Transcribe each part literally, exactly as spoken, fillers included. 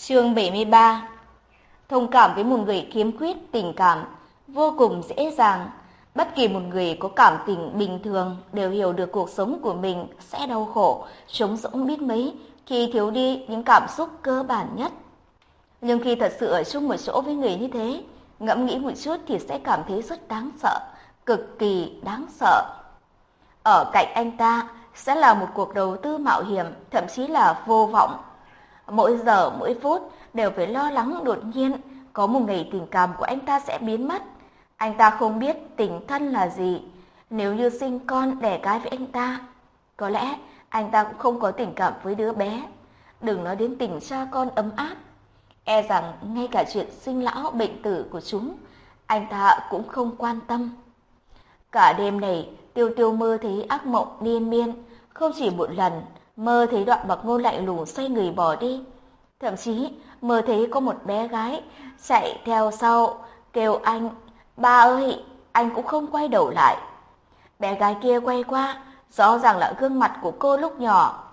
Chương bảy mươi ba. Thông cảm với một người khiếm khuyết tình cảm vô cùng dễ dàng. Bất kỳ một người có cảm tình bình thường đều hiểu được cuộc sống của mình sẽ đau khổ, trống rỗng biết mấy khi thiếu đi những cảm xúc cơ bản nhất. Nhưng khi thật sự ở chung một chỗ với người như thế, ngẫm nghĩ một chút thì sẽ cảm thấy rất đáng sợ, cực kỳ đáng sợ. Ở cạnh anh ta sẽ là một cuộc đầu tư mạo hiểm, thậm chí là vô vọng. Mỗi giờ mỗi phút đều phải lo lắng đột nhiên có một ngày tình cảm của anh ta sẽ biến mất. Anh ta không biết tình thân là gì. Nếu như sinh con đẻ cái với anh ta, có lẽ anh ta cũng không có tình cảm với đứa bé. Đừng nói đến tình cha con ấm áp. E rằng ngay cả chuyện sinh lão bệnh tử của chúng, anh ta cũng không quan tâm. Cả đêm này, Tiêu Tiêu mơ thấy ác mộng liên miên, không chỉ một lần, mơ thấy Đoạn Mặc Ngôn lạnh lùng xoay người bỏ đi. Thậm chí mơ thấy có một bé gái chạy theo sau, kêu anh, ba ơi, anh cũng không quay đầu lại. Bé gái kia quay qua, rõ ràng là gương mặt của cô lúc nhỏ.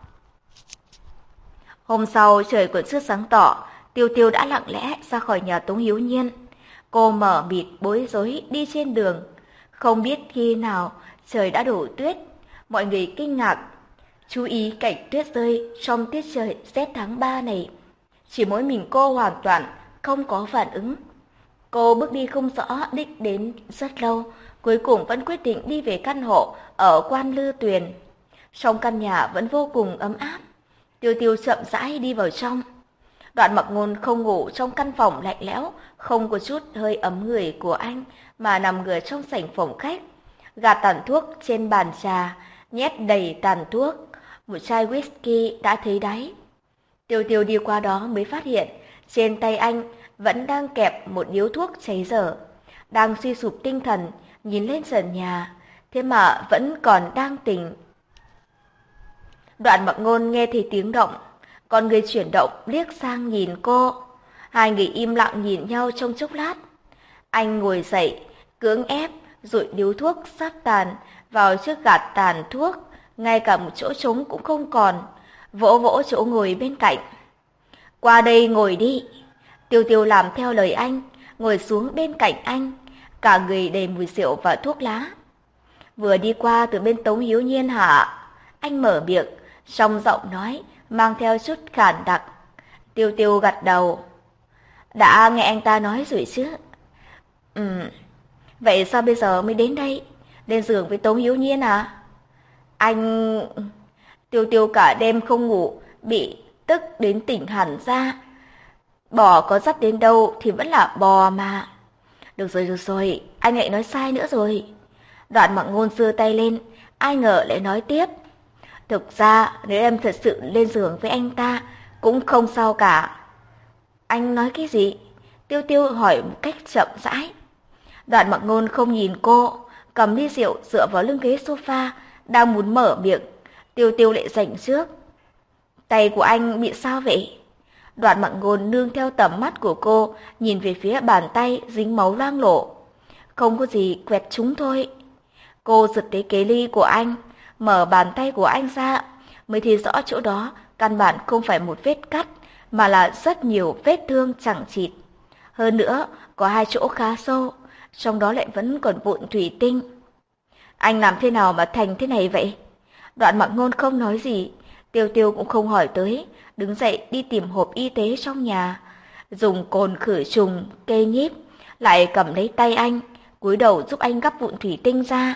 Hôm sau trời còn chưa sáng tỏ, Tiêu Tiêu đã lặng lẽ ra khỏi nhà Tống Hiếu Nhiên. Cô mở mịt bối rối đi trên đường. Không biết khi nào trời đã đổ tuyết, mọi người kinh ngạc, chú ý cảnh tuyết rơi trong tiết trời rét tháng ba này. Chỉ mỗi mình cô hoàn toàn không có phản ứng. Cô bước đi không rõ đích đến rất lâu, cuối cùng vẫn quyết định đi về căn hộ ở Quan Lư Tuyền. Trong căn nhà vẫn vô cùng ấm áp. Tiêu Tiêu chậm rãi đi vào trong. Đoạn Mặc Ngôn không ngủ trong căn phòng lạnh lẽo, không có chút hơi ấm người của anh, mà nằm ngửa trong sảnh phòng khách, gạt tàn thuốc trên bàn trà, nhét đầy tàn thuốc, một chai whisky đã thấy đáy. Tiêu Tiêu đi qua đó mới phát hiện trên tay anh vẫn đang kẹp một điếu thuốc cháy dở, đang suy sụp tinh thần nhìn lên trần nhà, thế mà vẫn còn đang tỉnh. Đoạn Mặc Ngôn nghe thấy tiếng động, con người chuyển động liếc sang nhìn cô. Hai người im lặng nhìn nhau trong chốc lát. Anh ngồi dậy, cưỡng ép dụi điếu thuốc sắp tàn vào chiếc gạt tàn thuốc, ngay cả một chỗ trống cũng không còn, vỗ vỗ chỗ ngồi bên cạnh. Qua đây ngồi đi. Tiêu Tiêu làm theo lời anh, ngồi xuống bên cạnh anh, cả người đầy mùi rượu và thuốc lá. Vừa đi qua từ bên Tống Hiếu Nhiên hả? Anh mở miệng, trong giọng nói mang theo chút khàn đặc. Tiêu Tiêu gật đầu. Đã nghe anh ta nói rồi chứ? Ừm, vậy sao bây giờ mới đến đây? Lên giường với Tống Hiếu Nhiên à? Anh... Tiêu Tiêu cả đêm không ngủ, bị tức đến tỉnh hẳn ra. Bò có dắt đến đâu thì vẫn là bò mà. Được rồi, được rồi, anh lại nói sai nữa rồi. Đoạn Mặc Ngôn giơ tay lên, ai ngờ lại nói tiếp. Thực ra nếu em thật sự lên giường với anh ta cũng không sao cả. Anh nói cái gì? Tiêu Tiêu hỏi một cách chậm rãi. Đoạn Mặc Ngôn không nhìn cô, cầm ly rượu dựa vào lưng ghế sofa, đang muốn mở miệng. Tiêu Tiêu lại giành trước. Tay của anh bị sao vậy? Đoạn Mặc Ngôn nương theo tầm mắt của cô, nhìn về phía bàn tay dính máu loang lổ. Không có gì, quẹt chúng thôi. Cô giật lấy cái ly của anh, mở bàn tay của anh ra, mới thấy rõ chỗ đó căn bản không phải một vết cắt, mà là rất nhiều vết thương chằng chịt. Hơn nữa, có hai chỗ khá sâu, trong đó lại vẫn còn vụn thủy tinh. Anh làm thế nào mà thành thế này vậy? Đoạn Mặc Ngôn không nói gì, Tiêu Tiêu cũng không hỏi tới, đứng dậy đi tìm hộp y tế trong nhà, dùng cồn khử trùng, cây nhíp, lại cầm lấy tay anh, cúi đầu giúp anh gắp vụn thủy tinh ra.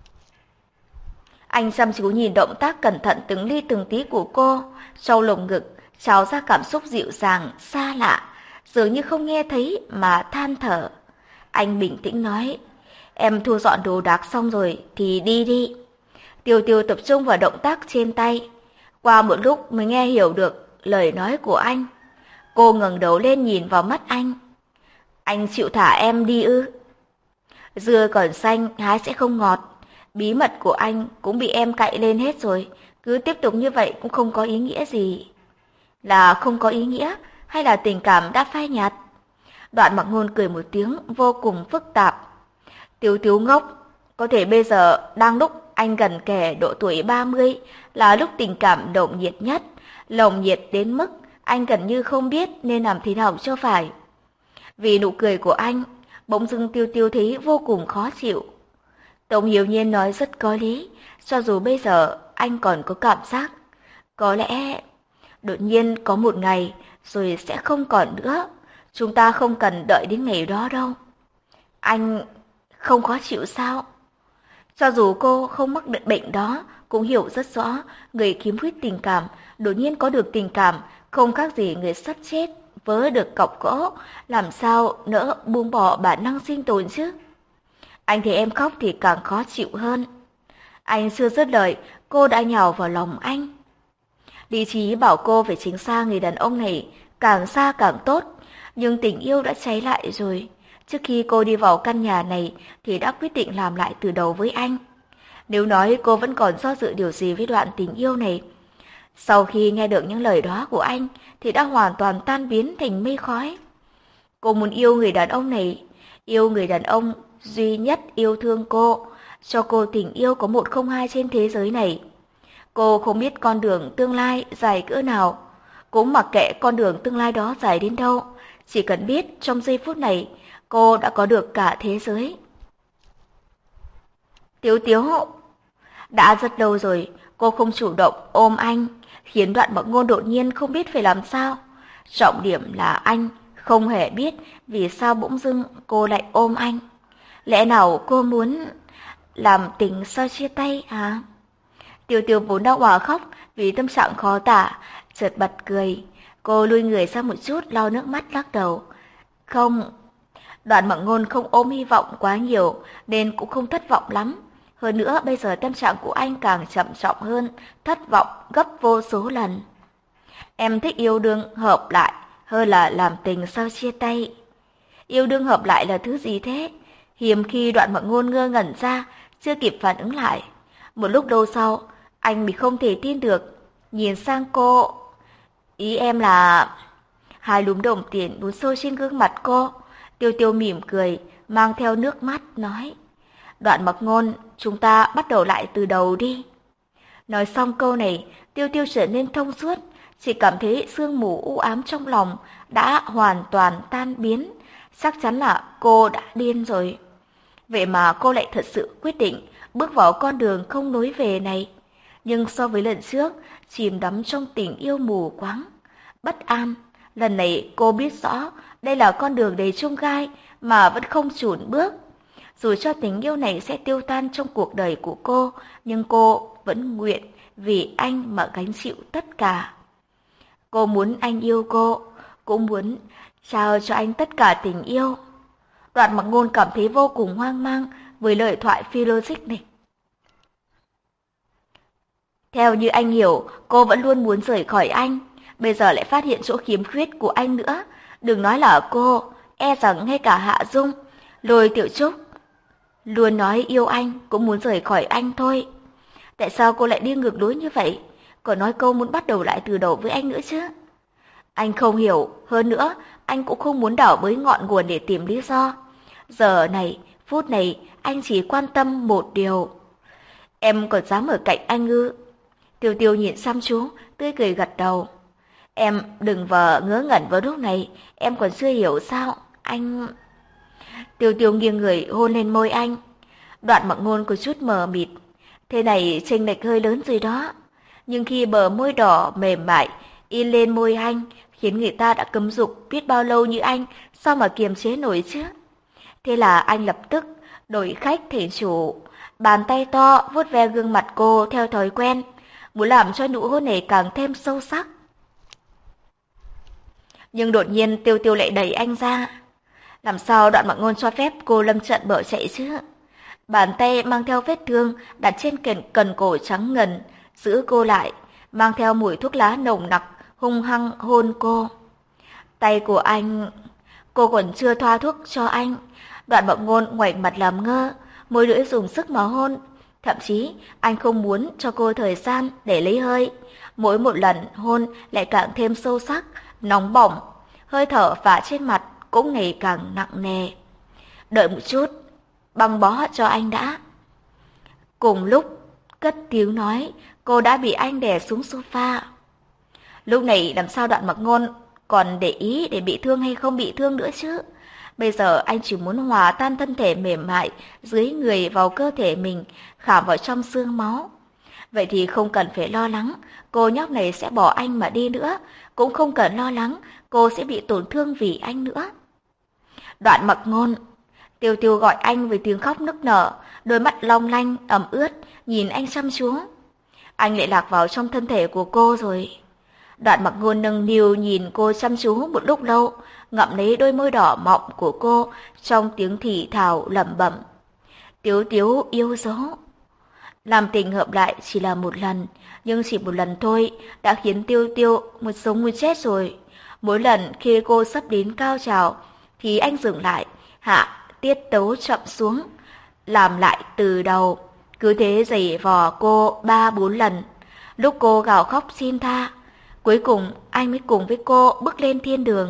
Anh chăm chú nhìn động tác cẩn thận từng ly từng tí của cô, sau lồng ngực trào ra cảm xúc dịu dàng, xa lạ, dường như không nghe thấy mà than thở. Anh bình tĩnh nói, em thu dọn đồ đạc xong rồi thì đi đi. Tiêu Tiêu tập trung vào động tác trên tay, qua một lúc mới nghe hiểu được lời nói của anh. Cô ngẩng đầu lên nhìn vào mắt anh. Anh chịu thả em đi ư? Dưa còn xanh hái sẽ không ngọt. Bí mật của anh cũng bị em cậy lên hết rồi, cứ tiếp tục như vậy cũng không có ý nghĩa gì. Là không có ý nghĩa hay là tình cảm đã phai nhạt? Đoạn Mặc Ngôn cười một tiếng vô cùng phức tạp. Tiêu Tiêu ngốc, có thể bây giờ đang lúc anh gần kề độ tuổi ba mươi, là lúc tình cảm nồng nhiệt nhất, nồng nhiệt đến mức anh gần như không biết nên làm thế nào cho phải. Vì nụ cười của anh, bỗng dưng Tiêu Tiêu thấy vô cùng khó chịu. Tống Hiếu Nhiên nói rất có lý, cho dù bây giờ anh còn có cảm giác. Có lẽ đột nhiên có một ngày rồi sẽ không còn nữa. Chúng ta không cần đợi đến ngày đó đâu. Anh không khó chịu sao? Cho dù cô không mắc bệnh đó, cũng hiểu rất rõ người khiếm khuyết tình cảm, đột nhiên có được tình cảm, không khác gì người sắp chết, vớ được cọc gỗ, làm sao nỡ buông bỏ bản năng sinh tồn chứ? Anh thấy em khóc thì càng khó chịu hơn. Anh chưa dứt lời, cô đã nhào vào lòng anh. Lý trí bảo cô phải tránh xa người đàn ông này, càng xa càng tốt, nhưng tình yêu đã cháy lại rồi. Trước khi cô đi vào căn nhà này thì đã quyết định làm lại từ đầu với anh. Nếu nói cô vẫn còn do dự điều gì với đoạn tình yêu này, sau khi nghe được những lời đó của anh thì đã hoàn toàn tan biến thành mây khói. Cô muốn yêu người đàn ông này, yêu người đàn ông duy nhất yêu thương cô, cho cô tình yêu có một không hai trên thế giới này. Cô không biết con đường tương lai dài cỡ nào, cũng mặc kệ con đường tương lai đó dài đến đâu, chỉ cần biết trong giây phút này cô đã có được cả thế giới. Tiếu Tiếu, đã rất lâu rồi cô không chủ động ôm anh, khiến Đoạn Mặc Ngôn đột nhiên không biết phải làm sao. Trọng điểm là anh không hề biết vì sao bỗng dưng cô lại ôm anh. Lẽ nào cô muốn làm tình sao chia tay hả? Tiêu Tiêu vốn đang òa khóc vì tâm trạng khó tả, chợt bật cười. Cô lui người sang một chút lau nước mắt lắc đầu. Không, Đoạn Mặc Ngôn không ôm hy vọng quá nhiều nên cũng không thất vọng lắm. Hơn nữa bây giờ tâm trạng của anh càng trầm trọng hơn, thất vọng gấp vô số lần. Em thích yêu đương hợp lại hơn là làm tình sao chia tay. Yêu đương hợp lại là thứ gì thế? Hiếm khi Đoạn Mặc Ngôn ngơ ngẩn ra, chưa kịp phản ứng lại. Một lúc lâu sau, anh bị không thể tin được, nhìn sang cô. Ý em là... Hai lúm đồng tiền đún sâu trên gương mặt cô. Tiêu Tiêu mỉm cười, mang theo nước mắt, nói. Đoạn Mặc Ngôn, chúng ta bắt đầu lại từ đầu đi. Nói xong câu này, Tiêu Tiêu trở nên thông suốt, chỉ cảm thấy sương mù u ám trong lòng đã hoàn toàn tan biến. Chắc chắn là cô đã điên rồi. Vậy mà cô lại thật sự quyết định bước vào con đường không lối về này. Nhưng so với lần trước, chìm đắm trong tình yêu mù quáng, bất an, lần này cô biết rõ đây là con đường đầy chông gai mà vẫn không chùn bước. Dù cho tình yêu này sẽ tiêu tan trong cuộc đời của cô, nhưng cô vẫn nguyện vì anh mà gánh chịu tất cả. Cô muốn anh yêu cô, cũng muốn trao cho anh tất cả tình yêu. Đoạn Mặc Ngôn cảm thấy vô cùng hoang mang với lời thoại phi logic này. Theo như anh hiểu, cô vẫn luôn muốn rời khỏi anh, bây giờ lại phát hiện chỗ khiếm khuyết của anh nữa. Đừng nói là cô, e rằng ngay cả Hạ Dung, Lôi Tiểu Trúc luôn nói yêu anh, cũng muốn rời khỏi anh thôi. Tại sao cô lại đi ngược lối như vậy? Còn nói câu muốn bắt đầu lại từ đầu với anh nữa chứ? Anh không hiểu, hơn nữa, anh cũng không muốn đảo bới ngọn nguồn để tìm lý do. Giờ này, phút này, anh chỉ quan tâm một điều. Em còn dám ở cạnh anh ư? Tiêu Tiêu nhìn chăm chú, tươi cười gật đầu. Em đừng vờ ngớ ngẩn vào lúc này, em còn chưa hiểu sao, anh... Tiêu Tiêu nghiêng người hôn lên môi anh. Đoạn Mặc Ngôn có chút mờ mịt. Thế này chênh lệch hơi lớn rồi đó. Nhưng khi bờ môi đỏ mềm mại in lên môi anh, khiến người ta đã cấm dục biết bao lâu như anh, sao mà kiềm chế nổi chứ? Thế là anh lập tức đổi khách thể chủ, bàn tay to vuốt ve gương mặt cô theo thói quen, muốn làm cho nụ hôn này càng thêm sâu sắc. Nhưng đột nhiên Tiêu Tiêu lại đẩy anh ra. Làm sao Đoạn Mặc Ngôn cho phép cô lâm trận bỏ chạy chứ? Bàn tay mang theo vết thương đặt trên cần, cần cổ trắng ngần, giữ cô lại, mang theo mùi thuốc lá nồng nặc, hung hăng hôn cô. Tay của anh... Cô còn chưa thoa thuốc cho anh. Đoạn Mặc Ngôn ngoảnh mặt làm ngơ, môi lưỡi dùng sức mà hôn. Thậm chí anh không muốn cho cô thời gian để lấy hơi. Mỗi một lần hôn lại càng thêm sâu sắc, nóng bỏng. Hơi thở phả trên mặt cũng ngày càng nặng nề. Đợi một chút, băng bó cho anh đã. Cùng lúc cất tiếng nói, cô đã bị anh đè xuống sofa. Lúc này làm sao Đoạn Mặc Ngôn còn để ý để bị thương hay không bị thương nữa chứ? Bây giờ anh chỉ muốn hòa tan thân thể mềm mại dưới người vào cơ thể mình, khảm vào trong xương máu. Vậy thì không cần phải lo lắng cô nhóc này sẽ bỏ anh mà đi nữa, cũng không cần lo lắng cô sẽ bị tổn thương vì anh nữa. Đoạn Mặc Ngôn, Tiêu Tiêu gọi anh với tiếng khóc nức nở, đôi mắt long lanh, ẩm ướt, nhìn anh chăm chú. Anh lại lạc vào trong thân thể của cô rồi. Đoạn Mặc Ngôn nâng niu nhìn cô chăm chú một lúc lâu, ngậm lấy đôi môi đỏ mọng của cô trong tiếng thì thào lẩm bẩm. Tiếu Tiếu yêu dấu. Làm tình hợp lại chỉ là một lần, nhưng chỉ một lần thôi đã khiến Tiêu Tiêu một sống một chết rồi. Mỗi lần khi cô sắp đến cao trào thì anh dừng lại, hạ tiết tấu chậm xuống, làm lại từ đầu, cứ thế giày vò cô ba bốn lần. Lúc cô gào khóc xin tha, cuối cùng anh mới cùng với cô bước lên thiên đường.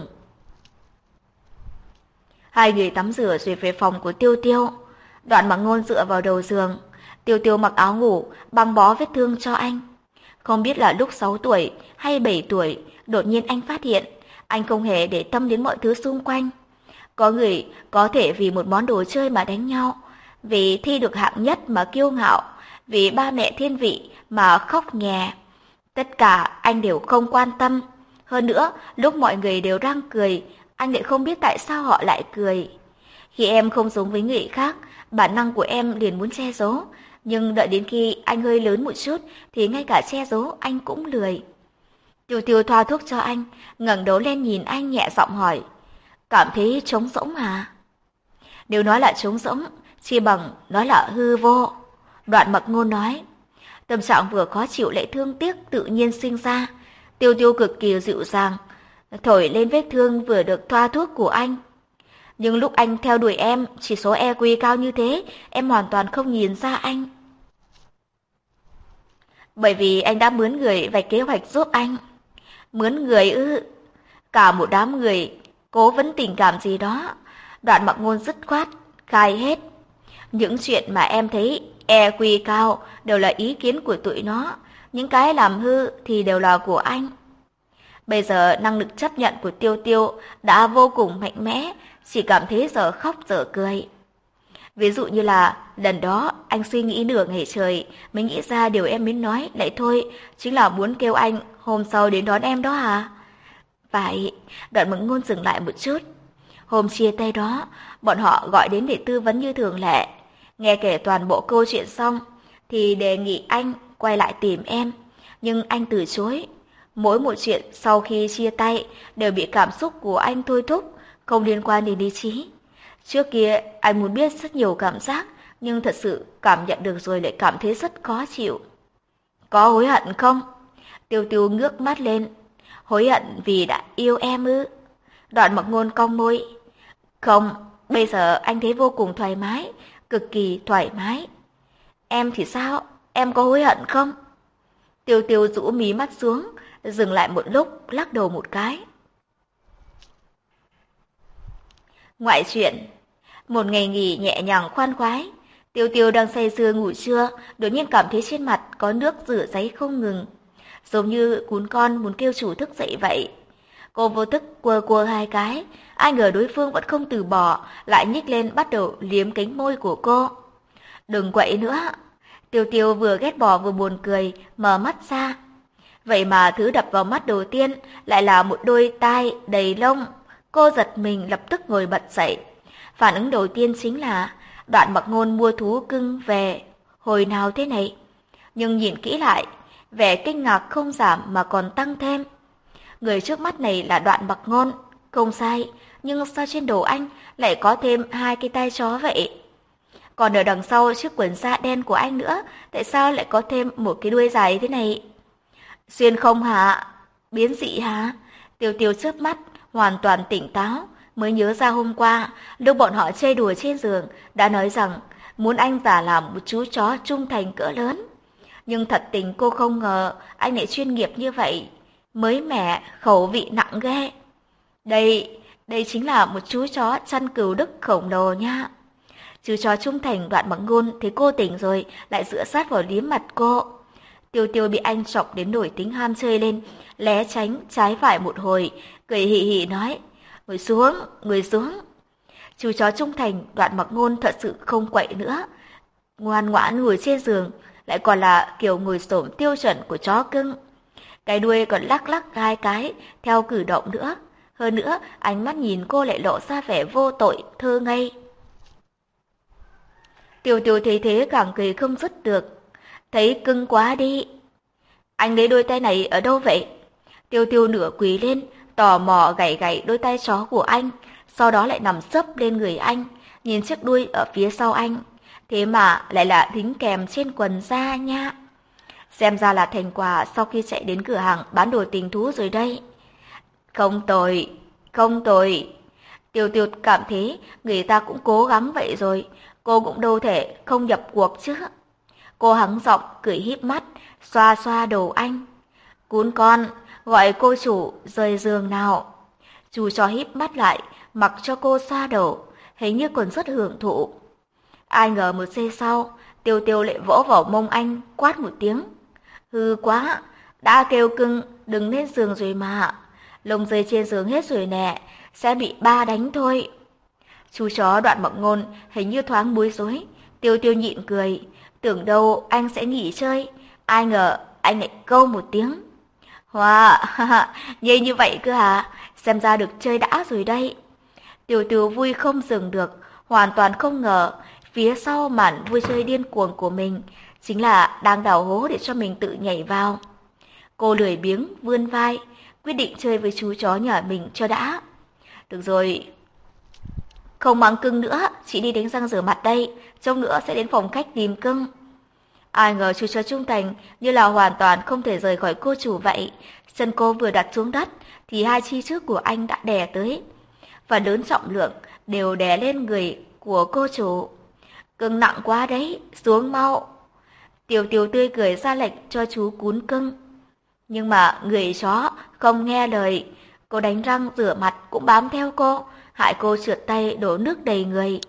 Hai người tắm rửa rồi về phòng của Tiêu Tiêu. Đoạn Mặc Ngôn dựa vào đầu giường, Tiêu Tiêu mặc áo ngủ, băng bó vết thương cho anh. Không biết là lúc sáu tuổi hay bảy tuổi, đột nhiên anh phát hiện, anh không hề để tâm đến mọi thứ xung quanh. Có người có thể vì một món đồ chơi mà đánh nhau, vì thi được hạng nhất mà kiêu ngạo, vì ba mẹ thiên vị mà khóc nhè. Tất cả anh đều không quan tâm. Hơn nữa, lúc mọi người đều đang cười, anh lại không biết tại sao họ lại cười. Khi em không giống với người khác, bản năng của em liền muốn che giấu, nhưng đợi đến khi anh hơi lớn một chút thì ngay cả che giấu anh cũng lười. Tiêu Tiêu thoa thuốc cho anh, ngẩng đầu lên nhìn anh nhẹ giọng hỏi, cảm thấy trống rỗng à? Nếu nói là trống rỗng, chi bằng nói là hư vô. Đoạn Mặc Ngôn nói, tâm trạng vừa khó chịu lại thương tiếc tự nhiên sinh ra. Tiêu Tiêu cực kỳ dịu dàng, thổi lên vết thương vừa được thoa thuốc của anh. Nhưng lúc anh theo đuổi em, chỉ số e quy cao như thế, em hoàn toàn không nhìn ra anh. Bởi vì anh đã mướn người vạch kế hoạch giúp anh. Mướn người ư? Cả một đám người cố vấn tình cảm gì đó. Đoạn Mặc Ngôn dứt khoát khai hết. Những chuyện mà em thấy e quy cao đều là ý kiến của tụi nó, những cái làm hư thì đều là của anh. Bây giờ năng lực chấp nhận của Tiêu Tiêu đã vô cùng mạnh mẽ, chỉ cảm thấy giờ khóc giờ cười. Ví dụ như là lần đó anh suy nghĩ nửa ngày trời mới nghĩ ra điều em muốn nói, lại thôi, chính là muốn kêu anh hôm sau đến đón em đó à? Phải. Đoạn Mặc Ngôn dừng lại một chút. Hôm chia tay đó, bọn họ gọi đến để tư vấn như thường lệ. Nghe kể toàn bộ câu chuyện xong thì đề nghị anh quay lại tìm em, nhưng anh từ chối. Mỗi một chuyện sau khi chia tay đều bị cảm xúc của anh thôi thúc, không liên quan đến lý trí. Trước kia anh muốn biết rất nhiều cảm giác, nhưng thật sự cảm nhận được rồi lại cảm thấy rất khó chịu. Có hối hận không? Tiêu Tiêu ngước mắt lên. Hối hận vì đã yêu em ư? Đoạn Mặc Ngôn cong môi. Không, bây giờ anh thấy vô cùng thoải mái, cực kỳ thoải mái. Em thì sao? Em có hối hận không? Tiêu Tiêu rũ mí mắt xuống, dừng lại một lúc, lắc đầu một cái. Ngoại truyện. Một ngày nghỉ nhẹ nhàng khoan khoái, Tiêu Tiêu đang say sưa ngủ trưa, đột nhiên cảm thấy trên mặt có nước rửa ráy không ngừng, giống như cún con muốn kêu chủ thức dậy vậy. Cô vô thức quơ quơ hai cái, ai ngờ đối phương vẫn không từ bỏ, lại nhích lên bắt đầu liếm cánh môi của cô. Đừng quậy nữa. Tiêu Tiêu vừa ghét bỏ vừa buồn cười, mở mắt ra. Vậy mà thứ đập vào mắt đầu tiên lại là một đôi tai đầy lông. Cô giật mình lập tức ngồi bật dậy. Phản ứng đầu tiên chính là Đoạn Mặc Ngôn mua thú cưng về hồi nào thế này. Nhưng nhìn kỹ lại, vẻ kinh ngạc không giảm mà còn tăng thêm. Người trước mắt này là Đoạn Mặc Ngôn, không sai, nhưng sao trên đầu anh lại có thêm hai cái tai chó vậy? Còn ở đằng sau chiếc quần da đen của anh nữa, tại sao lại có thêm một cái đuôi dài thế này? Xuyên không hả? Biến dị hả? Tiêu Tiêu chớp mắt, hoàn toàn tỉnh táo, mới nhớ ra hôm qua, lúc bọn họ chơi đùa trên giường, đã nói rằng muốn anh giả làm một chú chó trung thành cỡ lớn. Nhưng thật tình cô không ngờ anh lại chuyên nghiệp như vậy, mới mẻ, khẩu vị nặng ghê. Đây, đây chính là một chú chó chăn cừu Đức khổng lồ nha. Chú chó trung thành Đoạn Mặc Ngôn thấy cô tỉnh rồi, lại dựa sát vào liếm mặt cô. Tiêu Tiêu bị anh chọc đến nổi tính ham chơi lên, né tránh trái phải một hồi, cười hì hì nói, ngồi xuống, ngồi xuống. Chú chó trung thành Đoạn Mặc Ngôn thật sự không quậy nữa, ngoan ngoãn ngồi trên giường, lại còn là kiểu ngồi xổm tiêu chuẩn của chó cưng. Cái đuôi còn lắc lắc hai cái theo cử động nữa. Hơn nữa, ánh mắt nhìn cô lại lộ ra vẻ vô tội, thơ ngây. Tiêu Tiêu thấy thế càng cười không dứt được. Thấy cưng quá đi. Anh lấy đôi tay này ở đâu vậy? Tiêu Tiêu nửa quỳ lên, tò mò gảy gảy đôi tay chó của anh, sau đó lại nằm sấp lên người anh, nhìn chiếc đuôi ở phía sau anh. Thế mà lại là đính kèm trên quần da nha. Xem ra là thành quả sau khi chạy đến cửa hàng bán đồ tình thú rồi đây. Không tồi, không tồi. Tiêu Tiêu cảm thấy người ta cũng cố gắng vậy rồi, cô cũng đâu thể không nhập cuộc chứ. Cô hắng giọng cười híp mắt, xoa xoa đầu anh. Cún con, gọi cô chủ rời giường nào. Chú chó híp mắt lại, mặc cho cô xoa đầu, hình như còn rất hưởng thụ. Ai ngờ một giây sau, Tiêu Tiêu lại vỗ vào mông anh, quát một tiếng. Hư quá, đã kêu cưng đừng lên giường rồi mà. Lông dây trên giường hết rồi nè, sẽ bị ba đánh thôi. Chú chó Đoạn Mặc Ngôn hình như thoáng bối rối. Tiêu Tiêu nhịn cười, tưởng đâu anh sẽ nghỉ chơi, ai ngờ anh lại câu một tiếng. Wow, nhây như vậy cơ hả? Xem ra được chơi đã rồi đây. Tiêu Tiêu vui không dừng được, hoàn toàn không ngờ phía sau màn vui chơi điên cuồng của mình chính là đang đào hố để cho mình tự nhảy vào. Cô lười biếng vươn vai, quyết định chơi với chú chó nhỏ mình cho đã. Được rồi, không mắng cưng nữa, chị đi đánh răng rửa mặt đây, trông nữa sẽ đến phòng khách tìm cưng. Ai ngờ chú chó trung thành như là hoàn toàn không thể rời khỏi cô chủ vậy. Chân cô vừa đặt xuống đất thì hai chi trước của anh đã đè tới, và lớn trọng lượng đều đè lên người của cô chủ. Cưng nặng quá đấy, xuống mau. Tiêu Tiêu tươi cười ra lệnh cho chú cún cưng. Nhưng mà người chó không nghe lời, cô đánh răng rửa mặt cũng bám theo cô, hại cô trượt tay đổ nước đầy người.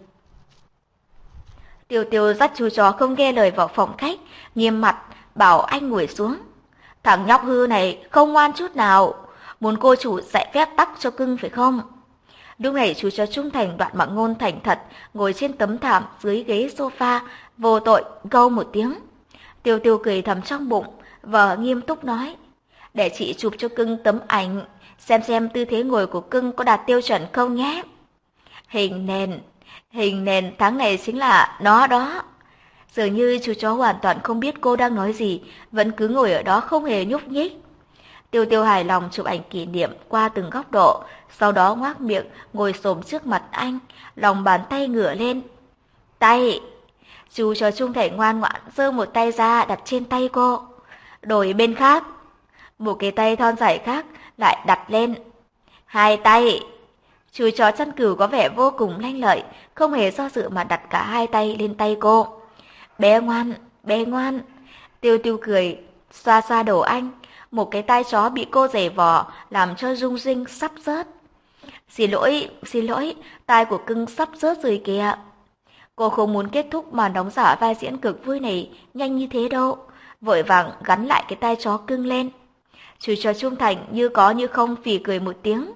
Tiêu Tiêu dắt chú chó không nghe lời vào phòng khách, nghiêm mặt bảo anh ngồi xuống. Thằng nhóc hư này không ngoan chút nào, muốn cô chủ dạy phép tắc cho cưng phải không? Lúc này chú chó trung thành Đoạn Mặc Ngôn thành thật ngồi trên tấm thảm dưới ghế sofa, vô tội gâu một tiếng. Tiêu Tiêu cười thầm trong bụng, vờ nghiêm túc nói, để chị chụp cho cưng tấm ảnh, xem xem tư thế ngồi của cưng có đạt tiêu chuẩn không nhé. Hình nền, hình nền tháng này chính là nó đó. Dường như chú chó hoàn toàn không biết cô đang nói gì, vẫn cứ ngồi ở đó không hề nhúc nhích. Tiêu Tiêu hài lòng chụp ảnh kỷ niệm qua từng góc độ, sau đó ngoác miệng ngồi xổm trước mặt anh, lòng bàn tay ngửa lên. Tay! Chú chó trung thành ngoan ngoãn giơ một tay ra đặt trên tay cô. Đổi bên khác, một cái tay thon dài khác lại đặt lên. Hai tay! Chú chó chăn cừu có vẻ vô cùng lanh lợi, không hề do dự mà đặt cả hai tay lên tay cô. Bé ngoan, bé ngoan. Tiêu Tiêu cười, xoa xoa đầu anh. Một cái tai chó bị cô giày vò làm cho rung rinh sắp rớt. Xin lỗi, xin lỗi, tai của cưng sắp rớt rồi kìa. Cô không muốn kết thúc màn đóng giả vai diễn cực vui này nhanh như thế đâu, vội vàng gắn lại cái tai chó cưng lên. Chú chó trung thành như có như không phì cười một tiếng.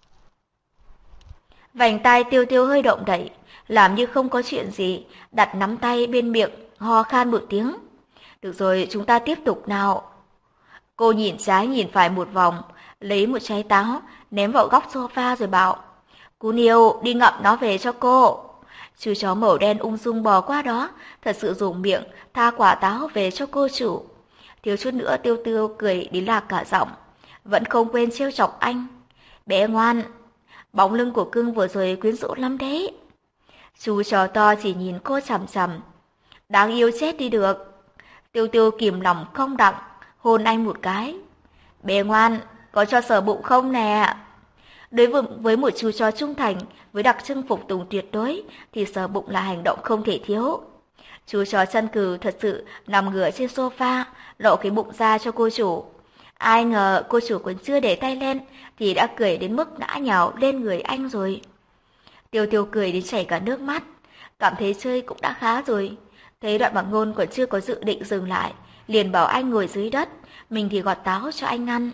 Vành tai Tiêu Tiêu hơi động đậy, làm như không có chuyện gì, đặt nắm tay bên miệng, ho khan một tiếng. Được rồi, chúng ta tiếp tục nào. Cô nhìn trái nhìn phải một vòng, lấy một trái táo, ném vào góc sofa rồi bảo, Cún yêu, đi ngậm nó về cho cô. Chú chó màu đen ung dung bò qua đó, thật sự dùng miệng, tha quả táo về cho cô chủ. Thiếu chút nữa Tiêu Tiêu cười đến lạc cả giọng, vẫn không quên trêu chọc anh. Bé ngoan, bóng lưng của cưng vừa rồi quyến rũ lắm đấy. Chú chó to chỉ nhìn cô chằm chằm. Đáng yêu chết đi được. Tiêu Tiêu kìm lòng không đặng, hôn anh một cái. Bé ngoan, có cho sờ bụng không nè? Đối với, với một chú chó trung thành, với đặc trưng phục tùng tuyệt đối, thì sờ bụng là hành động không thể thiếu. Chú chó chăn cừu thật sự nằm ngửa trên sofa, lộ cái bụng ra cho cô chủ. Ai ngờ cô chủ còn chưa để tay lên, thì đã cười đến mức ngã nhào lên người anh rồi. Tiêu Tiêu cười đến chảy cả nước mắt, cảm thấy chơi cũng đã khá rồi. Thấy Đoạn Mặc Ngôn còn chưa có dự định dừng lại, liền bảo anh ngồi dưới đất, mình thì gọt táo cho anh ăn.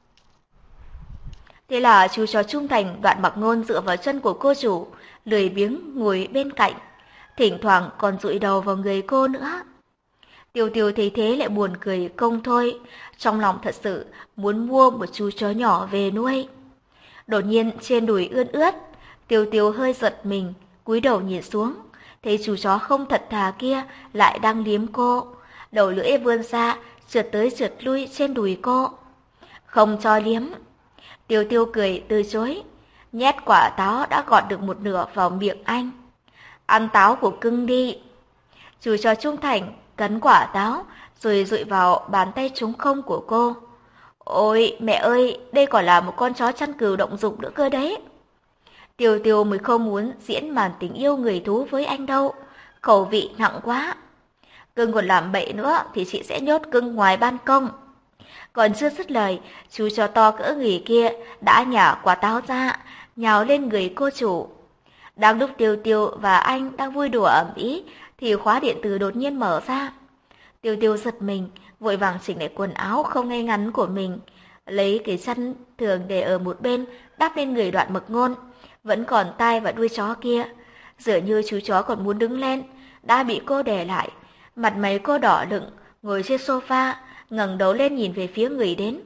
Thế là chú chó trung thành Đoạn Mặc Ngôn dựa vào chân của cô chủ, lười biếng ngồi bên cạnh, thỉnh thoảng còn dụi đầu vào người cô nữa. Tiêu Tiêu thấy thế lại buồn cười không thôi, trong lòng thật sự muốn mua một chú chó nhỏ về nuôi. Đột nhiên trên đùi ươn ướt, Tiêu Tiêu hơi giật mình, cúi đầu nhìn xuống, thấy chú chó không thật thà kia lại đang liếm cô, đầu lưỡi vươn ra, trượt tới trượt lui trên đùi cô. Không cho liếm. Tiêu Tiêu cười từ chối, nhét quả táo đã gọt được một nửa vào miệng anh. Ăn táo của cưng đi. Chú chó trung thành cắn quả táo rồi dụi vào bàn tay trống không của cô. Ôi mẹ ơi, đây còn là một con chó chăn cừu động dục nữa cơ đấy. Tiêu Tiêu mới không muốn diễn màn tình yêu người thú với anh đâu, khẩu vị nặng quá. Cưng còn làm bậy nữa thì chị sẽ nhốt cưng ngoài ban công. Còn chưa dứt lời, chú chó to cỡ người kia đã nhả quả táo ra, nhào lên người cô chủ. Đang lúc Tiêu Tiêu và anh đang vui đùa ầm ĩ thì khóa điện tử đột nhiên mở ra. Tiêu Tiêu giật mình, vội vàng chỉnh lại quần áo không ngay ngắn của mình, lấy cái chăn thường để ở một bên đắp lên người Đoạn Mặc Ngôn, vẫn còn tai và đuôi chó kia. Dường như chú chó còn muốn đứng lên, đã bị cô đè lại, mặt mày cô đỏ lựng, ngồi trên sofa, ngẩng đầu lên nhìn về phía người đến.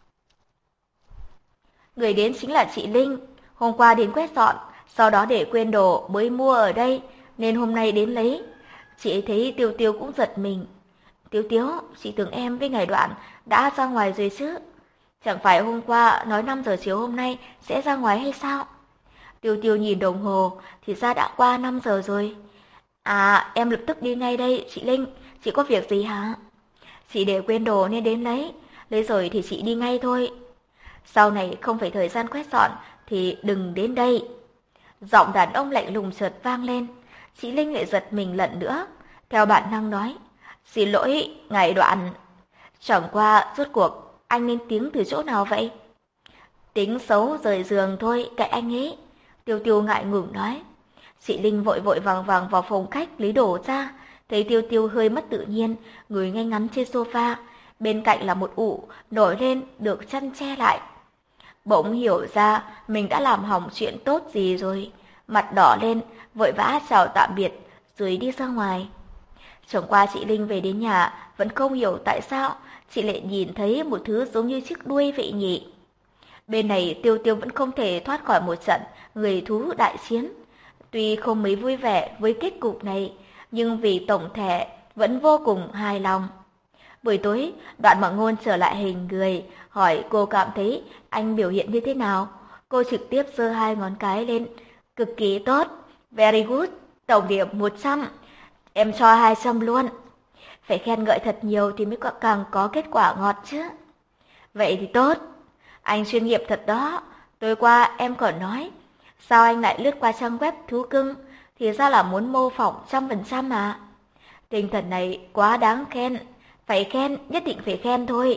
Người đến chính là chị Linh, hôm qua đến quét dọn, sau đó để quên đồ mới mua ở đây, nên hôm nay đến lấy. Chị ấy thấy Tiêu Tiêu cũng giật mình. Tiêu Tiêu, chị tưởng em với Ngài Đoạn đã ra ngoài rồi chứ? Chẳng phải hôm qua nói năm giờ chiều hôm nay sẽ ra ngoài hay sao? Tiêu Tiêu nhìn đồng hồ, thì ra đã qua năm giờ rồi. À, em lập tức đi ngay đây, chị Linh, chị có việc gì hả? Chị để quên đồ nên đến lấy, lấy rồi thì chị đi ngay thôi. Sau này không phải thời gian quét dọn thì đừng đến đây. Giọng đàn ông lạnh lùng chợt vang lên, chị Linh lại giật mình lần nữa, theo bản năng nói, xin lỗi, Ngài Đoạn. Chẳng qua, rốt cuộc, anh nên tiếng từ chỗ nào vậy? Tính xấu rời giường thôi, cậy anh ấy. Tiêu Tiêu ngại ngùng nói. Chị Linh vội vội vàng vàng vào phòng khách lấy đồ ra, thấy Tiêu Tiêu hơi mất tự nhiên, ngồi ngay ngắn trên sofa, bên cạnh là một ụ nổi lên được chăn che lại. Bỗng hiểu ra mình đã làm hỏng chuyện tốt gì rồi, mặt đỏ lên, vội vã chào tạm biệt rồi đi ra ngoài. Chẳng qua chị Linh về đến nhà vẫn không hiểu tại sao chị lại nhìn thấy một thứ giống như chiếc đuôi vậy nhỉ. Bên này Tiêu Tiêu vẫn không thể thoát khỏi một trận người thú đại chiến. Tuy không mấy vui vẻ với kết cục này, nhưng vì tổng thể vẫn vô cùng hài lòng. Buổi tối, Đoạn Mặc Ngôn trở lại hình người, hỏi cô cảm thấy anh biểu hiện như thế nào. Cô trực tiếp giơ hai ngón cái lên, cực kỳ tốt, very good, tổng điểm một trăm, em cho hai trăm luôn. Phải khen ngợi thật nhiều thì mới có, càng có kết quả ngọt chứ. Vậy thì tốt, anh chuyên nghiệp thật đó. Tối qua em còn nói, sao anh lại lướt qua trang web thú cưng, thì ra là muốn mô phỏng trăm phần trăm mà. Tinh thần này quá đáng khen, phải khen, nhất định phải khen thôi.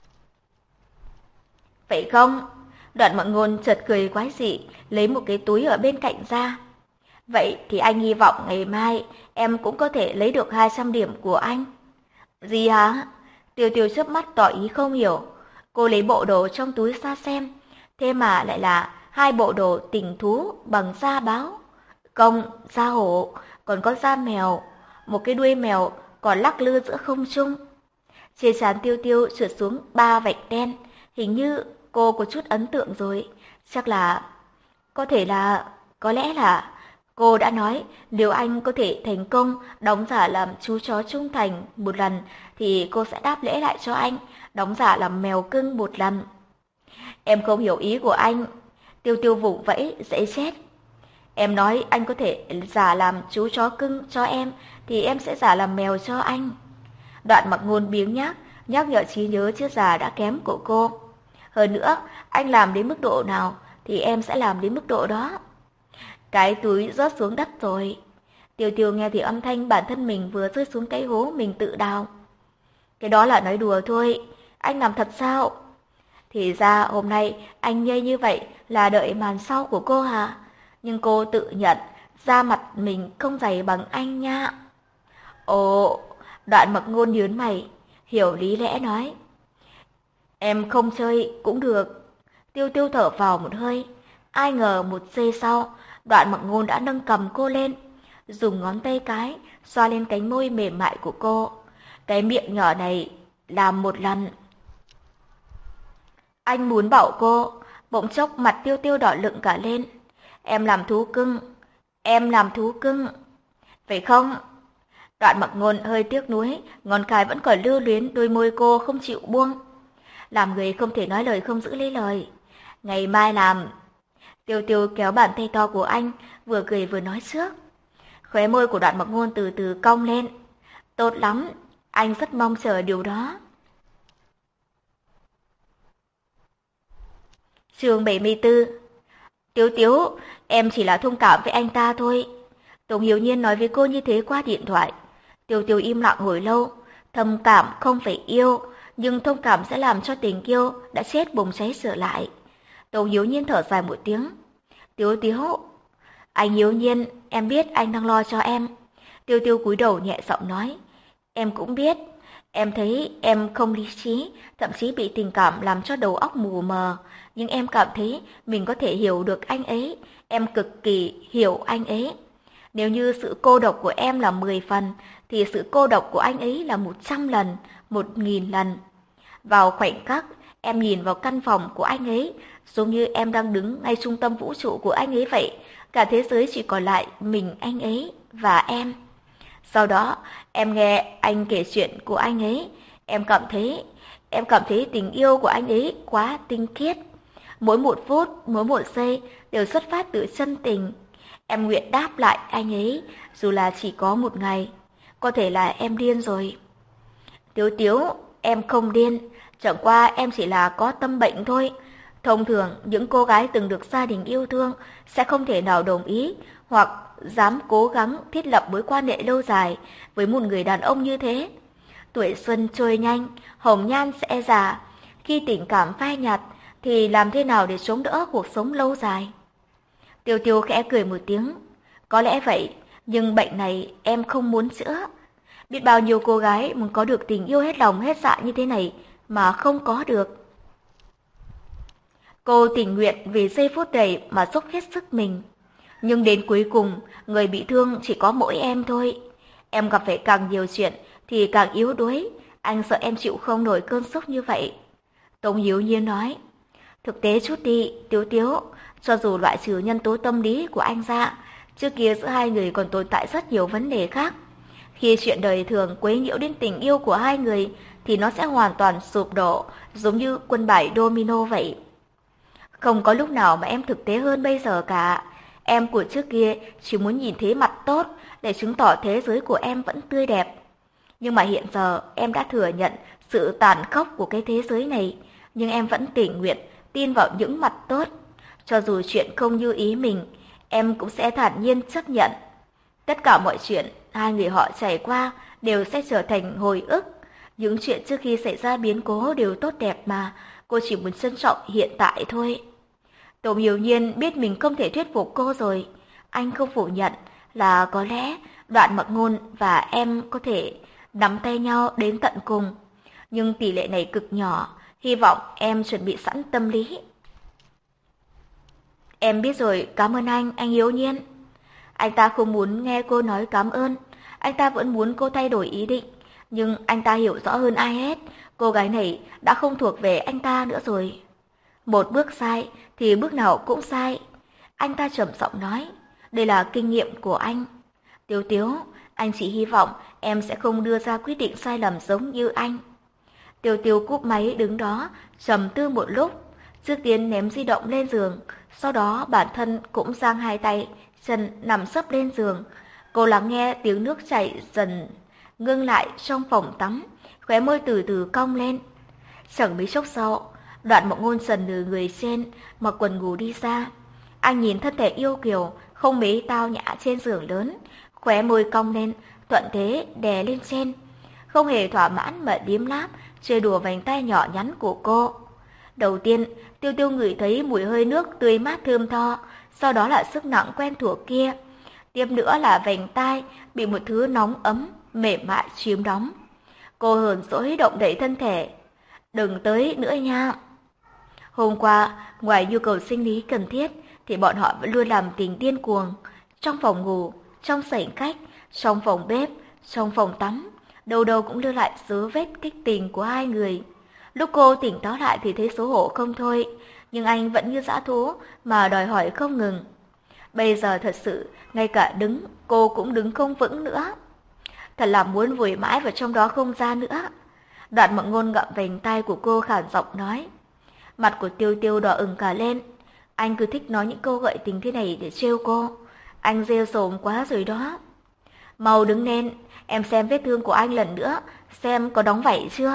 Vậy không? Đoạn Mặc Ngôn chợt cười quái dị, lấy một cái túi ở bên cạnh ra. Vậy thì anh hy vọng ngày mai em cũng có thể lấy được hai trăm điểm của anh. Gì hả? Tiêu Tiêu chớp mắt tỏ ý không hiểu. Cô lấy bộ đồ trong túi ra xem, thế mà lại là hai bộ đồ tình thú bằng da báo. Công, da hổ, còn có da mèo, một cái đuôi mèo còn lắc lư giữa không trung. Trên trán Tiêu Tiêu trượt xuống ba vạch đen, hình như cô có chút ấn tượng rồi, chắc là, có thể là, có lẽ là, cô đã nói nếu anh có thể thành công đóng giả làm chú chó trung thành một lần thì cô sẽ đáp lễ lại cho anh, đóng giả làm mèo cưng một lần. Em không hiểu ý của anh. Tiêu Tiêu vùng vẫy, dễ chết. Em nói anh có thể giả làm chú chó cưng cho em thì em sẽ giả làm mèo cho anh. Đoạn Mặc Ngôn biếng nhác, nhắc nhở trí nhớ chưa già đã kém của cô. Hơn nữa, anh làm đến mức độ nào thì em sẽ làm đến mức độ đó. Cái túi rớt xuống đất rồi. Tiêu Tiêu nghe thì âm thanh bản thân mình vừa rơi xuống cái hố mình tự đào. Cái đó là nói đùa thôi, anh làm thật sao? Thì ra hôm nay anh nhây như vậy là đợi màn sau của cô hả? Nhưng cô tự nhận da mặt mình không dày bằng anh nha. Ồ, Đoạn Mặc Ngôn nhớn mày, hiểu lý lẽ nói. Em không chơi cũng được. Tiêu Tiêu thở vào một hơi. Ai ngờ một giây sau, Đoạn Mặc Ngôn đã nâng cầm cô lên, dùng ngón tay cái xoa lên cánh môi mềm mại của cô. Cái miệng nhỏ này làm một lần. Anh muốn bảo cô, bỗng chốc mặt Tiêu Tiêu đỏ lựng cả lên. Em làm thú cưng, em làm thú cưng. Phải không? Đoạn Mặc Ngôn hơi tiếc nuối, ngón cái vẫn còn lưu luyến đôi môi cô không chịu buông. Làm người không thể nói lời không giữ lấy lời. Ngày mai làm. Tiêu Tiêu kéo bàn tay to của anh, vừa cười vừa nói trước. Khóe môi của Đoạn Mặc Ngôn từ từ cong lên. Tốt lắm, anh rất mong chờ điều đó. Chương bảy mươi tư. Tiếu Tiếu, em chỉ là thông cảm với anh ta thôi. Tống Hiếu Nhiên nói với cô như thế qua điện thoại. Tiêu Tiêu im lặng hồi lâu. Thầm cảm không phải yêu, nhưng thông cảm sẽ làm cho tình yêu đã chết bùng cháy trở lại. Tống Hiếu Nhiên thở dài một tiếng. Tiếu Tiếu, anh Hiếu Nhiên, em biết anh đang lo cho em. Tiêu Tiêu cúi đầu nhẹ giọng nói. Em cũng biết, em thấy em không lý trí, thậm chí bị tình cảm làm cho đầu óc mù mờ. Nhưng em cảm thấy mình có thể hiểu được anh ấy, em cực kỳ hiểu anh ấy. Nếu như sự cô độc của em là mười phần, thì sự cô độc của anh ấy là một trăm lần, một nghìn lần. Vào khoảnh khắc, em nhìn vào căn phòng của anh ấy, giống như em đang đứng ngay trung tâm vũ trụ của anh ấy vậy. Cả thế giới chỉ còn lại mình anh ấy và em. Sau đó, em nghe anh kể chuyện của anh ấy, em cảm thấy, em cảm thấy tình yêu của anh ấy quá tinh khiết. Mỗi một phút, mỗi một giây đều xuất phát từ chân tình. Em nguyện đáp lại anh ấy, dù là chỉ có một ngày. Có thể là em điên rồi. Tiếu Tiếu, em không điên, chẳng qua em chỉ là có tâm bệnh thôi. Thông thường, những cô gái từng được gia đình yêu thương sẽ không thể nào đồng ý hoặc dám cố gắng thiết lập mối quan hệ lâu dài với một người đàn ông như thế. Tuổi xuân trôi nhanh, hồng nhan sẽ già. Khi tình cảm phai nhạt, thì làm thế nào để chống đỡ cuộc sống lâu dài? Tiêu Tiêu khẽ cười một tiếng. Có lẽ vậy, nhưng bệnh này em không muốn chữa. Biết bao nhiêu cô gái muốn có được tình yêu hết lòng hết dạ như thế này mà không có được. Cô tình nguyện vì giây phút này mà dốc hết sức mình. Nhưng đến cuối cùng, người bị thương chỉ có mỗi em thôi. Em gặp phải càng nhiều chuyện thì càng yếu đuối. Anh sợ em chịu không nổi cơn sốc như vậy. Tống Hiếu Nhiên nói. Thực tế chút đi, Tiếu Tiếu, cho dù loại trừ nhân tố tâm lý của anh ra, trước kia giữa hai người còn tồn tại rất nhiều vấn đề khác. Khi chuyện đời thường quấy nhiễu đến tình yêu của hai người, thì nó sẽ hoàn toàn sụp đổ, giống như quân bài domino vậy. Không có lúc nào mà em thực tế hơn bây giờ cả. Em của trước kia chỉ muốn nhìn thấy mặt tốt để chứng tỏ thế giới của em vẫn tươi đẹp. Nhưng mà hiện giờ em đã thừa nhận sự tàn khốc của cái thế giới này, nhưng em vẫn tình nguyện tin vào những mặt tốt. Cho dù chuyện không như ý mình, em cũng sẽ thản nhiên chấp nhận. Tất cả mọi chuyện hai người họ trải qua đều sẽ trở thành hồi ức. Những chuyện trước khi xảy ra biến cố đều tốt đẹp mà, cô chỉ muốn trân trọng hiện tại thôi. Tống Hiếu Nhiên biết mình không thể thuyết phục cô rồi. Anh không phủ nhận là có lẽ Đoạn Mặc Ngôn và em có thể nắm tay nhau đến tận cùng. Nhưng tỷ lệ này cực nhỏ, hy vọng em chuẩn bị sẵn tâm lý. Em biết rồi, cảm ơn anh, anh Hiếu Nhiên. Anh ta không muốn nghe cô nói cảm ơn, anh ta vẫn muốn cô thay đổi ý định. Nhưng anh ta hiểu rõ hơn ai hết, cô gái này đã không thuộc về anh ta nữa rồi. Một bước sai thì bước nào cũng sai. Anh ta trầm giọng nói, đây là kinh nghiệm của anh. Tiếu Tiếu, anh chỉ hy vọng em sẽ không đưa ra quyết định sai lầm giống như anh. Tiêu Tiêu cúp máy đứng đó, trầm tư một lúc, trước tiên ném di động lên giường, sau đó bản thân cũng giang hai tay, chân nằm sấp lên giường. Cô lắng nghe tiếng nước chảy dần ngưng lại trong phòng tắm, khóe môi từ từ cong lên. Chẳng mấy chốc sau, Đoạn Mộng Ngôn sần nửa người trên, mặc quần ngủ đi ra. Anh nhìn thân thể yêu kiều, không mấy tao nhã trên giường lớn, khóe môi cong lên, thuận thế đè lên trên. Không hề thỏa mãn mà liếm láp, chơi đùa vành tay nhỏ nhắn của cô. Đầu tiên, Tiêu Tiêu ngửi thấy mùi hơi nước tươi mát thơm tho, sau đó là sức nặng quen thuộc kia. Tiếp nữa là vành tai bị một thứ nóng ấm mềm mại chiếm đóng. Cô hờn dỗi động đậy thân thể. Đừng tới nữa nha. Hôm qua, ngoài nhu cầu sinh lý cần thiết, thì bọn họ vẫn luôn làm tình điên cuồng. Trong phòng ngủ, trong sảnh khách, trong phòng bếp, trong phòng tắm, đâu đâu cũng lưu lại dấu vết kích tình của hai người. Lúc cô tỉnh táo lại thì thấy xấu hổ không thôi, nhưng anh vẫn như dã thú mà đòi hỏi không ngừng. Bây giờ thật sự, ngay cả đứng, cô cũng đứng không vững nữa. Thật là muốn vùi mãi vào trong đó không ra nữa. Đoạn Mộng Ngôn ngậm vành tai của cô khản giọng nói. Mặt của Tiêu Tiêu đỏ ửng cả lên. Anh cứ thích nói những câu gợi tình thế này để trêu cô. Anh rêu rồm quá rồi đó. Mau đứng lên, em xem vết thương của anh lần nữa, xem có đóng vảy chưa.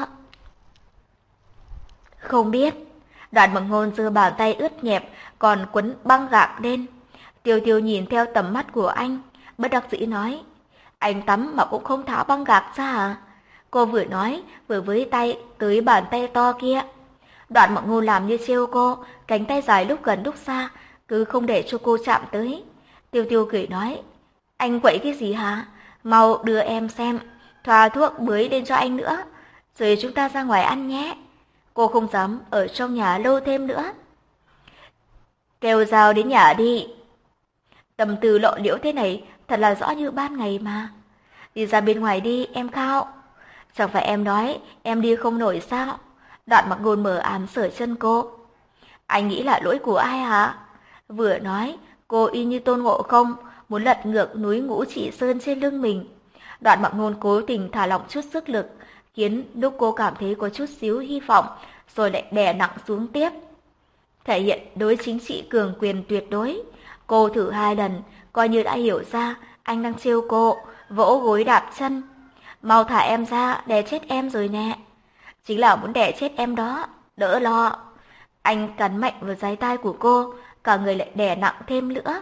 Không biết. Đoạn Mộng Ngôn giơ bàn tay ướt nhẹp còn quấn băng gạc lên. Tiêu Tiêu nhìn theo tầm mắt của anh, bất đắc dĩ nói. Anh tắm mà cũng không tháo băng gạc ra à? Cô vừa nói, vừa với tay tới bàn tay to kia. Đoạn Mộng Ngôn làm như trêu cô, cánh tay dài lúc gần lúc xa, cứ không để cho cô chạm tới. Tiêu Tiêu cười nói, anh quậy cái gì hả? Mau đưa em xem, thoa thuốc bưới lên cho anh nữa, rồi chúng ta ra ngoài ăn nhé. Cô không dám ở trong nhà lâu thêm nữa. Kêu Giao đến nhà đi. Tâm tư lộ liễu thế này thật là rõ như ban ngày mà. Đi ra bên ngoài đi, em Khao. Chẳng phải em nói em đi không nổi sao? Đoạn Mặc Ngôn mờ ám sờ chân cô. Anh nghĩ là lỗi của ai hả? Vừa nói, cô y như Tôn Ngộ Không, muốn lật ngược núi Ngũ Chỉ Sơn trên lưng mình. Đoạn Mặc Ngôn cố tình thả lỏng chút sức lực, khiến lúc cô cảm thấy có chút xíu hy vọng, rồi lại đè nặng xuống tiếp. Thể hiện đối chính trị cường quyền tuyệt đối. Cô thử hai lần, coi như đã hiểu ra anh đang trêu cô, vỗ gối đạp chân. Mau thả em ra, đè chết em rồi nè. Chính là muốn đè chết em đó, đỡ lo. Anh cắn mạnh vào dái tai của cô, cả người lại đè nặng thêm nữa.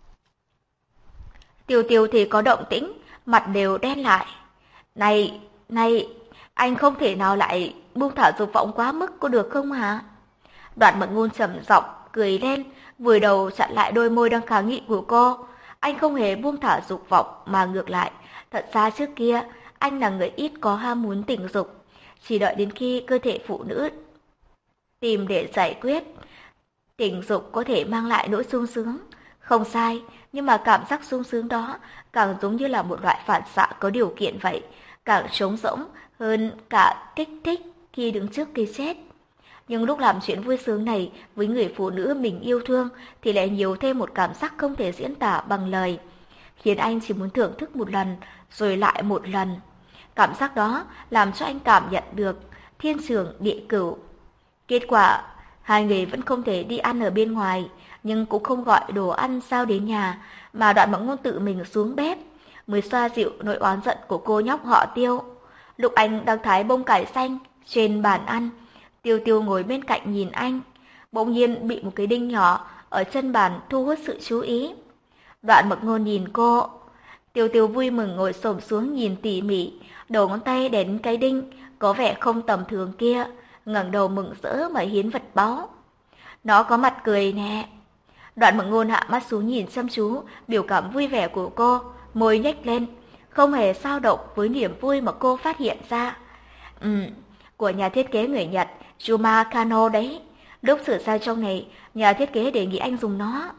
Tiêu Tiêu thì có động tĩnh, mặt đều đen lại. Này, này, anh không thể nào lại buông thả dục vọng quá mức có được không hả? Đoạn Mộng Ngôn trầm giọng cười lên, vùi đầu chặn lại đôi môi đang kháng nghị của cô. Anh không hề buông thả dục vọng mà ngược lại, thật ra trước kia anh là người ít có ham muốn tình dục, chỉ đợi đến khi cơ thể phụ nữ tìm để giải quyết. Tình dục có thể mang lại nỗi sung sướng, không sai, nhưng mà cảm giác sung sướng đó càng giống như là một loại phản xạ có điều kiện vậy, càng trống rỗng hơn cả kích thích khi đứng trước cái chết. Nhưng lúc làm chuyện vui sướng này với người phụ nữ mình yêu thương thì lại nhiều thêm một cảm giác không thể diễn tả bằng lời, khiến anh chỉ muốn thưởng thức một lần rồi lại một lần. Cảm giác đó làm cho anh cảm nhận được thiên trường địa cửu. Kết quả, hai người vẫn không thể đi ăn ở bên ngoài, nhưng cũng không gọi đồ ăn giao đến nhà, mà Đoạn Mộng Ngôn tự mình xuống bếp, mới xoa dịu nỗi oán giận của cô nhóc họ Tiêu. Lúc anh đang thái bông cải xanh trên bàn ăn, Tiêu Tiêu ngồi bên cạnh nhìn anh, bỗng nhiên bị một cái đinh nhỏ ở chân bàn thu hút sự chú ý. Đoạn Mộng Ngôn nhìn cô. Tiêu Tiêu vui mừng ngồi xổm xuống nhìn tỉ mỉ, đầu ngón tay đến cái đinh có vẻ không tầm thường kia, ngẩng đầu mừng rỡ mà hiến vật báu. Nó có mặt cười nè. Đoạn Mộng Ngôn hạ mắt xuống nhìn chăm chú biểu cảm vui vẻ của cô, môi nhếch lên, không hề dao động với niềm vui mà cô phát hiện ra. Ừm, của nhà thiết kế người Nhật Yuma Kano đấy. Lúc sửa sai trong này, nhà thiết kế đề nghị anh dùng nó.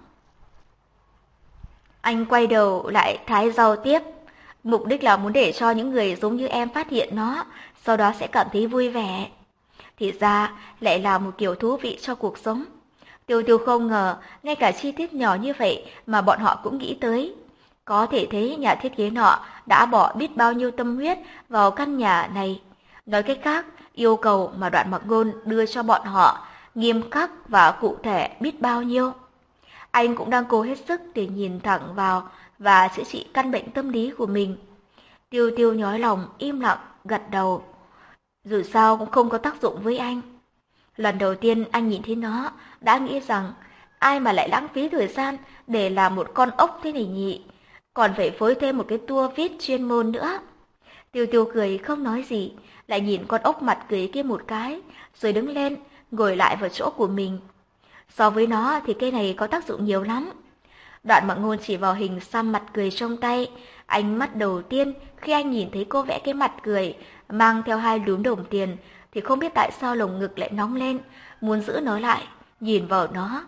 Anh quay đầu lại thái rau tiếp, mục đích là muốn để cho những người giống như em phát hiện nó, sau đó sẽ cảm thấy vui vẻ. Thì ra lại là một kiểu thú vị cho cuộc sống. Tiêu Tiêu không ngờ, ngay cả chi tiết nhỏ như vậy mà bọn họ cũng nghĩ tới. Có thể thấy nhà thiết kế nọ đã bỏ biết bao nhiêu tâm huyết vào căn nhà này. Nói cách khác, yêu cầu mà Đoạn Mặc Ngôn đưa cho bọn họ nghiêm khắc và cụ thể biết bao nhiêu. Anh cũng đang cố hết sức để nhìn thẳng vào và chữa trị căn bệnh tâm lý của mình. Tiêu Tiêu nhói lòng, im lặng, gật đầu. Dù sao cũng không có tác dụng với anh. Lần đầu tiên anh nhìn thấy nó, đã nghĩ rằng ai mà lại lãng phí thời gian để làm một con ốc thế này nhỉ, còn phải phối thêm một cái tua vít chuyên môn nữa. Tiêu Tiêu cười không nói gì, lại nhìn con ốc mặt cười kia một cái, rồi đứng lên, ngồi lại vào chỗ của mình. So với nó thì cây này có tác dụng nhiều lắm. Đoạn Mộng Ngôn chỉ vào hình xăm mặt cười trong tay, Ánh mắt đầu tiên khi anh nhìn thấy cô vẽ cái mặt cười, mang theo hai lúm đồng tiền, thì không biết tại sao lồng ngực lại nóng lên, muốn giữ nó lại, nhìn vào nó.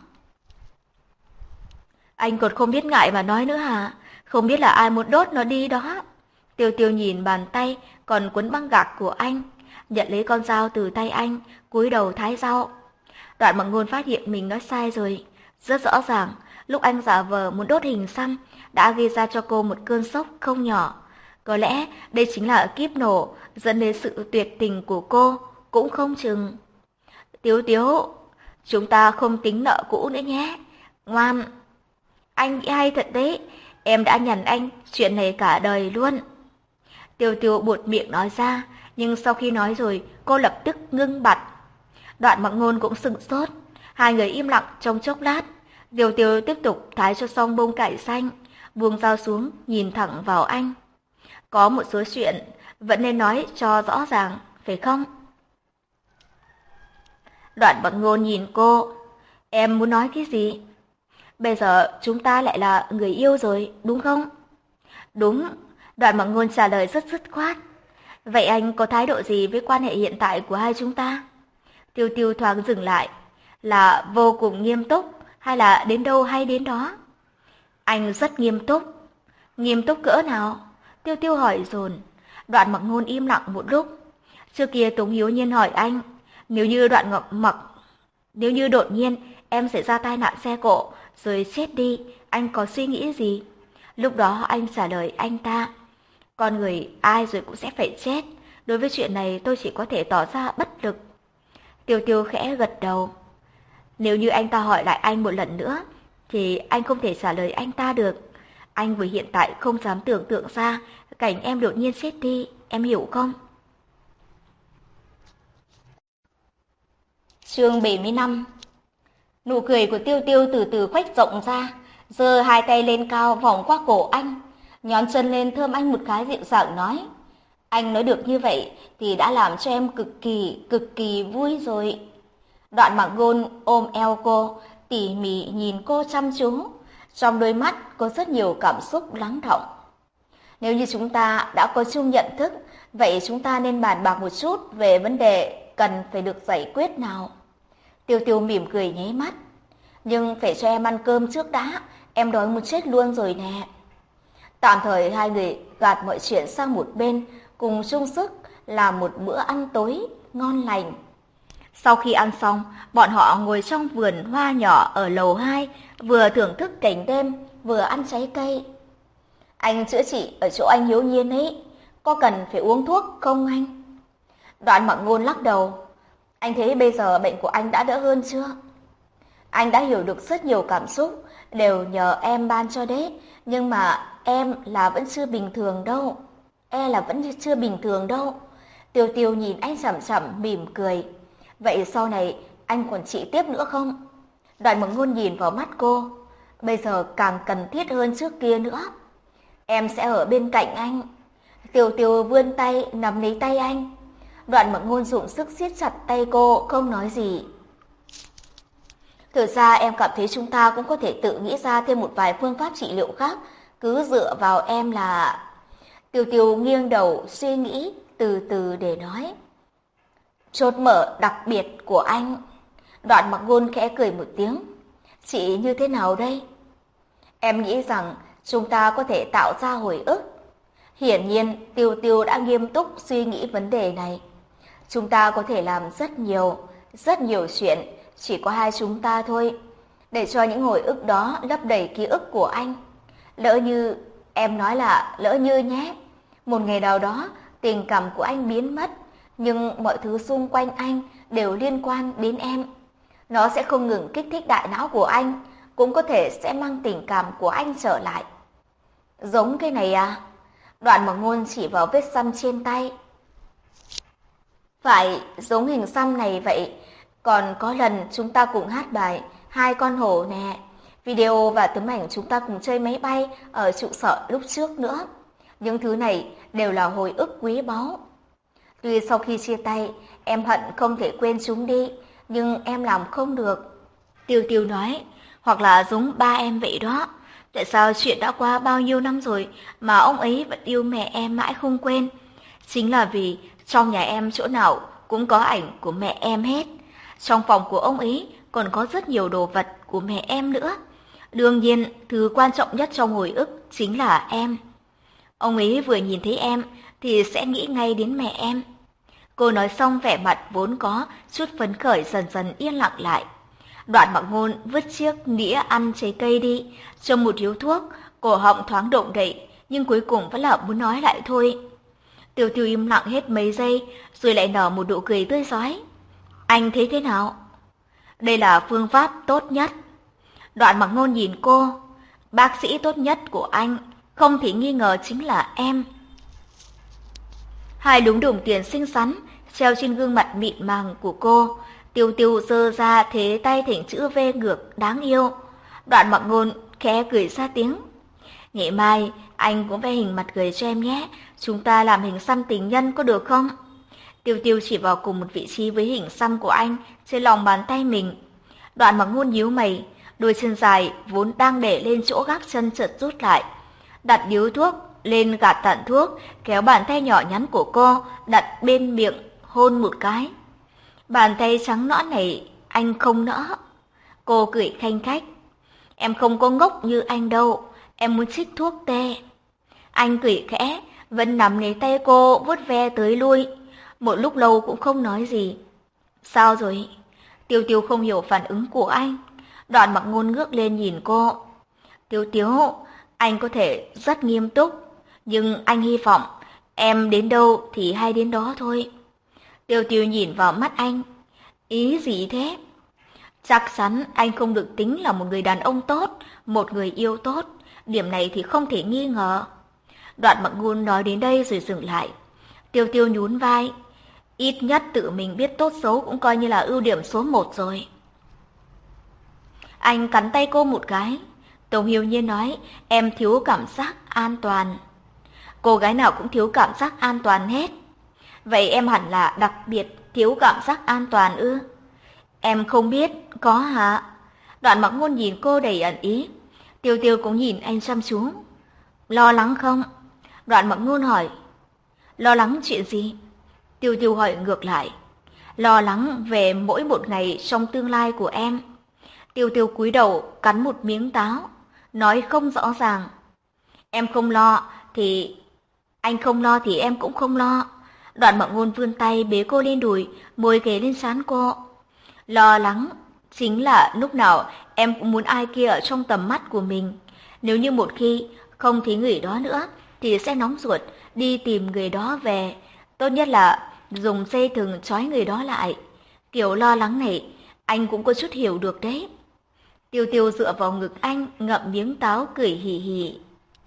Anh còn không biết ngại mà nói nữa hả? Không biết là ai muốn đốt nó đi đó. Tiêu Tiêu nhìn bàn tay còn cuốn băng gạc của anh, nhận lấy con dao từ tay anh, cúi đầu thái rau. Đoạn Mặc Ngôn phát hiện mình nói sai rồi. Rất rõ ràng, lúc anh giả vờ muốn đốt hình xăm đã gây ra cho cô một cơn sốc không nhỏ. Có lẽ đây chính là kíp nổ dẫn đến sự tuyệt tình của cô, cũng không chừng. Tiếu Tiếu, chúng ta không tính nợ cũ nữa nhé. Ngoan. Anh nghĩ hay thật đấy, em đã nhằn anh chuyện này cả đời luôn. Tiêu Tiêu buột miệng nói ra, nhưng sau khi nói rồi, cô lập tức ngưng bặt. Đoạn Mặc Ngôn cũng sững sốt, hai người im lặng trong chốc lát. Tiêu Tiêu tiếp tục thái cho xong bông cải xanh, buông dao xuống, nhìn thẳng vào anh. Có một số chuyện vẫn nên nói cho rõ ràng, phải không? Đoạn Mặc Ngôn nhìn cô, em muốn nói cái gì? Bây giờ chúng ta lại là người yêu rồi, đúng không? Đúng, Đoạn Mặc Ngôn trả lời rất dứt khoát. Vậy anh có thái độ gì với quan hệ hiện tại của hai chúng ta? Tiêu Tiêu thoáng dừng lại, là vô cùng nghiêm túc hay là đến đâu hay đến đó? Anh rất nghiêm túc. Nghiêm túc cỡ nào? Tiêu Tiêu hỏi dồn. Đoạn Mặc Ngôn im lặng một lúc. Trước kia Tống Hiếu Nhiên hỏi anh, nếu như Đoạn Ngọc Mặc, nếu như đột nhiên em xảy ra tai nạn xe cộ rồi chết đi, anh có suy nghĩ gì? Lúc đó anh trả lời anh ta, con người ai rồi cũng sẽ phải chết, đối với chuyện này tôi chỉ có thể tỏ ra bất lực. Tiêu Tiêu khẽ gật đầu. Nếu như anh ta hỏi lại anh một lần nữa, thì anh không thể trả lời anh ta được. Anh vừa hiện tại không dám tưởng tượng ra cảnh em đột nhiên chết đi, em hiểu không? Chương bảy mươi lăm. Nụ cười của Tiêu Tiêu từ từ khuếch rộng ra, giơ hai tay lên cao vòng qua cổ anh, nhón chân lên thơm anh một cái dịu dàng nói. Anh nói được như vậy thì đã làm cho em cực kỳ, cực kỳ vui rồi. Đoạn Mặc Ngôn ôm eo cô, tỉ mỉ nhìn cô chăm chú, trong đôi mắt có rất nhiều cảm xúc lắng đọng. Nếu như chúng ta đã có chung nhận thức, vậy chúng ta nên bàn bạc một chút về vấn đề cần phải được giải quyết nào. Tiêu Tiêu mỉm cười nháy mắt. Nhưng phải cho em ăn cơm trước đã, em đói muốn chết luôn rồi nè. Tạm thời hai người gạt mọi chuyện sang một bên, cùng chung sức làm một bữa ăn tối ngon lành. Sau khi ăn xong, bọn họ ngồi trong vườn hoa nhỏ ở lầu hai, vừa thưởng thức cảnh đêm, vừa ăn trái cây. Anh chữa trị ở chỗ anh Hiếu Nhiên ấy, có cần phải uống thuốc không anh? Đoạn Mặc Ngôn lắc đầu. Anh thấy bây giờ bệnh của anh đã đỡ hơn chưa? Anh đã hiểu được rất nhiều cảm xúc, đều nhờ em ban cho đấy, nhưng mà em là vẫn chưa bình thường đâu. E là vẫn chưa bình thường đâu. Tiêu Tiêu nhìn anh chằm chằm mỉm cười. Vậy sau này anh còn trị tiếp nữa không? Đoạn Mặc Ngôn nhìn vào mắt cô. Bây giờ càng cần thiết hơn trước kia nữa. Em sẽ ở bên cạnh anh. Tiêu Tiêu vươn tay nắm lấy tay anh. Đoạn Mặc Ngôn dùng sức siết chặt tay cô, không nói gì. Thực ra em cảm thấy chúng ta cũng có thể tự nghĩ ra thêm một vài phương pháp trị liệu khác, cứ dựa vào em là... Tiêu Tiêu nghiêng đầu suy nghĩ, từ từ để nói. Chốt mở đặc biệt của anh. Đoạn Mặc Ngôn khẽ cười một tiếng. Chị như thế nào đây? Em nghĩ rằng chúng ta có thể tạo ra hồi ức. Hiển nhiên Tiêu Tiêu đã nghiêm túc suy nghĩ vấn đề này. Chúng ta có thể làm rất nhiều, rất nhiều chuyện, chỉ có hai chúng ta thôi, để cho những hồi ức đó lấp đầy ký ức của anh. Lỡ như, em nói là lỡ như nhé, một ngày nào đó tình cảm của anh biến mất, nhưng mọi thứ xung quanh anh đều liên quan đến em. Nó sẽ không ngừng kích thích đại não của anh, cũng có thể sẽ mang tình cảm của anh trở lại. Giống cái này à? Đoạn Mặc Ngôn chỉ vào vết xăm trên tay. Phải, giống hình xăm này vậy. Còn có lần chúng ta cùng hát bài Hai con hổ nè. Video và tấm ảnh chúng ta cùng chơi máy bay ở trụ sở lúc trước nữa. Những thứ này đều là hồi ức quý báu. Tuy sau khi chia tay, em hận không thể quên chúng đi, nhưng em làm không được. Tiêu Tiêu nói, hoặc là giống ba em vậy đó. Tại sao chuyện đã qua bao nhiêu năm rồi mà ông ấy vẫn yêu mẹ em mãi không quên? Chính là vì trong nhà em chỗ nào cũng có ảnh của mẹ em hết. Trong phòng của ông ấy còn có rất nhiều đồ vật của mẹ em nữa. Đương nhiên, thứ quan trọng nhất trong hồi ức chính là em. Ông ấy vừa nhìn thấy em thì sẽ nghĩ ngay đến mẹ em. Cô nói xong vẻ mặt vốn có chút phấn khởi dần dần yên lặng lại. Đoạn Mặc Ngôn vứt chiếc nĩa ăn trái cây đi, châm một điếu thuốc, cổ họng thoáng động đậy, nhưng cuối cùng vẫn là muốn nói lại thôi. Tiêu Tiêu im lặng hết mấy giây, rồi lại nở một nụ cười tươi rói. Anh thấy thế nào? Đây là phương pháp tốt nhất. Đoạn Mặc Ngôn nhìn cô. Bác sĩ tốt nhất của anh, không thể nghi ngờ chính là em. Hai đống đồng tiền xinh xắn treo trên gương mặt mịn màng của cô. Tiêu Tiêu giơ ra thế tay thành chữ V ngược đáng yêu. Đoạn Mặc Ngôn khẽ cười ra tiếng. Ngày mai anh cũng vẽ hình mặt cười cho em nhé. Chúng ta làm hình xăm tình nhân có được không? Tiêu Tiêu chỉ vào cùng một vị trí với hình xăm của anh trên lòng bàn tay mình. Đoạn Mặc Ngôn nhíu mày, đôi chân dài vốn đang để lên chỗ gác chân chợt rút lại. Đặt điếu thuốc lên gạt tàn thuốc, kéo bàn tay nhỏ nhắn của cô đặt bên miệng hôn một cái. Bàn tay trắng nõn này anh không nỡ. Cô cười khanh khách. Em không có ngốc như anh đâu, em muốn chích thuốc tê. Anh cười khẽ, vẫn nắm lấy tay cô vuốt ve tới lui. Một lúc lâu cũng không nói gì. Sao rồi? Tiêu Tiêu không hiểu phản ứng của anh. Đoạn Mặc Ngôn ngước lên nhìn cô. Tiêu Tiêu, anh có thể rất nghiêm túc, nhưng anh hy vọng em đến đâu thì hay đến đó thôi. Tiêu Tiêu nhìn vào mắt anh. Ý gì thế? Chắc chắn anh không được tính là một người đàn ông tốt, một người yêu tốt. Điểm này thì không thể nghi ngờ. Đoạn Mặc Ngôn nói đến đây rồi dừng lại. Tiêu Tiêu nhún vai. Ít nhất tự mình biết tốt xấu cũng coi như là ưu điểm số một rồi. Anh cắn tay cô một cái. Tống Hiếu Nhiên nói, em thiếu cảm giác an toàn. Cô gái nào cũng thiếu cảm giác an toàn hết. Vậy em hẳn là đặc biệt thiếu cảm giác an toàn ư? Em không biết, có hả? Đoạn Mặc Ngôn nhìn cô đầy ẩn ý. Tiêu Tiêu cũng nhìn anh chăm chú. Lo lắng không? Đoạn Mặc Ngôn hỏi. Lo lắng chuyện gì? Tiêu Tiêu hỏi ngược lại. Lo lắng về mỗi một ngày trong tương lai của em. Tiêu Tiêu cúi đầu cắn một miếng táo, nói không rõ ràng. Em không lo thì... Anh không lo thì em cũng không lo. Đoạn Mặc Ngôn vươn tay bế cô lên đùi, môi ghé lên trán cô. Lo lắng chính là lúc nào em cũng muốn ai kia ở trong tầm mắt của mình. Nếu như một khi không thấy người đó nữa thì sẽ nóng ruột đi tìm người đó về. Tốt nhất là dùng dây thừng trói người đó lại. Kiểu lo lắng này anh cũng có chút hiểu được đấy. Tiêu Tiêu dựa vào ngực anh, ngậm miếng táo cười hì hì.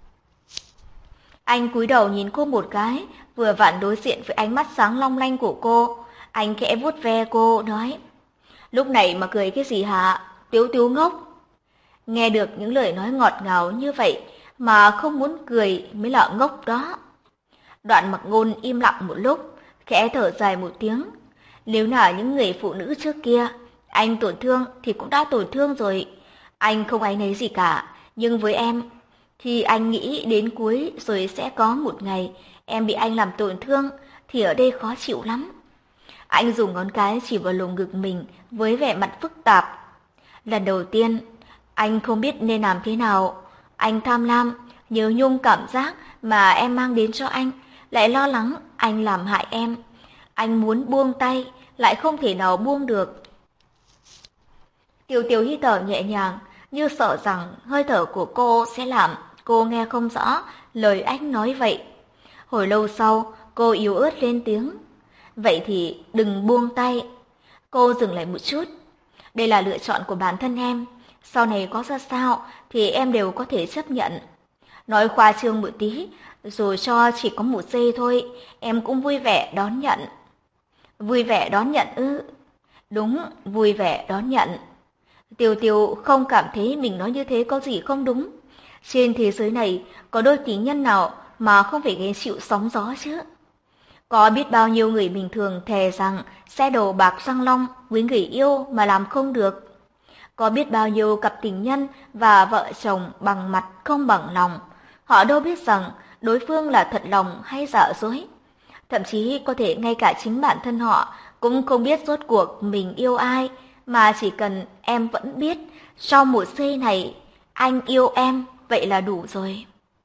Anh cúi đầu nhìn cô một cái, vừa vặn đối diện với ánh mắt sáng long lanh của cô. Anh khẽ vuốt ve cô, nói. Lúc này mà cười cái gì hả? Tiếu Tiếu ngốc. Nghe được những lời nói ngọt ngào như vậy mà không muốn cười mới là ngốc đó. Đoạn Mặc Ngôn im lặng một lúc, khẽ thở dài một tiếng. Nếu là những người phụ nữ trước kia, anh tổn thương thì cũng đã tổn thương rồi. Anh không áy náy gì cả, nhưng với em, thì anh nghĩ đến cuối rồi sẽ có một ngày em bị anh làm tổn thương thì ở đây khó chịu lắm. Anh dùng ngón cái chỉ vào lồng ngực mình với vẻ mặt phức tạp. Lần đầu tiên, anh không biết nên làm thế nào. Anh tham lam, nhớ nhung cảm giác mà em mang đến cho anh, lại lo lắng anh làm hại em. Anh muốn buông tay, lại không thể nào buông được. Tiêu Tiêu hít thở nhẹ nhàng, như sợ rằng hơi thở của cô sẽ làm cô nghe không rõ lời anh nói vậy. Hồi lâu sau, cô yếu ớt lên tiếng. Vậy thì đừng buông tay. Cô dừng lại một chút. Đây là lựa chọn của bản thân em. Sau này có ra sao thì em đều có thể chấp nhận. Nói khoa trương một tí, rồi cho chỉ có một giây thôi, em cũng vui vẻ đón nhận. Vui vẻ đón nhận ư? Đúng, vui vẻ đón nhận. Tiêu Tiêu không cảm thấy mình nói như thế có gì không đúng. Trên thế giới này có đôi tình nhân nào mà không phải gánh chịu sóng gió chứ? Có biết bao nhiêu người bình thường thề rằng sẽ đầu bạc răng long với người yêu mà làm không được. Có biết bao nhiêu cặp tình nhân và vợ chồng bằng mặt không bằng lòng. Họ đâu biết rằng đối phương là thật lòng hay giả dối. Thậm chí có thể ngay cả chính bản thân họ cũng không biết rốt cuộc mình yêu ai, mà chỉ cần em vẫn biết sau một giây này anh yêu em, vậy là đủ rồi.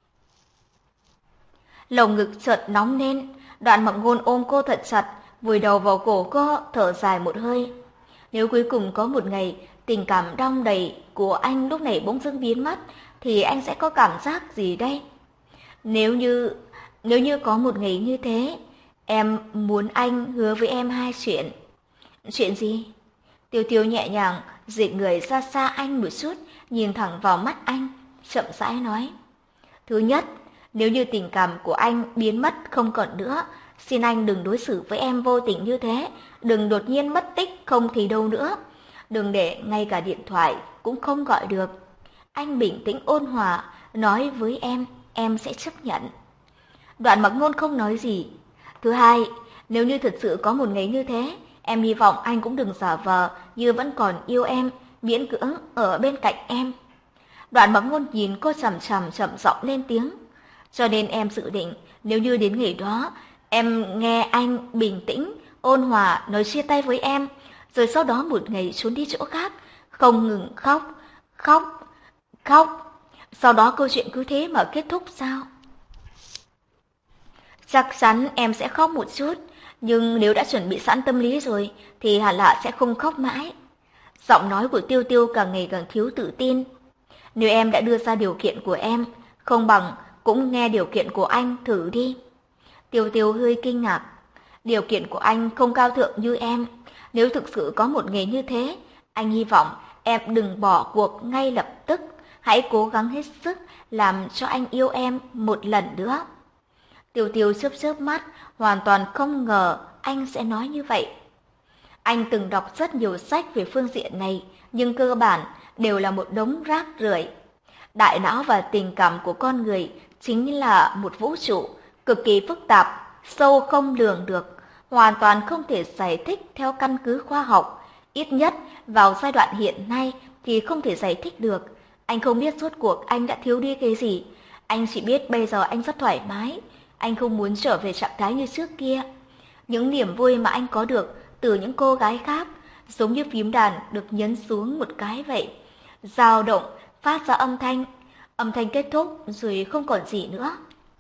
Lồng ngực chợt nóng lên, Đoạn Mặc Ngôn ôm cô thật chặt, vùi đầu vào cổ cô, thở dài một hơi. Nếu cuối cùng có một ngày tình cảm đong đầy của anh lúc này bỗng dưng biến mất, thì anh sẽ có cảm giác gì đây? Nếu như, nếu như có một ngày như thế, em muốn anh hứa với em hai chuyện. Chuyện gì? Tiêu Tiêu nhẹ nhàng dịch người ra xa anh một chút, nhìn thẳng vào mắt anh, chậm rãi nói. Thứ nhất, nếu như tình cảm của anh biến mất không còn nữa, xin anh đừng đối xử với em vô tình như thế, đừng đột nhiên mất tích không thì đâu nữa. Đừng để ngay cả điện thoại cũng không gọi được. Anh bình tĩnh ôn hòa, nói với em, em sẽ chấp nhận. Đoạn Mặc Ngôn không nói gì. Thứ hai, nếu như thật sự có một ngày như thế, em hy vọng anh cũng đừng giả vờ như vẫn còn yêu em, miễn cưỡng ở bên cạnh em. Đoạn Mặc Ngôn nhìn cô chằm chằm chậm giọng lên tiếng. Cho nên em dự định, nếu như đến ngày đó, em nghe anh bình tĩnh, ôn hòa nói chia tay với em, rồi sau đó một ngày trốn đi chỗ khác, không ngừng khóc, khóc, khóc. Sau đó câu chuyện cứ thế mà kết thúc sao? Chắc chắn em sẽ khóc một chút, nhưng nếu đã chuẩn bị sẵn tâm lý rồi, thì hẳn là sẽ không khóc mãi. Giọng nói của Tiêu Tiêu càng ngày càng thiếu tự tin. Nếu em đã đưa ra điều kiện của em, không bằng cũng nghe điều kiện của anh thử đi. Tiêu Tiêu hơi kinh ngạc. Điều kiện của anh không cao thượng như em. Nếu thực sự có một ngày như thế, anh hy vọng em đừng bỏ cuộc ngay lập tức. Hãy cố gắng hết sức làm cho anh yêu em một lần nữa. Tiêu Tiêu chớp chớp mắt, hoàn toàn không ngờ anh sẽ nói như vậy. Anh từng đọc rất nhiều sách về phương diện này, nhưng cơ bản đều là một đống rác rưởi. Đại não và tình cảm của con người chính là một vũ trụ cực kỳ phức tạp, sâu không lường được, hoàn toàn không thể giải thích theo căn cứ khoa học. Ít nhất vào giai đoạn hiện nay thì không thể giải thích được. Anh không biết rốt cuộc anh đã thiếu đi cái gì. Anh chỉ biết bây giờ anh rất thoải mái. Anh không muốn trở về trạng thái như trước kia. Những niềm vui mà anh có được từ những cô gái khác, giống như phím đàn được nhấn xuống một cái vậy. Dao động, phát ra âm thanh. Âm thanh kết thúc rồi không còn gì nữa.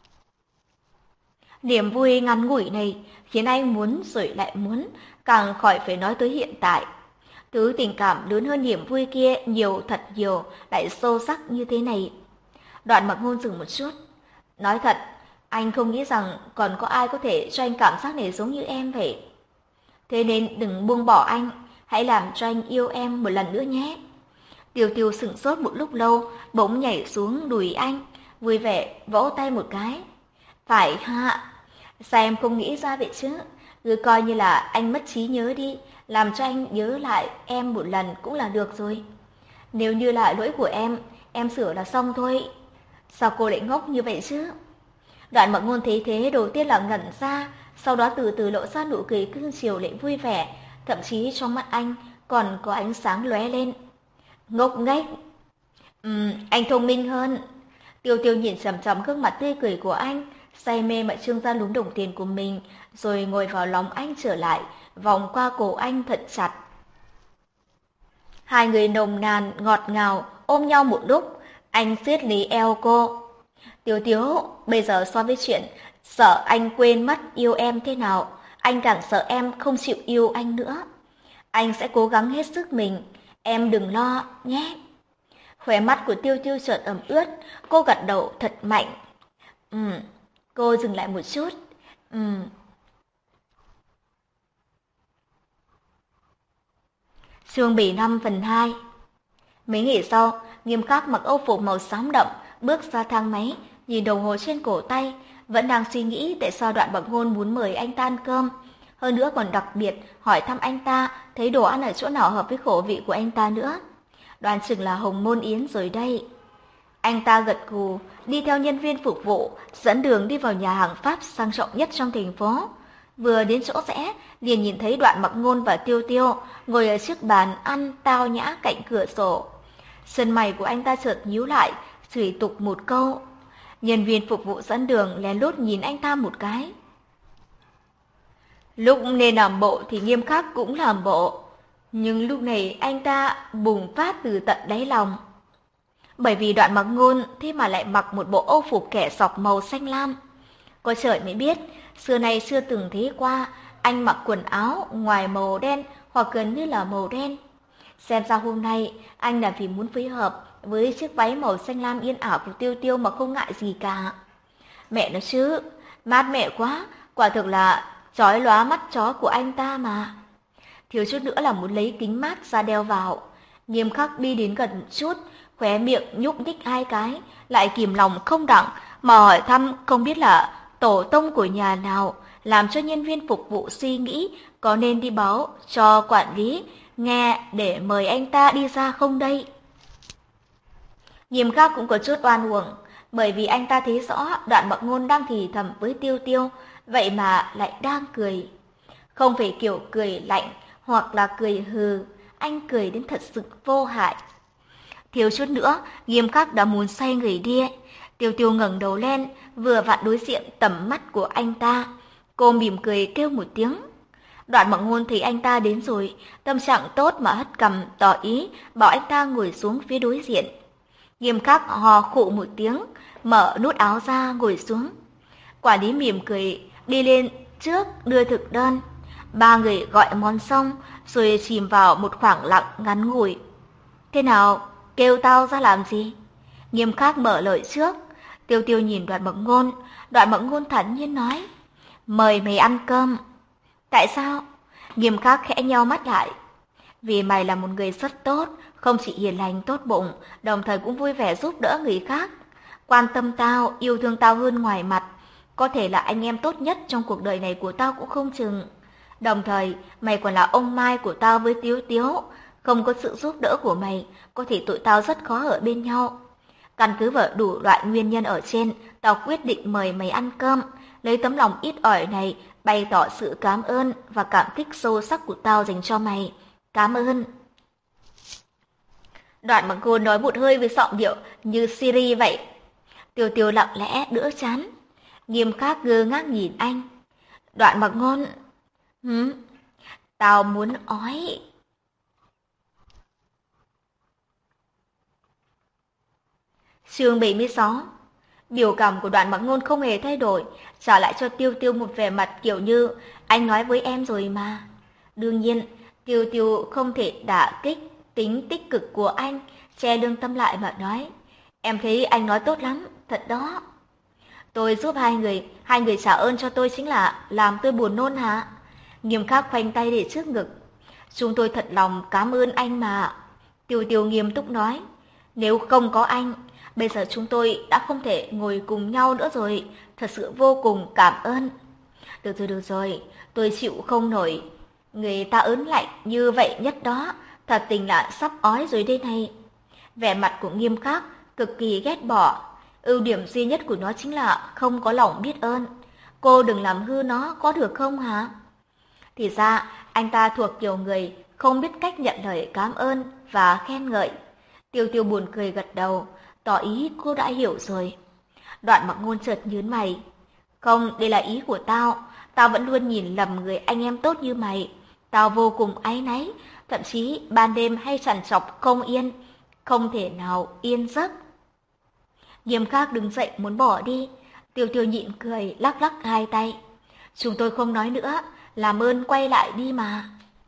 Niềm vui ngắn ngủi này khiến anh muốn rồi lại muốn, càng khỏi phải nói tới hiện tại. Thứ tình cảm lớn hơn niềm vui kia nhiều thật nhiều, lại sâu sắc như thế này. Đoạn Mặc Ngôn dừng một chút. Nói thật, anh không nghĩ rằng còn có ai có thể cho anh cảm giác này giống như em vậy. Thế nên đừng buông bỏ anh, hãy làm cho anh yêu em một lần nữa nhé. Tiêu Tiêu sững sốt một lúc lâu, bỗng nhảy xuống đùi anh, vui vẻ vỗ tay một cái. Phải hạ, sao em không nghĩ ra vậy chứ? Cứ coi như là anh mất trí nhớ đi, làm cho anh nhớ lại em một lần cũng là được rồi. Nếu như là lỗi của em, em sửa là xong thôi. Sao cô lại ngốc như vậy chứ? Đoạn Mặc Ngôn thấy thế đầu tiên là ngẩn ra, sau đó từ từ lộ ra nụ cười cưng chiều lại vui vẻ, thậm chí trong mắt anh còn có ánh sáng lóe lên. Ngốc nghếch. Ừm, anh thông minh hơn. Tiêu Tiêu nhìn chằm chằm gương mặt tươi cười của anh, say mê mà trương ra lúm đồng tiền của mình, rồi ngồi vào lòng anh trở lại, vòng qua cổ anh thật chặt. Hai người nồng nàn, ngọt ngào, ôm nhau một lúc, anh siết lấy eo cô. Tiêu Tiêu, bây giờ so với chuyện sợ anh quên mất yêu em thế nào, anh càng sợ em không chịu yêu anh nữa. Anh sẽ cố gắng hết sức mình, em đừng lo nhé. Khóe mắt của Tiêu Tiêu chợt ẩm ướt, cô gật đầu thật mạnh. Ừm, cô dừng lại một chút. Ừm. Chương bảy năm phần hai. Mấy ngày sau, Nghiêm Khắc mặc âu phục màu xám đậm, bước ra thang máy, nhìn đồng hồ trên cổ tay, vẫn đang suy nghĩ tại sao Đoạn Mặc Ngôn muốn mời anh ta ăn cơm. Hơn nữa còn đặc biệt hỏi thăm anh ta thấy đồ ăn ở chỗ nào hợp với khẩu vị của anh ta nữa. Đoán chừng là Hồng Môn Yến rồi đây. Anh ta gật gù, đi theo nhân viên phục vụ, dẫn đường đi vào nhà hàng Pháp sang trọng nhất trong thành phố. Vừa đến chỗ rẽ, liền nhìn thấy Đoạn Mặc Ngôn và Tiêu Tiêu ngồi ở chiếc bàn ăn tao nhã cạnh cửa sổ. Chân mày của anh ta chợt nhíu lại, chửi tục một câu. Nhân viên phục vụ dẫn đường lén lút nhìn anh ta một cái. Lúc nên làm bộ thì Nghiêm Khắc cũng làm bộ, nhưng lúc này anh ta bùng phát từ tận đáy lòng. Bởi vì Đoạn Mặc Ngôn thế mà lại mặc một bộ âu phục kẻ sọc màu xanh lam. Có trời mới biết, xưa nay chưa từng thấy qua anh mặc quần áo ngoài màu đen hoặc gần như là màu đen. Xem ra hôm nay anh là vì muốn phối hợp với chiếc váy màu xanh lam yên ảo của Tiêu Tiêu mà không ngại gì cả. Mẹ nó chứ, mát mẻ quá, quả thực là chói lóa mắt chó của anh ta mà. Thiếu chút nữa là muốn lấy kính mát ra đeo vào. Nghiêm Khắc đi đến gần một chút, khóe miệng nhúc nhích hai cái, lại kìm lòng không đặng mà hỏi thăm không biết là tổ tông của nhà nào, làm cho nhân viên phục vụ suy nghĩ có nên đi báo cho quản lý nghe để mời anh ta đi ra không đây. Nghiêm Khắc cũng có chút oan uổng, bởi vì anh ta thấy rõ Đoạn Mặc Ngôn đang thì thầm với Tiêu Tiêu, vậy mà lại đang cười. Không phải kiểu cười lạnh hoặc là cười hừ, anh cười đến thật sự vô hại. Thiếu chút nữa, Nghiêm Khắc đã muốn xoay người đi. Tiêu Tiêu ngẩng đầu lên, vừa vặn đối diện tầm mắt của anh ta. Cô mỉm cười kêu một tiếng. Đoạn Mặc Ngôn thấy anh ta đến rồi, tâm trạng tốt mà hất cằm tỏ ý bảo anh ta ngồi xuống phía đối diện. Nghiêm Khắc hò khụ một tiếng, mở nút áo ra ngồi xuống. Quản lý mỉm cười đi lên trước đưa thực đơn. Ba người gọi món xong rồi chìm vào một khoảng lặng ngắn ngủi. Thế nào, kêu tao ra làm gì? Nghiêm Khắc mở lời trước. Tiêu Tiêu nhìn Đoạn Mặc Ngôn, Đoạn Mặc Ngôn thản nhiên nói, mời mày ăn cơm. Tại sao? Nghiêm Khắc khẽ nheo mắt lại. Vì mày là một người rất tốt, không chỉ hiền lành tốt bụng, đồng thời cũng vui vẻ giúp đỡ người khác. Quan tâm tao, yêu thương tao hơn ngoài mặt. Có thể là anh em tốt nhất trong cuộc đời này của tao cũng không chừng. Đồng thời, mày còn là ông Mai của tao với Tiếu Tiếu. Không có sự giúp đỡ của mày, có thể tụi tao rất khó ở bên nhau. Căn cứ vào đủ loại nguyên nhân ở trên, tao quyết định mời mày ăn cơm. Lấy tấm lòng ít ỏi này, bày tỏ sự cảm ơn và cảm kích sâu sắc của tao dành cho mày. Cảm ơn. Đoạn Mặc Ngôn nói một hơi với giọng điệu như Siri vậy. Tiêu Tiêu lặng lẽ đỡ chán. Nghiêm Khắc ngơ ngác nhìn anh. Đoạn Mặc Ngôn, hứ, tao muốn ói. Chương bảy mươi sáu. Biểu cảm của Đoạn Mặc Ngôn không hề thay đổi, trả lại cho Tiêu Tiêu một vẻ mặt kiểu như anh nói với em rồi mà. Đương nhiên, Tiêu Tiêu không thể đả kích tính tích cực của anh, che lương tâm lại mà nói, em thấy anh nói tốt lắm, thật đó. Tôi giúp hai người, hai người trả ơn cho tôi chính là làm tôi buồn nôn hả? Nghiêm Khắc khoanh tay để trước ngực. Chúng tôi thật lòng cảm ơn anh mà. Tiêu Tiêu nghiêm túc nói, nếu không có anh, bây giờ chúng tôi đã không thể ngồi cùng nhau nữa rồi, thật sự vô cùng cảm ơn. Được rồi, được rồi, tôi chịu không nổi. Người ta ớn lạnh như vậy nhất đó, thật tình là sắp ói rồi đây này. Vẻ mặt của Nghiêm Khắc cực kỳ ghét bỏ. Ưu điểm duy nhất của nó chính là không có lòng biết ơn. Cô đừng làm hư nó có được không hả? Thì ra anh ta thuộc kiểu người không biết cách nhận lời cảm ơn và khen ngợi. Tiêu Tiêu buồn cười gật đầu, tỏ ý cô đã hiểu rồi. Đoạn Mặc Ngôn chợt nhướng mày. Không, đây là ý của tao. Tao vẫn luôn nhìn lầm người anh em tốt như mày. Tao vô cùng áy náy, thậm chí ban đêm hay trằn trọc không yên, không thể nào yên giấc. Nghiêm Khắc đứng dậy muốn bỏ đi. Tiêu Tiêu nhịn cười, lắc lắc hai tay. Chúng tôi không nói nữa, làm ơn quay lại đi mà.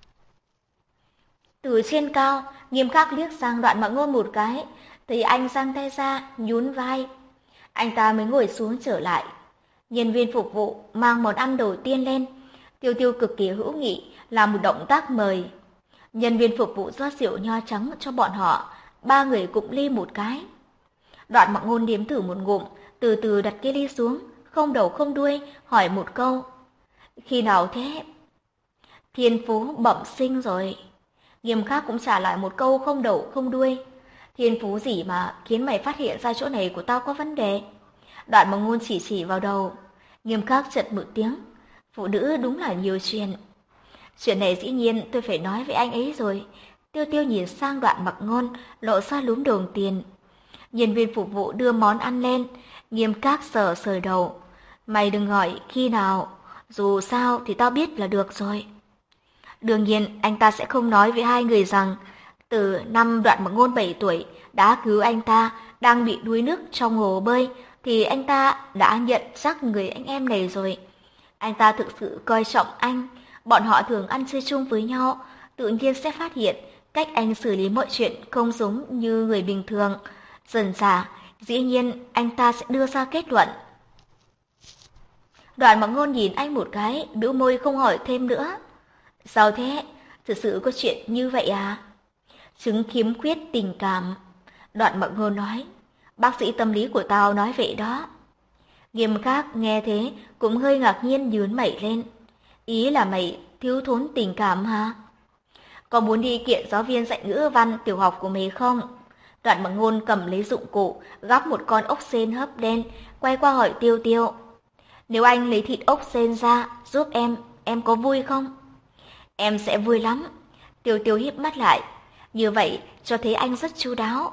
Từ trên cao, Nghiêm Khắc liếc sang Đoạn Mặc Ngôn một cái, thấy anh giang tay ra, nhún vai. Anh ta mới ngồi xuống trở lại. Nhân viên phục vụ mang món ăn đầu tiên lên. Tiêu Tiêu cực kỳ hữu nghị, làm một động tác mời. Nhân viên phục vụ rót rượu nho trắng cho bọn họ, ba người cũng ly một cái. Đoạn Mặc Ngôn nếm thử một ngụm, từ từ đặt cái ly xuống, không đầu không đuôi, hỏi một câu. Khi nào thế? Thiên phú bẩm sinh rồi. Nghiêm Khắc cũng trả lại một câu không đầu không đuôi. Thiên phú gì mà khiến mày phát hiện ra chỗ này của tao có vấn đề? Đoạn Mặc Ngôn chỉ chỉ vào đầu. Nghiêm Khắc chật một tiếng. Phụ nữ đúng là nhiều chuyện. Chuyện này dĩ nhiên tôi phải nói với anh ấy rồi. Tiêu Tiêu nhìn sang Đoạn Mặc Ngôn, lộ ra lúm đồng tiền. Nhân viên phục vụ đưa món ăn lên, Nghiêm Các sờ sờ đầu. Mày đừng hỏi khi nào, dù sao thì tao biết là được rồi. Đương nhiên anh ta sẽ không nói với hai người rằng từ năm Đoạn Mặc Ngôn bảy tuổi đã cứu anh ta đang bị đuối nước trong hồ bơi thì anh ta đã nhận chắc người anh em này rồi. Anh ta thực sự coi trọng anh, bọn họ thường ăn chơi chung với nhau, tự nhiên sẽ phát hiện cách anh xử lý mọi chuyện không giống như người bình thường. Dần dà, dĩ nhiên anh ta sẽ đưa ra kết luận. Đoạn Mặc Ngôn nhìn anh một cái, bĩu môi không hỏi thêm nữa. Sao thế? Thực sự có chuyện như vậy à? Chứng khiếm khuyết tình cảm. Đoạn Mặc Ngôn nói. Bác sĩ tâm lý của tao nói vậy đó. Nghiêm Các nghe thế cũng hơi ngạc nhiên nhướng mày lên. Ý là mày thiếu thốn tình cảm hả? Có muốn đi kiện giáo viên dạy ngữ văn tiểu học của mày không? Đoạn Mặc Ngôn cầm lấy dụng cụ, gắp một con ốc sên hấp đen, quay qua hỏi Tiêu Tiêu. Nếu anh lấy thịt ốc sên ra giúp em, em có vui không? Em sẽ vui lắm. Tiêu Tiêu híp mắt lại. Như vậy cho thấy anh rất chu đáo.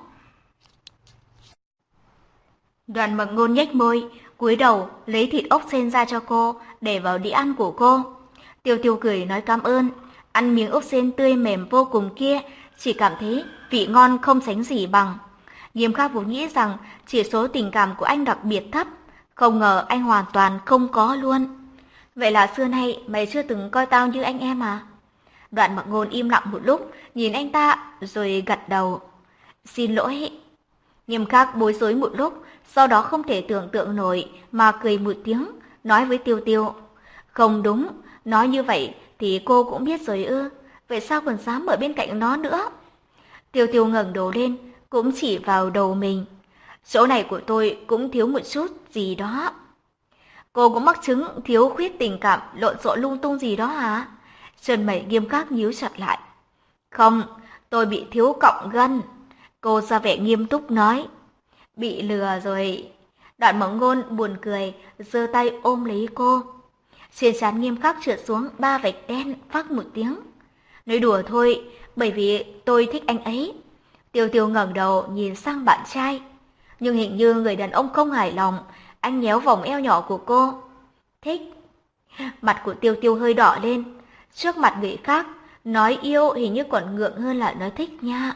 Đoạn Mặc Ngôn nhếch môi, cúi đầu lấy thịt ốc sên ra cho cô, để vào đĩa ăn của cô. Tiêu Tiêu cười nói cảm ơn. Ăn miếng ốc sên tươi mềm vô cùng kia, chỉ cảm thấy vị ngon không sánh gì bằng. Nghiêm Khắc vốn nghĩ rằng chỉ số tình cảm của anh đặc biệt thấp, không ngờ anh hoàn toàn không có luôn. Vậy là xưa nay mày chưa từng coi tao như anh em à? Đoạn Mặc Ngôn im lặng một lúc, nhìn anh ta rồi gật đầu. Xin lỗi. Nghiêm Khắc bối rối một lúc, sau đó không thể tưởng tượng nổi mà cười một tiếng, nói với Tiêu Tiêu. Không đúng, nói như vậy thì cô cũng biết rồi ư, vậy sao còn dám ở bên cạnh nó nữa? Tiêu Tiêu ngẩng đầu lên, cũng chỉ vào đầu mình. Chỗ này của tôi cũng thiếu một chút gì đó. Cô cũng mắc chứng thiếu khuyết tình cảm lộn xộn lung tung gì đó hả? Chân mày Nghiêm Khắc nhíu chặt lại. Không, tôi bị thiếu cọng gân. Cô ra vẻ nghiêm túc nói. Bị lừa rồi. Đoạn Mặc Ngôn buồn cười, giơ tay ôm lấy cô. Trên trán Nghiêm Khắc trượt xuống ba vạch đen, phắc một tiếng. Nói đùa thôi, bởi vì tôi thích anh ấy. Tiêu Tiêu ngẩng đầu nhìn sang bạn trai. Nhưng hình như người đàn ông không hài lòng, anh nhéo vòng eo nhỏ của cô. Thích. Mặt của Tiêu Tiêu hơi đỏ lên. Trước mặt người khác, nói yêu hình như còn ngượng hơn là nói thích nha.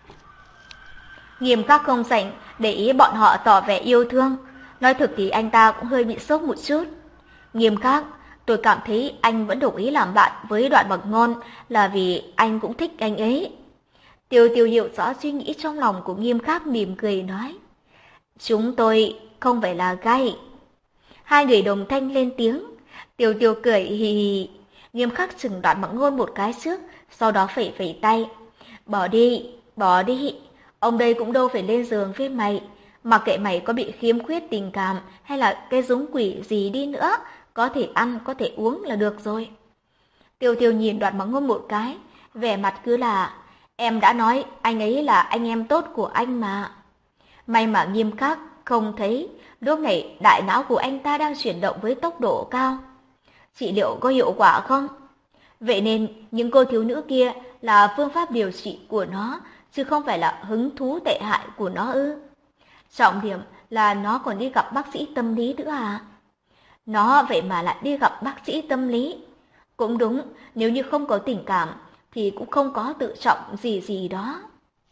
Nghiêm Khắc không rảnh để ý bọn họ tỏ vẻ yêu thương. Nói thực thì anh ta cũng hơi bị sốc một chút. Nghiêm Khắc, tôi cảm thấy anh vẫn đồng ý làm bạn với Đoạn Mặc Ngôn là vì anh cũng thích anh ấy. Tiêu Tiêu hiểu rõ suy nghĩ trong lòng của Nghiêm Khắc, mỉm cười nói. Chúng tôi không phải là gay. Hai người đồng thanh lên tiếng. Tiêu Tiêu cười hì hì. Nghiêm Khắc chừng Đoạn Mặc Ngôn một cái trước, sau đó phẩy phẩy tay. Bỏ đi, bỏ đi. Ông đây cũng đâu phải lên giường với mày. Mặc kệ mày có bị khiếm khuyết tình cảm hay là cái giống quỷ gì đi nữa, có thể ăn, có thể uống là được rồi. Tiêu Tiêu nhìn Đoạn Mặc Ngôn một cái, vẻ mặt cứ là, em đã nói anh ấy là anh em tốt của anh mà. May mà Nghiêm Khắc không thấy, lúc này đại não của anh ta đang chuyển động với tốc độ cao. Trị liệu có hiệu quả không? Vậy nên những cô thiếu nữ kia là phương pháp điều trị của nó, chứ không phải là hứng thú tệ hại của nó ư? Trọng điểm là nó còn đi gặp bác sĩ tâm lý nữa à? Nó vậy mà lại đi gặp bác sĩ tâm lý. Cũng đúng, nếu như không có tình cảm thì cũng không có tự trọng gì gì đó.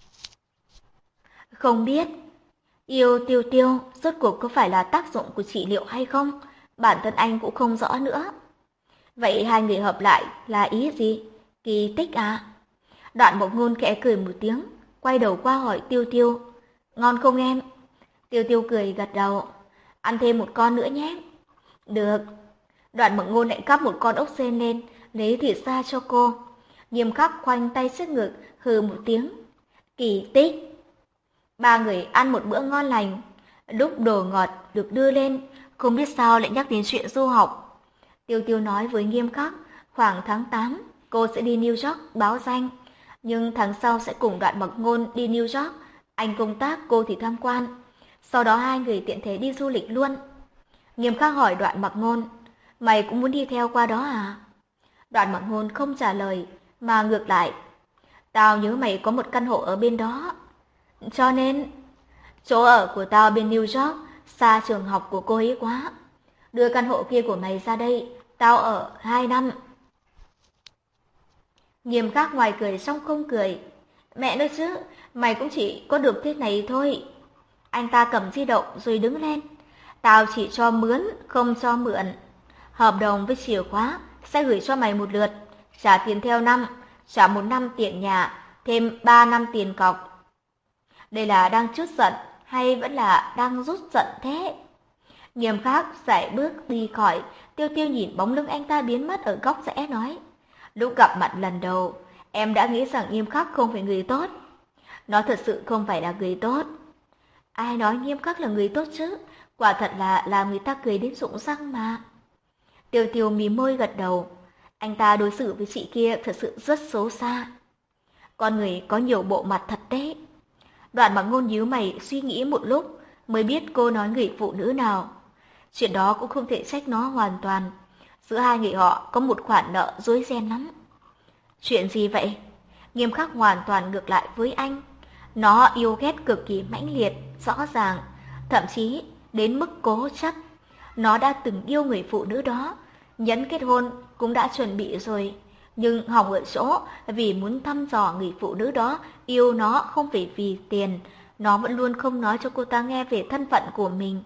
Không biết, yêu Tiêu Tiêu rốt cuộc có phải là tác dụng của trị liệu hay không? Bản thân anh cũng không rõ nữa. Vậy hai người hợp lại là ý gì? Kỳ tích à? Đoạn Mặc Ngôn khẽ cười một tiếng, quay đầu qua hỏi Tiêu Tiêu. Ngon không em? Tiêu Tiêu cười gật đầu. Ăn thêm một con nữa nhé. Được. Đoạn Mặc Ngôn lại cắp một con ốc sên lên, lấy thịt ra cho cô. Nghiêm Khắc khoanh tay trước ngực, hừ một tiếng. Kỳ tích. Ba người ăn một bữa ngon lành. Lúc đồ ngọt được đưa lên, không biết sao lại nhắc đến chuyện du học. Tiêu Tiêu nói với Nghiêm Khắc, khoảng tháng tám, cô sẽ đi New York báo danh. Nhưng tháng sau sẽ cùng Đoạn Mặc Ngôn đi New York, anh công tác, cô thì tham quan. Sau đó hai người tiện thể đi du lịch luôn. Nghiêm Khắc hỏi Đoạn Mặc Ngôn, Mày cũng muốn đi theo qua đó à? Đoạn Mặc Ngôn không trả lời, mà ngược lại. Tao nhớ mày có một căn hộ ở bên đó. Cho nên, chỗ ở của tao bên New York, xa trường học của cô ấy quá. Đưa căn hộ kia của mày ra đây, tao ở hai năm. Nghiêm Khắc ngoài cười xong không cười. Mẹ nói chứ, mày cũng chỉ có được thế này thôi. Anh ta cầm di động rồi đứng lên. Tao chỉ cho mướn, không cho mượn. Hợp đồng với chìa khóa sẽ gửi cho mày một lượt, trả tiền theo năm, trả một năm tiền nhà, thêm ba năm tiền cọc. Đây là đang trút giận hay vẫn là đang rút giận thế? Nghiêm Khắc sải bước đi khỏi, Tiêu Tiêu nhìn bóng lưng anh ta biến mất ở góc rẽ nói. Lúc gặp mặt lần đầu, em đã nghĩ rằng Nghiêm Khắc không phải người tốt. Nó thật sự không phải là người tốt. Ai nói Nghiêm Khắc là người tốt chứ? Quả thật là làm người ta cười đến rụng răng mà. Tiêu Tiêu mím môi gật đầu. Anh ta đối xử với chị kia thật sự rất xấu xa. Con người có nhiều bộ mặt thật đấy. Đoạn Mặc Ngôn nhíu mày suy nghĩ một lúc mới biết cô nói người phụ nữ nào. Chuyện đó cũng không thể trách nó hoàn toàn. Giữa hai người họ có một khoản nợ rối ren lắm. Chuyện gì vậy? Nghiêm Khắc hoàn toàn ngược lại với anh. Nó yêu ghét cực kỳ mãnh liệt, rõ ràng, thậm chí đến mức cố chấp. Nó đã từng yêu người phụ nữ đó, nhẫn kết hôn cũng đã chuẩn bị rồi. Nhưng hỏng ở chỗ vì muốn thăm dò người phụ nữ đó yêu nó không phải vì tiền. Nó vẫn luôn không nói cho cô ta nghe về thân phận của mình.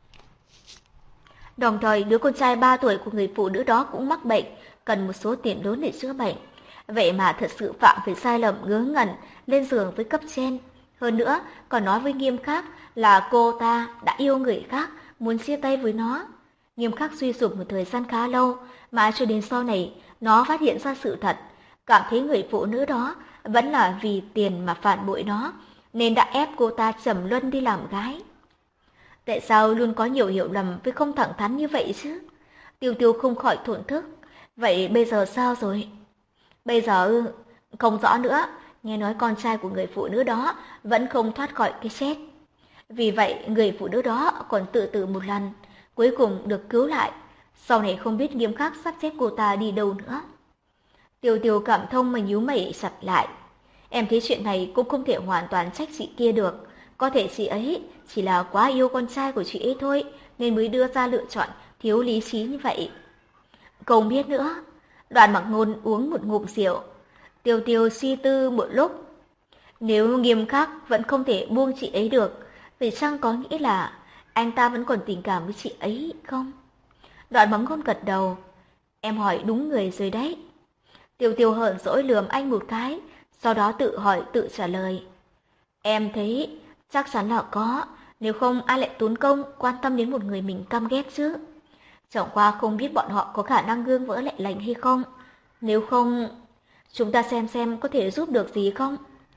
Đồng thời đứa con trai ba tuổi của người phụ nữ đó cũng mắc bệnh, cần một số tiền lớn để chữa bệnh. Vậy mà thật sự phạm phải sai lầm ngớ ngẩn, lên giường với cấp trên. Hơn nữa, còn nói với Nghiêm Khắc là cô ta đã yêu người khác, muốn chia tay với nó. Nghiêm Khắc suy sụp một thời gian khá lâu, mà cho đến sau này, nó phát hiện ra sự thật. Cảm thấy người phụ nữ đó vẫn là vì tiền mà phản bội nó, nên đã ép cô ta trầm luân đi làm gái. Tại sao luôn có nhiều hiểu lầm với không thẳng thắn như vậy chứ? Tiêu Tiêu không khỏi thổn thức. Vậy bây giờ sao rồi? Bây giờ không rõ nữa, nghe nói con trai của người phụ nữ đó vẫn không thoát khỏi cái chết. Vì vậy người phụ nữ đó còn tự tử một lần, cuối cùng được cứu lại. Sau này không biết Nghiêm Khắc sắp xếp cô ta đi đâu nữa. Tiêu Tiêu cảm thông mà nhíu mày chặt lại. Em thấy chuyện này cũng không thể hoàn toàn trách chị kia được. Có thể chị ấy chỉ là quá yêu con trai của chị ấy thôi, nên mới đưa ra lựa chọn thiếu lý trí như vậy. Không biết nữa. Đoạn Mặc Ngôn uống một ngụm rượu. Tiêu Tiêu suy tư một lúc. Nếu Nghiêm Khắc vẫn không thể buông chị ấy được, vậy chăng có nghĩa là anh ta vẫn còn tình cảm với chị ấy không? Đoạn Mặc Ngôn gật đầu. Em hỏi đúng người rồi đấy. Tiêu Tiêu hờn dỗi lườm anh một cái, sau đó tự hỏi tự trả lời. Em thấy chắc chắn là có, nếu không ai lại tốn công quan tâm đến một người mình căm ghét chứ. Chẳng qua không biết bọn họ có khả năng gương vỡ lại lành hay không. Nếu không, chúng ta xem xem có thể giúp được gì không.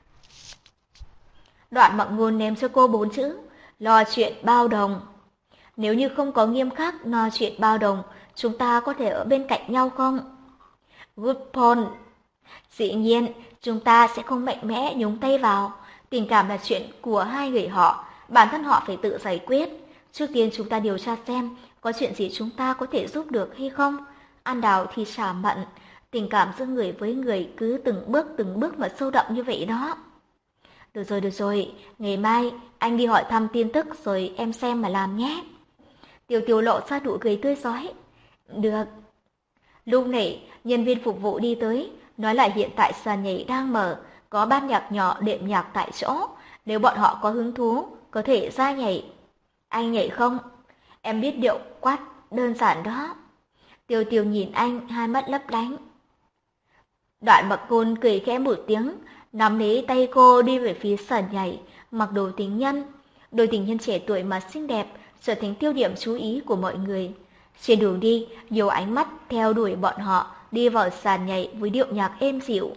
Đoạn Mặc Ngôn ném cho cô bốn chữ, lo chuyện bao đồng. Nếu như không có Nghiêm Khắc lo chuyện bao đồng, chúng ta có thể ở bên cạnh nhau không? Good point. Dĩ nhiên, chúng ta sẽ không mạnh mẽ nhúng tay vào. Tình cảm là chuyện của hai người họ, bản thân họ phải tự giải quyết. Trước tiên chúng ta điều tra xem có chuyện gì chúng ta có thể giúp được hay không. Ăn đào thì trả mận, tình cảm giữa người với người cứ từng bước từng bước mà sâu đậm như vậy đó. Được rồi, được rồi, ngày mai anh đi hỏi thăm tin tức rồi em xem mà làm nhé. Tiêu Tiêu lộ ra nụ cười tươi rói. Được. Lúc này, nhân viên phục vụ đi tới, nói lại hiện tại sàn nhảy đang mở, có ban nhạc nhỏ đệm nhạc tại chỗ, nếu bọn họ có hứng thú, có thể ra nhảy. Anh nhảy không? Em biết điệu quát đơn giản đó. Tiêu Tiêu nhìn anh, hai mắt lấp lánh. Đoạn Mặc Ngôn cười khẽ một tiếng, nắm lấy tay cô đi về phía sàn nhảy, mặc đồ tình nhân. Đôi tình nhân trẻ tuổi mà xinh đẹp, trở thành tiêu điểm chú ý của mọi người. Trên đường đi, nhiều ánh mắt theo đuổi bọn họ, đi vào sàn nhảy với điệu nhạc êm dịu.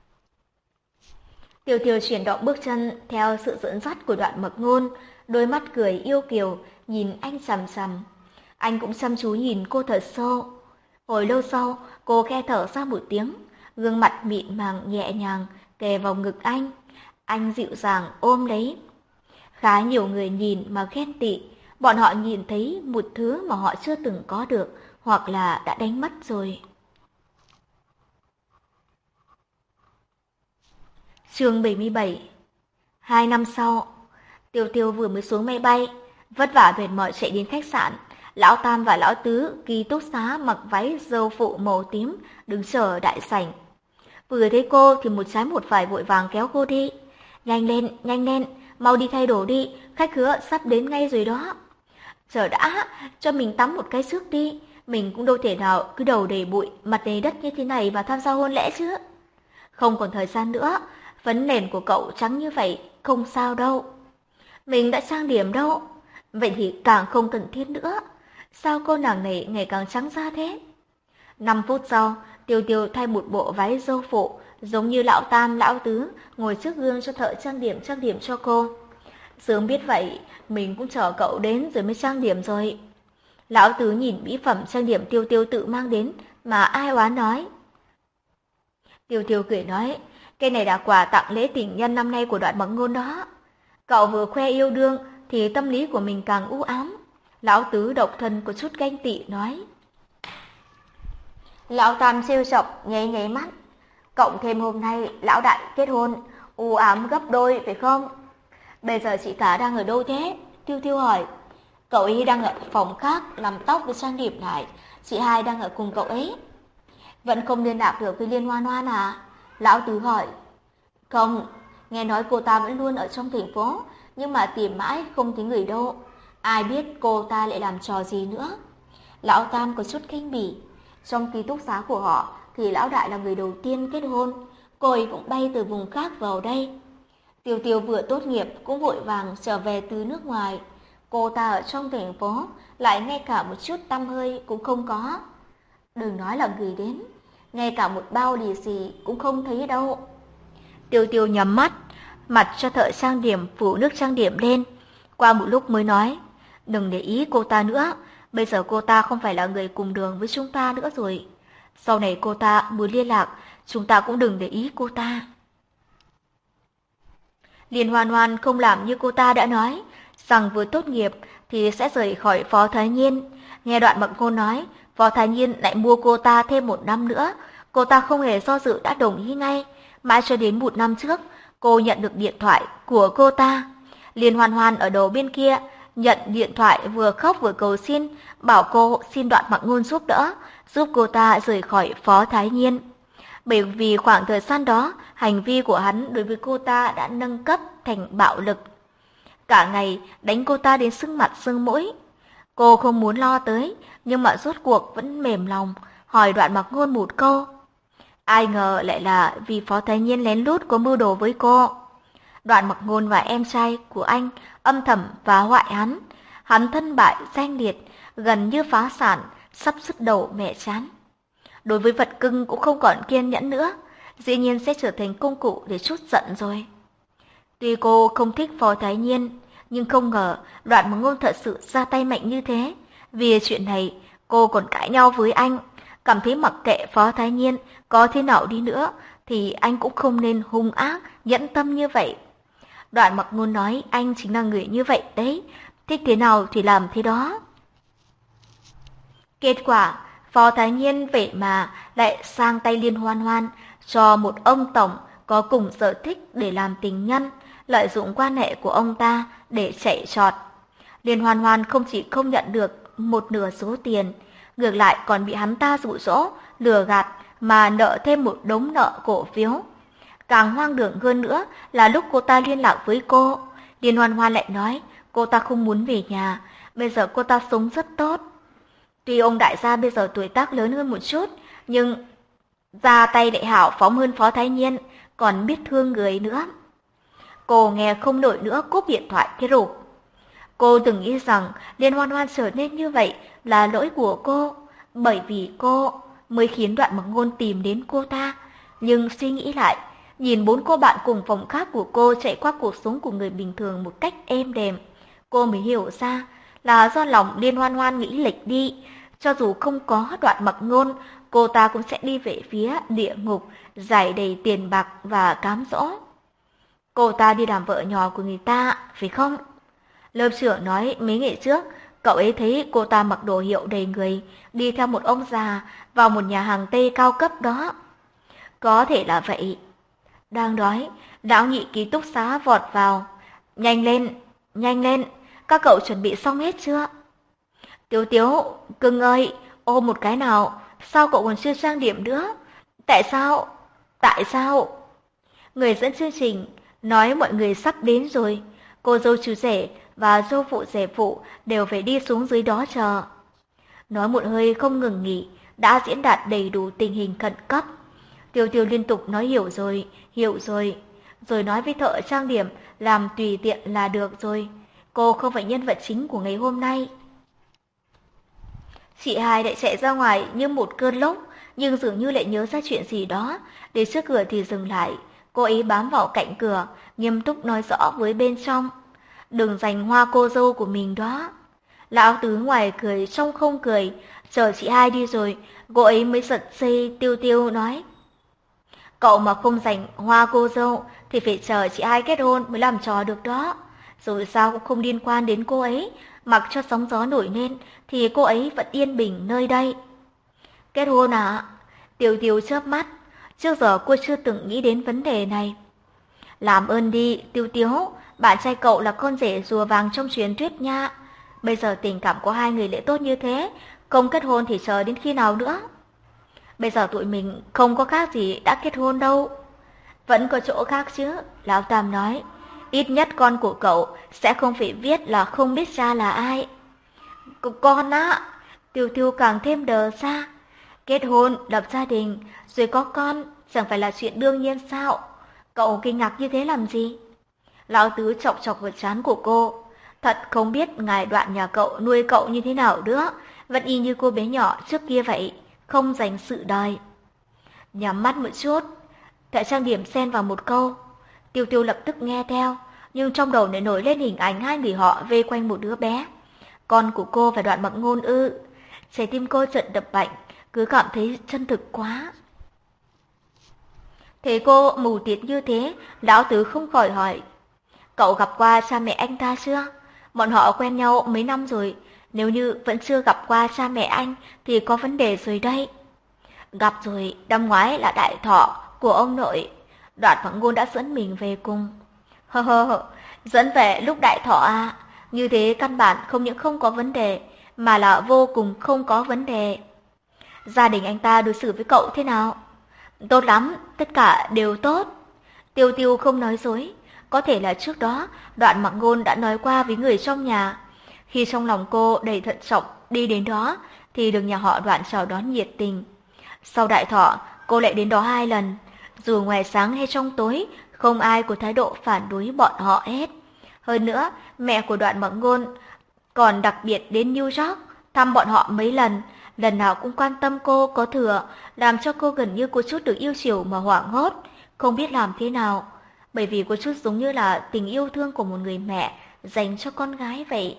Tiêu Tiêu chuyển động bước chân theo sự dẫn dắt của Đoạn Mặc Ngôn, đôi mắt cười yêu kiều, nhìn anh chằm chằm. Anh cũng chăm chú nhìn cô thật sâu. Hồi lâu sau, cô khe thở ra một tiếng, gương mặt mịn màng nhẹ nhàng kề vào ngực anh. Anh dịu dàng ôm lấy. Khá nhiều người nhìn mà ghen tị, bọn họ nhìn thấy một thứ mà họ chưa từng có được, hoặc là đã đánh mất rồi. Chương bảy mươi bảy. Hai năm sau, Tiêu Tiêu vừa mới xuống máy bay, vất vả mệt mỏi chạy đến khách sạn. Lão Tam và Lão Tứ ký túc xá mặc váy dâu phụ màu tím đứng chờ ở đại sảnh. Vừa thấy cô thì một trái một phải vội vàng kéo cô đi. Nhanh lên, nhanh lên, mau đi thay đồ đi, khách khứa sắp đến ngay rồi đó. Chờ đã, cho mình tắm một cái trước đi, mình cũng đâu thể nào cứ đầu đầy bụi, mặt đầy đất như thế này mà tham gia hôn lễ chứ. Không còn thời gian nữa, phấn nền của cậu trắng như vậy, không sao đâu. Mình đã trang điểm đâu, vậy thì càng không cần thiết nữa. Sao cô nàng này ngày càng trắng da thế? Năm phút sau, Tiêu Tiêu thay một bộ váy dâu phụ, giống như Lão Tam, Lão Tứ, ngồi trước gương cho thợ trang điểm trang điểm cho cô. Sớm biết vậy, mình cũng chờ cậu đến rồi mới trang điểm rồi. Lão Tứ nhìn mỹ phẩm trang điểm Tiêu Tiêu tự mang đến, mà ai oán nói. Tiêu Tiêu cười nói, cái này là quà tặng lễ tình nhân năm nay của Đoạn Mặc Ngôn đó. Cậu vừa khoe yêu đương thì tâm lý của mình càng u ám. Lão Tứ độc thân có chút ganh tị nói. Lão Tam trêu chọc nháy nháy mắt. Cộng thêm hôm nay lão đại kết hôn, u ám gấp đôi phải không? Bây giờ chị cả đang ở đâu thế? Tiêu Tiêu hỏi. Cậu ấy đang ở phòng khác làm tóc với trang điểm lại. Chị hai đang ở cùng cậu ấy. Vẫn không liên lạc được với Liên Hoan Hoan à? Lão Tứ hỏi. Không, nghe nói cô ta vẫn luôn ở trong thành phố, nhưng mà tìm mãi không thấy người đâu. Ai biết cô ta lại làm trò gì nữa. Lão Tam có chút khinh bỉ. Trong ký túc xá của họ thì lão đại là người đầu tiên kết hôn, cô ấy cũng bay từ vùng khác vào đây. Tiêu Tiêu vừa tốt nghiệp cũng vội vàng trở về từ nước ngoài. Cô ta ở trong thành phố lại ngay cả một chút tăm hơi cũng không có. Đừng nói là người đến, ngay cả một bao lì xì cũng không thấy đâu. Tiêu Tiêu nhắm mắt, mặt cho thợ trang điểm phủ nước trang điểm lên. Qua một lúc mới nói, đừng để ý cô ta nữa, bây giờ cô ta không phải là người cùng đường với chúng ta nữa rồi. Sau này cô ta muốn liên lạc, chúng ta cũng đừng để ý cô ta. Liên Hoan Hoan không làm như cô ta đã nói, rằng vừa tốt nghiệp thì sẽ rời khỏi Phó Thái Nhiên. Nghe Đoạn Mặc Ngôn nói, Phó Thái Nhiên lại mua cô ta thêm một năm nữa. Cô ta không hề do dự đã đồng ý ngay. Mãi cho đến một năm trước, cô nhận được điện thoại của cô ta. Liên Hoan Hoan ở đầu bên kia, nhận điện thoại vừa khóc vừa cầu xin, bảo cô xin Đoạn Mặc Ngôn giúp đỡ, giúp cô ta rời khỏi Phó Thái Nhiên. Bởi vì khoảng thời gian đó, hành vi của hắn đối với cô ta đã nâng cấp thành bạo lực. Cả ngày đánh cô ta đến sưng mặt sưng mũi. Cô không muốn lo tới, nhưng mà rốt cuộc vẫn mềm lòng, hỏi Đoạn Mặc Ngôn một câu. Ai ngờ lại là vì Phó Thái Nhiên lén lút có mưu đồ với cô. Đoạn Mặc Ngôn và em trai của anh âm thầm phá hoại hắn. Hắn thân bại danh liệt, gần như phá sản, sắp sứt đầu mẹ chán. Đối với vật cưng cũng không còn kiên nhẫn nữa, dĩ nhiên sẽ trở thành công cụ để trút giận rồi. Tuy cô không thích Phó Thái Nhiên, nhưng không ngờ Đoạn Mặc Ngôn thật sự ra tay mạnh như thế. Vì chuyện này, cô còn cãi nhau với anh, cảm thấy mặc kệ Phó Thái Nhiên có thế nào đi nữa, thì anh cũng không nên hung ác, nhẫn tâm như vậy. Đoạn Mặc Ngôn nói anh chính là người như vậy đấy, thích thế nào thì làm thế đó. Kết quả, Phó Thái Nhiên vậy mà lại sang tay Liên Hoan Hoan, cho một ông tổng có cùng sở thích để làm tình nhân, lợi dụng quan hệ của ông ta để chạy trọt. Liên Hoan Hoan không chỉ không nhận được một nửa số tiền, ngược lại còn bị hắn ta dụ dỗ, lừa gạt mà nợ thêm một đống nợ cổ phiếu. Càng hoang đường hơn nữa là lúc cô ta liên lạc với cô, Liên Hoan Hoan lại nói cô ta không muốn về nhà, bây giờ cô ta sống rất tốt. Tuy ông đại gia bây giờ tuổi tác lớn hơn một chút, nhưng ra tay lại hảo phóng hơn Phó Thái Nhiên, còn biết thương người nữa. Cô nghe không nổi nữa cúp điện thoại cái rụp. Cô từng nghĩ rằng Liên Hoan Hoan trở nên như vậy là lỗi của cô, bởi vì cô mới khiến Đoạn Mặc Ngôn tìm đến cô ta. Nhưng suy nghĩ lại, nhìn bốn cô bạn cùng phòng khác của cô chạy qua cuộc sống của người bình thường một cách êm đềm, cô mới hiểu ra là do lòng Liên Hoan Hoan nghĩ lệch đi. Cho dù không có Đoạn Mặc Ngôn, cô ta cũng sẽ đi về phía địa ngục, giải đầy tiền bạc và cám dỗ. Cô ta đi làm vợ nhỏ của người ta, phải không? Lớp trưởng nói mấy ngày trước, Cậu ấy thấy cô ta mặc đồ hiệu đầy người, đi theo một ông già vào một nhà hàng Tây cao cấp đó. Có thể là vậy. Đang đói, lão nhị ký túc xá vọt vào. Nhanh lên, nhanh lên, các cậu chuẩn bị xong hết chưa? Tiếu Tiếu, cưng ơi, ôm một cái nào, sao cậu còn chưa trang điểm nữa? Tại sao? Tại sao? Người dẫn chương trình nói mọi người sắp đến rồi, cô dâu chú rể và dâu phụ rể phụ đều phải đi xuống dưới đó chờ. Nói một hơi không ngừng nghỉ, đã diễn đạt đầy đủ tình hình khẩn cấp. Tiêu Tiêu liên tục nói hiểu rồi, hiểu rồi, rồi nói với thợ trang điểm làm tùy tiện là được rồi. Cô không phải nhân vật chính của ngày hôm nay. Chị hai lại chạy ra ngoài như một cơn lốc, nhưng dường như lại nhớ ra chuyện gì đó. Đến trước cửa thì dừng lại, cô ấy bám vào cạnh cửa, nghiêm túc nói rõ với bên trong. Đừng giành hoa cô dâu của mình đó. Lão tứ ngoài cười trong không cười, chờ chị hai đi rồi, cô ấy mới giật dây Tiêu Tiêu nói. Cậu mà không giành hoa cô dâu thì phải chờ chị hai kết hôn mới làm trò được đó. Rồi sao cũng không liên quan đến cô ấy, mặc cho sóng gió nổi lên thì cô ấy vẫn yên bình nơi đây. Kết hôn à? Tiêu Tiêu chớp mắt, trước giờ cô chưa từng nghĩ đến vấn đề này. Làm ơn đi, Tiêu Tiêu, bạn trai cậu là con rể rùa vàng trong truyền thuyết nha. Bây giờ tình cảm của hai người lại tốt như thế, không kết hôn thì chờ đến khi nào nữa? Bây giờ tụi mình không có khác gì đã kết hôn đâu. Vẫn có chỗ khác chứ, Lão Tam nói. Ít nhất con của cậu sẽ không phải viết là không biết cha là ai. Con á, Tiêu Tiêu càng thêm đờ ra. Kết hôn, lập gia đình, rồi có con, chẳng phải là chuyện đương nhiên sao? Cậu kinh ngạc như thế làm gì? Lão Tứ chọc chọc vào trán của cô. Thật không biết ngài Đoạn nhà cậu nuôi cậu như thế nào nữa, vẫn y như cô bé nhỏ trước kia vậy, không dành sự đời. Nhắm mắt một chút, Thợ trang điểm xen vào một câu. Tiêu Tiêu lập tức nghe theo, nhưng trong đầu lại nổi lên hình ảnh hai người họ vây quanh một đứa bé. Con của cô và Đoạn Mặc Ngôn ư? Trái tim cô chợt đập mạnh, cứ cảm thấy chân thực quá. Thấy cô mù tịt như thế, Lão Tứ không khỏi hỏi. Cậu gặp qua cha mẹ anh ta chưa? Bọn họ quen nhau mấy năm rồi, nếu như vẫn chưa gặp qua cha mẹ anh thì có vấn đề rồi đây. Gặp rồi, năm ngoái là đại thọ của ông nội. Đoạn Mặc Ngôn đã dẫn mình về cùng. Hơ hơ hơ, dẫn về lúc đại thọ à? Như thế căn bản không những không có vấn đề, mà là vô cùng không có vấn đề. Gia đình anh ta đối xử với cậu thế nào? Tốt lắm, tất cả đều tốt. Tiêu Tiêu không nói dối. Có thể là trước đó, Đoạn Mặc Ngôn đã nói qua với người trong nhà. Khi trong lòng cô đầy thận trọng đi đến đó, thì được nhà họ Đoạn chào đón nhiệt tình. Sau đại thọ, cô lại đến đó hai lần. Dù ngoài sáng hay trong tối, không ai có thái độ phản đối bọn họ hết. Hơn nữa, mẹ của Đoạn Mặc Ngôn còn đặc biệt đến New York thăm bọn họ mấy lần, lần nào cũng quan tâm cô có thừa, làm cho cô gần như có chút được yêu chiều mà hoảng hốt, không biết làm thế nào, bởi vì có chút giống như là tình yêu thương của một người mẹ dành cho con gái vậy.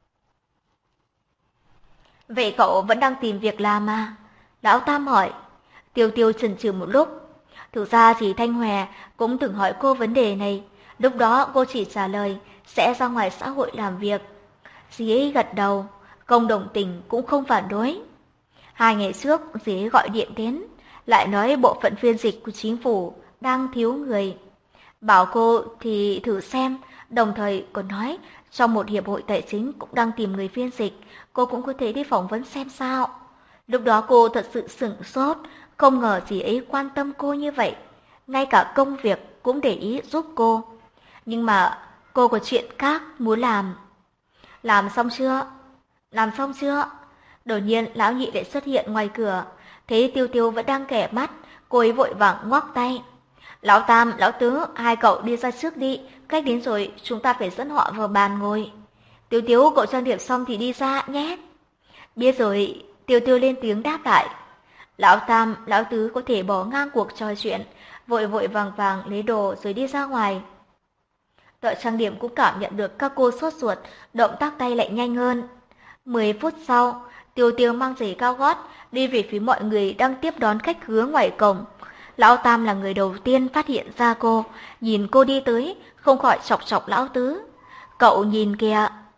Vậy cậu vẫn đang tìm việc làm à? Lão Tam hỏi. Tiêu Tiêu chần chừ một lúc. Thực ra thì Thanh Hòe cũng từng hỏi cô vấn đề này, lúc đó cô chỉ trả lời sẽ ra ngoài xã hội làm việc. Dì ấy gật đầu, không đồng tình cũng không phản đối. Hai ngày trước dì ấy gọi điện đến, lại nói bộ phận phiên dịch của chính phủ đang thiếu người. Bảo cô thì thử xem, đồng thời còn nói trong một hiệp hội tài chính cũng đang tìm người phiên dịch, cô cũng có thể đi phỏng vấn xem sao. Lúc đó cô thật sự sửng sốt, không ngờ dì ấy quan tâm cô như vậy, ngay cả công việc cũng để ý giúp cô. Nhưng mà cô có chuyện khác muốn làm. Làm xong chưa? Làm xong chưa? Đột nhiên lão nhị lại xuất hiện ngoài cửa, thấy Tiêu Tiêu vẫn đang kẻ mắt, cô ấy vội vàng ngoắc tay. Lão Tam, Lão Tứ, hai cậu đi ra trước đi, khách đến rồi, chúng ta phải dẫn họ vào bàn ngồi. Tiêu Tiêu, cậu trang điểm xong thì đi ra nhé. Biết rồi, Tiêu Tiêu lên tiếng đáp lại. Lão Tam, Lão Tứ có thể bỏ ngang cuộc trò chuyện, vội vội vàng vàng lấy đồ rồi đi ra ngoài. Thợ trang điểm cũng cảm nhận được các cô sốt ruột, động tác tay lại nhanh hơn. Mười phút sau, Tiêu Tiêu mang giày cao gót đi về phía mọi người đang tiếp đón khách khứa ngoài cổng. Lão Tam là người đầu tiên phát hiện ra cô, nhìn cô đi tới, không khỏi chọc chọc Lão Tứ. Cậu nhìn kìa.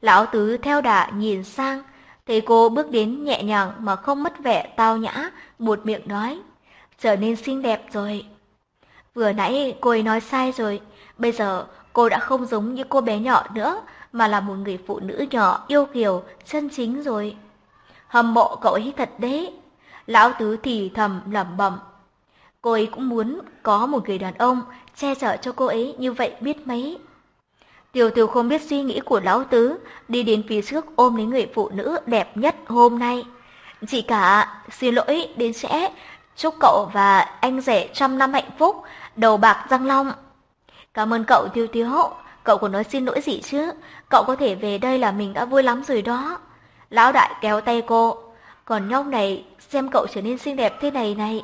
Lão Tứ theo đà nhìn sang, thấy cô bước đến nhẹ nhàng mà không mất vẻ tao nhã, buột miệng nói, trở nên xinh đẹp rồi. Vừa nãy cô ấy nói sai rồi, bây giờ cô đã không giống như cô bé nhỏ nữa, mà là một người phụ nữ nhỏ yêu kiều, chân chính rồi. Hâm mộ cậu ấy thật đấy. Lão Tứ thì thầm lẩm bẩm. Cô ấy cũng muốn có một người đàn ông che chở cho cô ấy như vậy biết mấy. Tiêu Tiêu không biết suy nghĩ của Lão Tứ, đi đến phía trước ôm lấy người phụ nữ đẹp nhất hôm nay. Chị cả, xin lỗi đến trễ, chúc cậu và anh rể trăm năm hạnh phúc, đầu bạc răng long. Cảm ơn cậu Tiêu Tiêu, cậu còn nói xin lỗi gì chứ, cậu có thể về đây là mình đã vui lắm rồi đó. Lão đại kéo tay cô, còn nhóc này xem cậu trở nên xinh đẹp thế này này.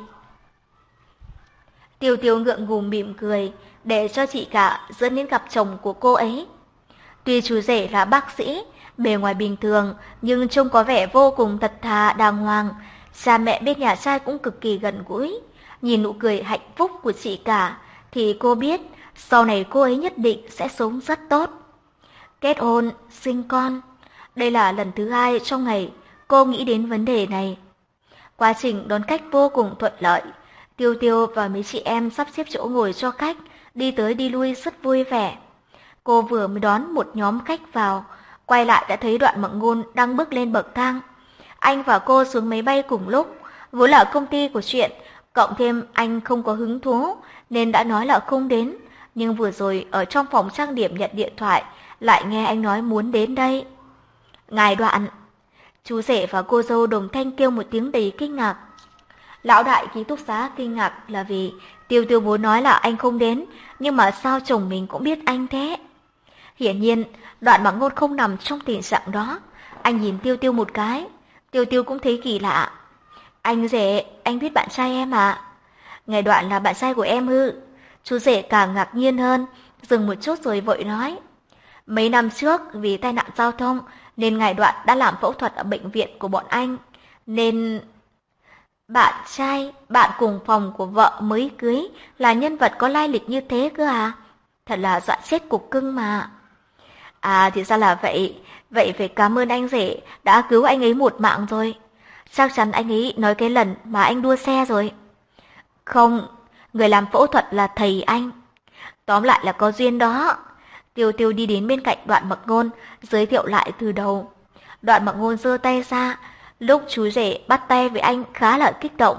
Tiêu Tiêu ngượng ngùng mỉm cười, để cho chị cả dẫn đến gặp chồng của cô ấy. Tuy chú rể là bác sĩ, bề ngoài bình thường, nhưng trông có vẻ vô cùng thật thà đàng hoàng. Cha mẹ bên nhà trai cũng cực kỳ gần gũi. Nhìn nụ cười hạnh phúc của chị cả, thì cô biết sau này cô ấy nhất định sẽ sống rất tốt. Kết hôn, sinh con. Đây là lần thứ hai trong ngày cô nghĩ đến vấn đề này. Quá trình đón khách vô cùng thuận lợi. Tiêu Tiêu và mấy chị em sắp xếp chỗ ngồi cho khách, đi tới đi lui rất vui vẻ. Cô vừa mới đón một nhóm khách vào, quay lại đã thấy Đoạn Mặc Ngôn đang bước lên bậc thang. Anh và cô xuống máy bay cùng lúc, vốn là công ty của chuyện, cộng thêm anh không có hứng thú nên đã nói là không đến, nhưng vừa rồi ở trong phòng trang điểm nhận điện thoại lại nghe anh nói muốn đến đây. Ngài Đoạn. Chú rể và cô dâu đồng thanh kêu một tiếng đầy kinh ngạc. Lão đại ký túc xá kinh ngạc là vì Tiêu Tiêu muốn nói là anh không đến, nhưng mà sao chồng mình cũng biết anh thế? Hiển nhiên, Đoạn Mặc Ngôn không nằm trong tình trạng đó. Anh nhìn Tiêu Tiêu một cái, Tiêu Tiêu cũng thấy kỳ lạ. Anh rể, anh biết bạn trai em à? Ngài Đoạn là bạn trai của em ư? Chú rể càng ngạc nhiên hơn, dừng một chút rồi vội nói. Mấy năm trước vì tai nạn giao thông nên ngài Đoạn đã làm phẫu thuật ở bệnh viện của bọn anh. Nên... Bạn trai, bạn cùng phòng của vợ mới cưới là nhân vật có lai lịch như thế cơ à? Thật là dọa chết cục cưng mà. À thì ra là vậy, vậy phải cảm ơn anh rể đã cứu anh ấy một mạng rồi. Chắc chắn anh ấy nói cái lần mà anh đua xe rồi. Không, người làm phẫu thuật là thầy anh. Tóm lại là có duyên đó. Tiêu Tiêu đi đến bên cạnh Đoạn Mặc Ngôn, giới thiệu lại từ đầu. Đoạn Mặc Ngôn giơ tay ra, lúc chú rể bắt tay với anh khá là kích động.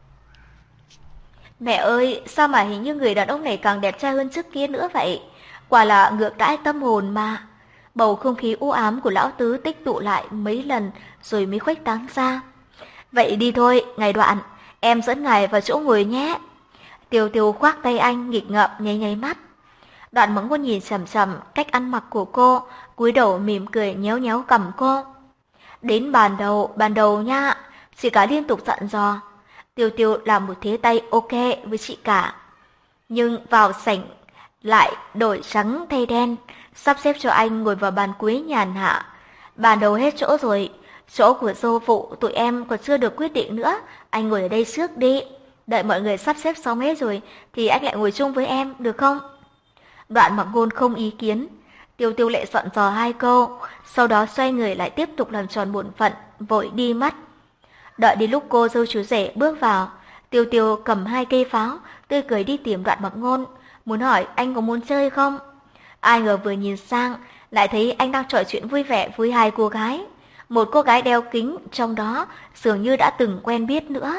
Mẹ ơi, sao mà hình như người đàn ông này càng đẹp trai hơn trước kia nữa vậy? Quả là ngược đãi tâm hồn mà. Bầu không khí u ám của Lão Tứ tích tụ lại mấy lần rồi mới khuếch tán ra. Vậy đi thôi, ngài Đoạn, em dẫn ngài vào chỗ ngồi nhé. Tiêu Tiêu khoác tay anh nghịch ngợm nháy nháy mắt. Đoạn Mặc Ngôn nhìn chằm chằm cách ăn mặc của cô, cúi đầu mỉm cười nhéo nhéo cằm cô. Đến bàn đầu, bàn đầu nha, chị cả liên tục dặn dò. Tiêu Tiêu làm một thế tay ok với chị cả. Nhưng vào sảnh lại đổi trắng thay đen, sắp xếp cho anh ngồi vào bàn cuối nhàn hạ. Bàn đầu hết chỗ rồi, chỗ của dâu phụ tụi em còn chưa được quyết định nữa, anh ngồi ở đây trước đi. Đợi mọi người sắp xếp xong hết rồi thì anh lại ngồi chung với em, được không? Đoạn Mặc Ngôn không ý kiến. Tiêu Tiêu lại dặn dò hai câu, sau đó xoay người lại tiếp tục làm tròn bổn phận, vội đi mất. Đợi đến lúc cô dâu chú rể bước vào, Tiêu Tiêu cầm hai cây pháo, tươi cười đi tìm Đoạn Mặc Ngôn, muốn hỏi anh có muốn chơi không? Ai ngờ vừa nhìn sang, lại thấy anh đang trò chuyện vui vẻ với hai cô gái. Một cô gái đeo kính, trong đó dường như đã từng quen biết nữa.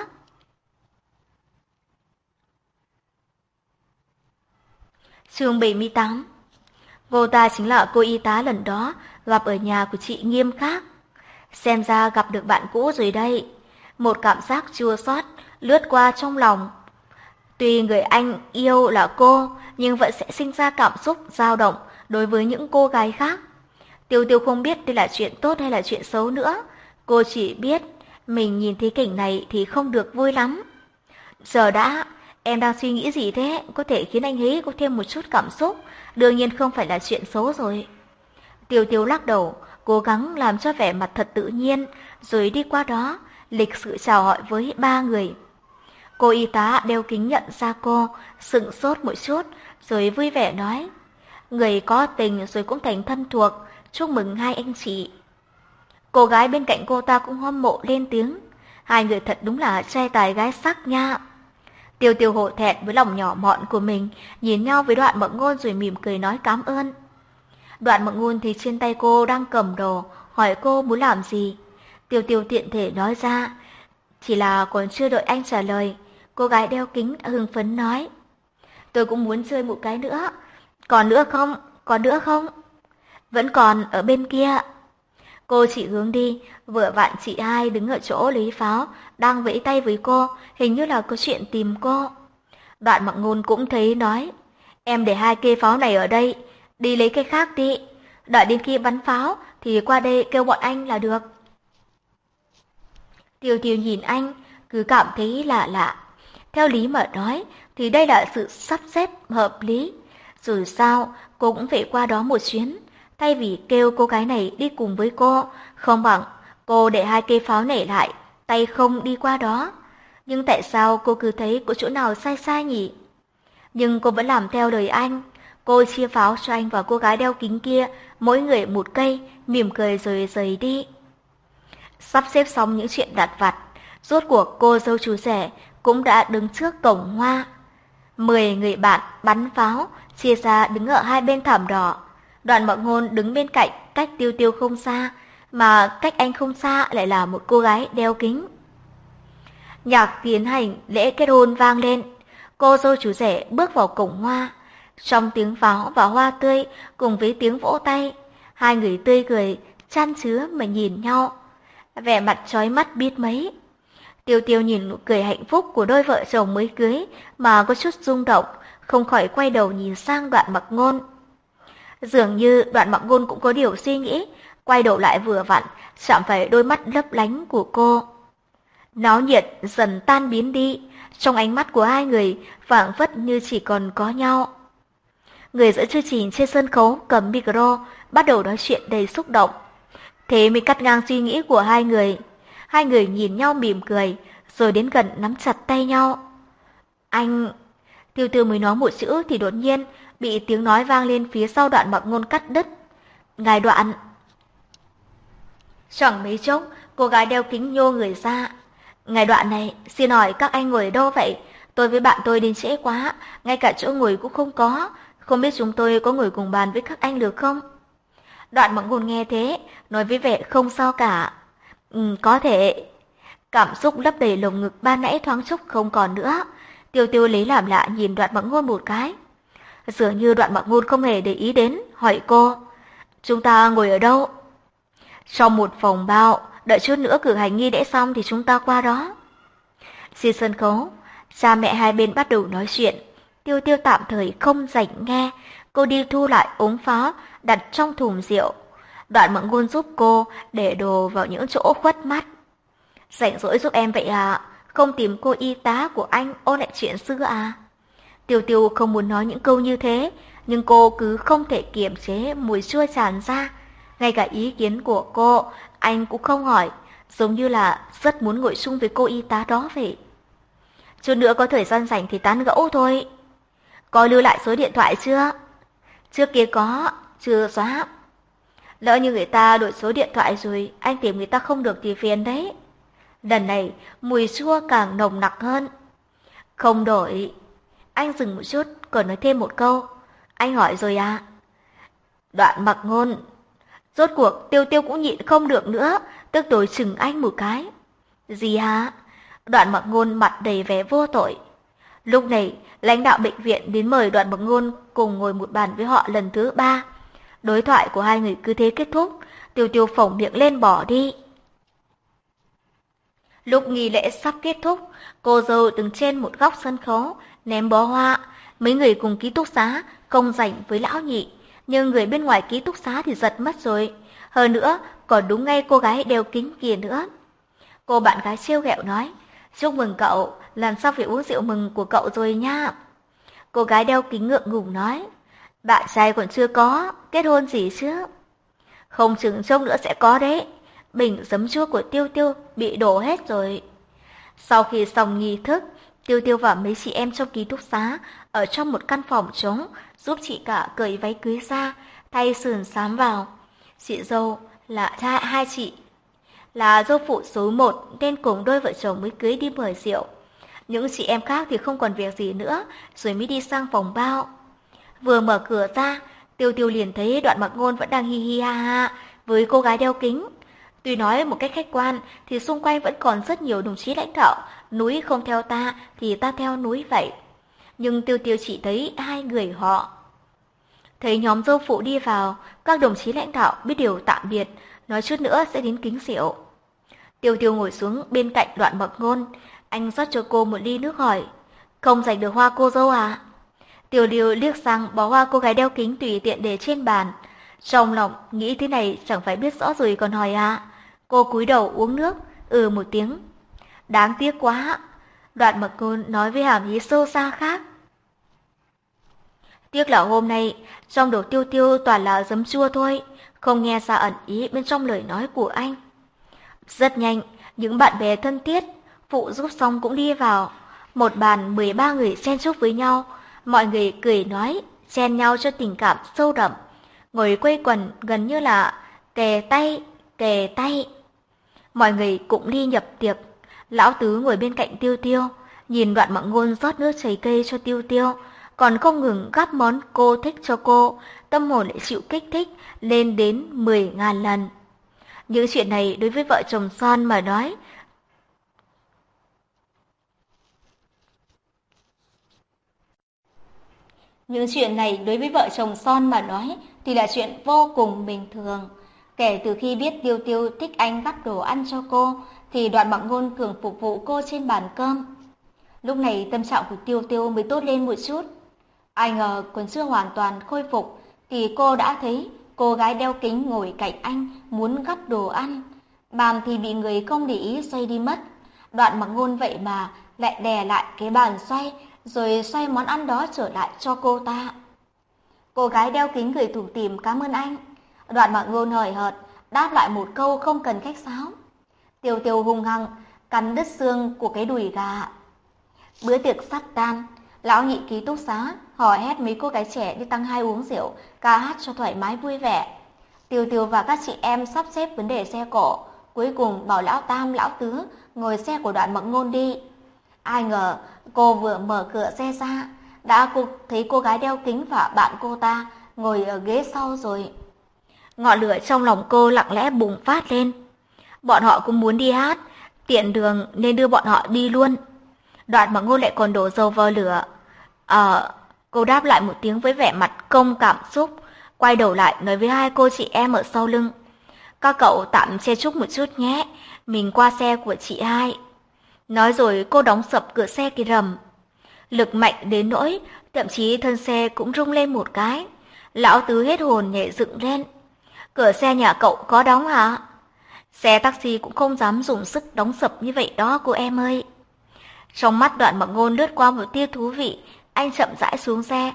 Chương bảy mươi tám. Cô ta chính là cô y tá lần đó gặp ở nhà của chị Nghiêm khác. Xem ra gặp được bạn cũ rồi đây. Một cảm giác chua xót lướt qua trong lòng. Tuy người anh yêu là cô, nhưng vẫn sẽ sinh ra cảm xúc dao động đối với những cô gái khác. Tiêu Tiêu không biết đây là chuyện tốt hay là chuyện xấu nữa. Cô chỉ biết mình nhìn thấy cảnh này thì không được vui lắm. Giờ đã, em đang suy nghĩ gì thế? Có thể khiến anh ấy có thêm một chút cảm xúc. Đương nhiên không phải là chuyện xấu rồi. Tiêu Tiêu lắc đầu, cố gắng làm cho vẻ mặt thật tự nhiên, rồi đi qua đó, lịch sự chào hỏi với ba người. Cô y tá đeo kính nhận ra cô, sững sốt một chút, rồi vui vẻ nói. Người có tình rồi cũng thành thân thuộc, chúc mừng hai anh chị. Cô gái bên cạnh cô ta cũng hâm mộ lên tiếng. Hai người thật đúng là trai tài gái sắc nha. Tiêu Tiêu hổ thẹn với lòng nhỏ mọn của mình, nhìn nhau với Đoạn Mộng Ngôn rồi mỉm cười nói cảm ơn. Đoạn Mộng Ngôn thì trên tay cô đang cầm đồ, hỏi cô muốn làm gì. Tiêu Tiêu tiện thể nói ra, chỉ là còn chưa đợi anh trả lời, cô gái đeo kính hưng phấn nói. Tôi cũng muốn chơi một cái nữa. Còn nữa không? Còn nữa không? Vẫn còn ở bên kia. Cô chỉ hướng đi, vừa vặn chị hai đứng ở chỗ lấy pháo, đang vẫy tay với cô, hình như là có chuyện tìm cô. Đoạn Mộng Ngôn cũng thấy nói, em để hai cây pháo này ở đây, đi lấy cây khác đi. Đợi đến khi bắn pháo thì qua đây kêu bọn anh là được. Tiêu Tiêu nhìn anh, cứ cảm thấy lạ lạ. Theo lý mà nói thì đây là sự sắp xếp hợp lý. Dù sao, cô cũng phải qua đó một chuyến. Thay vì kêu cô gái này đi cùng với cô, không bằng cô để hai cây pháo nảy lại, tay không đi qua đó. Nhưng tại sao cô cứ thấy có chỗ nào sai sai nhỉ? Nhưng cô vẫn làm theo lời anh. Cô chia pháo cho anh và cô gái đeo kính kia, mỗi người một cây, mỉm cười rồi rời đi. Sắp xếp xong những chuyện lặt vặt, rốt cuộc cô dâu chú rể cũng đã đứng trước cổng hoa. Mười người bạn bắn pháo, chia ra đứng ở hai bên thảm đỏ. Đoạn Mộng Ngôn đứng bên cạnh, cách Tiêu Tiêu không xa, mà cách anh không xa lại là một cô gái đeo kính. Nhạc tiến hành lễ kết hôn vang lên, cô dâu chú rể bước vào cổng hoa. Trong tiếng pháo và hoa tươi cùng với tiếng vỗ tay, hai người tươi cười, chan chứa mà nhìn nhau, vẻ mặt chói mắt biết mấy. Tiêu Tiêu nhìn nụ cười hạnh phúc của đôi vợ chồng mới cưới mà có chút rung động, không khỏi quay đầu nhìn sang Đoạn Mộng Ngôn. Dường như Đoạn Mộng Ngôn cũng có điều suy nghĩ, quay đầu lại vừa vặn, chạm phải đôi mắt lấp lánh của cô. Náo nhiệt dần tan biến đi, trong ánh mắt của hai người phảng phất như chỉ còn có nhau. Người dẫn chương trình trên sân khấu cầm micro, bắt đầu nói chuyện đầy xúc động. Thế mới cắt ngang suy nghĩ của hai người. Hai người nhìn nhau mỉm cười, rồi đến gần nắm chặt tay nhau. Anh... Tiêu Tiêu mới nói một chữ thì đột nhiên bị tiếng nói vang lên phía sau Đoạn Mộng Ngôn cắt đứt. Ngài Đoạn. Chẳng mấy chốc, cô gái đeo kính nhô người ra. Ngài Đoạn này, xin hỏi các anh ngồi ở đâu vậy? Tôi với bạn tôi đến trễ quá, ngay cả chỗ ngồi cũng không có. Không biết chúng tôi có ngồi cùng bàn với các anh được không? Đoạn Mộng Ngôn nghe thế, nói với vẻ không sao cả. Ừ, có thể. Cảm xúc lấp đầy lồng ngực ban nãy thoáng chốc không còn nữa. Tiêu Tiêu lấy làm lạ nhìn Đoạn Mộng Ngôn một cái. Dường như Đoạn Mộng Ngôn không hề để ý đến, hỏi cô. Chúng ta ngồi ở đâu? Trong một phòng bao, đợi chút nữa cử hành nghi lễ xong thì chúng ta qua đó. Trên sân khấu, cha mẹ hai bên bắt đầu nói chuyện. Tiêu Tiêu tạm thời không rảnh nghe, cô đi thu lại ống pháo đặt trong thùng rượu. Đoạn Mộng Ngôn giúp cô để đồ vào những chỗ khuất mắt. Rảnh rỗi giúp em vậy à? Không tìm cô y tá của anh ôn lại chuyện xưa à? Tiêu Tiêu không muốn nói những câu như thế, nhưng cô cứ không thể kiềm chế mùi chua tràn ra. Ngay cả ý kiến của cô, anh cũng không hỏi, giống như là rất muốn ngồi chung với cô y tá đó vậy. Chút nữa có thời gian rảnh thì tán gẫu thôi. Có lưu lại số điện thoại chưa? Trước kia có, chưa xóa. Lỡ như người ta đổi số điện thoại rồi, anh tìm người ta không được thì phiền đấy. Lần này, mùi chua càng nồng nặc hơn. Không đổi. Anh dừng một chút, còn nói thêm một câu. Anh hỏi rồi à? Đoạn Mộng Ngôn. Rốt cuộc Tiêu Tiêu cũng nhịn không được nữa, tức tối chừng anh một cái. Gì hả? Đoạn Mộng Ngôn mặt đầy vẻ vô tội. Lúc này, lãnh đạo bệnh viện đến mời Đoạn Mộng Ngôn cùng ngồi một bàn với họ lần thứ ba. Đối thoại của hai người cứ thế kết thúc, Tiêu Tiêu phổng miệng lên bỏ đi. Lúc nghi lễ sắp kết thúc, cô dâu đứng trên một góc sân khấu, ném bó hoa. Mấy người cùng ký túc xá, không rảnh với lão nhị, nhưng người bên ngoài ký túc xá thì giật mất rồi. Hơn nữa, còn đúng ngay cô gái đeo kính kia nữa. Cô bạn gái trêu ghẹo nói, chúc mừng cậu, lần sau phải uống rượu mừng của cậu rồi nha. Cô gái đeo kính ngượng ngùng nói, bạn trai còn chưa có, kết hôn gì chứ? Không chừng chốc nữa sẽ có đấy. Bình giấm chua của Tiêu Tiêu bị đổ hết rồi. Sau khi xong nghi thức, Tiêu Tiêu và mấy chị em trong ký túc xá ở trong một căn phòng trống giúp chị cả cởi váy cưới ra, thay sườn xám vào. Chị dâu là hai, hai chị là dâu phụ số một nên cùng đôi vợ chồng mới cưới đi mời rượu. Những chị em khác thì không còn việc gì nữa, rồi mới đi sang phòng bao. Vừa mở cửa ra, Tiêu Tiêu liền thấy Đoạn Mặc Ngôn vẫn đang hi hi ha ha với cô gái đeo kính. Tuy nói một cách khách quan thì xung quanh vẫn còn rất nhiều đồng chí lãnh đạo, núi không theo ta thì ta theo núi vậy. Nhưng Tiêu Tiêu chỉ thấy hai người họ. Thấy nhóm dâu phụ đi vào, các đồng chí lãnh đạo biết điều tạm biệt, nói chút nữa sẽ đến kính rượu. Tiêu Tiêu ngồi xuống bên cạnh Đoạn Mặc Ngôn, anh rót cho cô một ly nước hỏi, không giành được hoa cô dâu à? Tiêu Tiêu liếc sang bó hoa cô gái đeo kính tùy tiện để trên bàn. Trong lòng nghĩ thế này chẳng phải biết rõ rồi còn hỏi à. Cô cúi đầu uống nước, ừ một tiếng. Đáng tiếc quá. Đoạn Mặc Ngôn nói với hàm ý sâu xa khác. Tiếc là hôm nay trong đầu Tiêu Tiêu toàn là giấm chua thôi, không nghe ra ẩn ý bên trong lời nói của anh. Rất nhanh, những bạn bè thân thiết, phụ giúp xong cũng đi vào. Một bàn mười ba người chen chúc với nhau, mọi người cười nói, chen nhau cho tình cảm sâu đậm. Ngồi quây quần gần như là kề tay, kề tay. Mọi người cũng đi nhập tiệc. Lão Tứ ngồi bên cạnh Tiêu Tiêu, nhìn Đoạn Mặc Ngôn rót nước trái cây cho Tiêu Tiêu, còn không ngừng gắp món cô thích cho cô, tâm hồn lại chịu kích thích lên đến mười ngàn lần. Những chuyện này đối với vợ chồng son mà nói, những chuyện này đối với vợ chồng son mà nói thì là chuyện vô cùng bình thường. Kể từ khi biết Tiêu Tiêu thích anh gắp đồ ăn cho cô, thì Đoạn Mặc Ngôn thường phục vụ cô trên bàn cơm. Lúc này tâm trạng của Tiêu Tiêu mới tốt lên một chút. Ai ngờ còn chưa hoàn toàn khôi phục, thì cô đã thấy cô gái đeo kính ngồi cạnh anh muốn gắp đồ ăn. Bàn thì bị người không để ý xoay đi mất. Đoạn Mặc Ngôn vậy mà lại đè lại cái bàn xoay, rồi xoay món ăn đó trở lại cho cô ta. Cô gái đeo kính cười tủm tỉm cảm ơn anh. Đoạn Mặc Ngôn hời hợt đáp lại một câu không cần khách sáo. Tiêu Tiêu hung hăng cắn đứt xương của cái đùi gà. Bữa tiệc sắp tan, lão nhị ký túc xá hò hét mấy cô gái trẻ đi tăng hai uống rượu, ca hát cho thoải mái vui vẻ. Tiêu Tiêu và các chị em sắp xếp vấn đề xe cộ, cuối cùng bảo lão Tam, lão Tứ ngồi xe của Đoạn Mặc Ngôn đi. Ai ngờ cô vừa mở cửa xe ra, đã cô thấy cô gái đeo kính và bạn cô ta ngồi ở ghế sau rồi. Ngọn lửa trong lòng cô lặng lẽ bùng phát lên. Bọn họ cũng muốn đi hát, tiện đường nên đưa bọn họ đi luôn. Đoạn Mặc Ngôn lại còn đổ dầu vào lửa. Ờ, cô đáp lại một tiếng với vẻ mặt không cảm xúc, quay đầu lại nói với hai cô chị em ở sau lưng. Các cậu tạm che chúc một chút nhé, mình qua xe của chị hai. Nói rồi cô đóng sập cửa xe kỳ rầm. Lực mạnh đến nỗi, thậm chí thân xe cũng rung lên một cái. Lão Tứ hết hồn nhảy dựng lên. Cửa xe nhà cậu có đóng hả? Xe taxi cũng không dám dùng sức đóng sập như vậy đó cô em ơi. Trong mắt Đoạn Mặc Ngôn lướt qua một tia thú vị, anh chậm rãi xuống xe.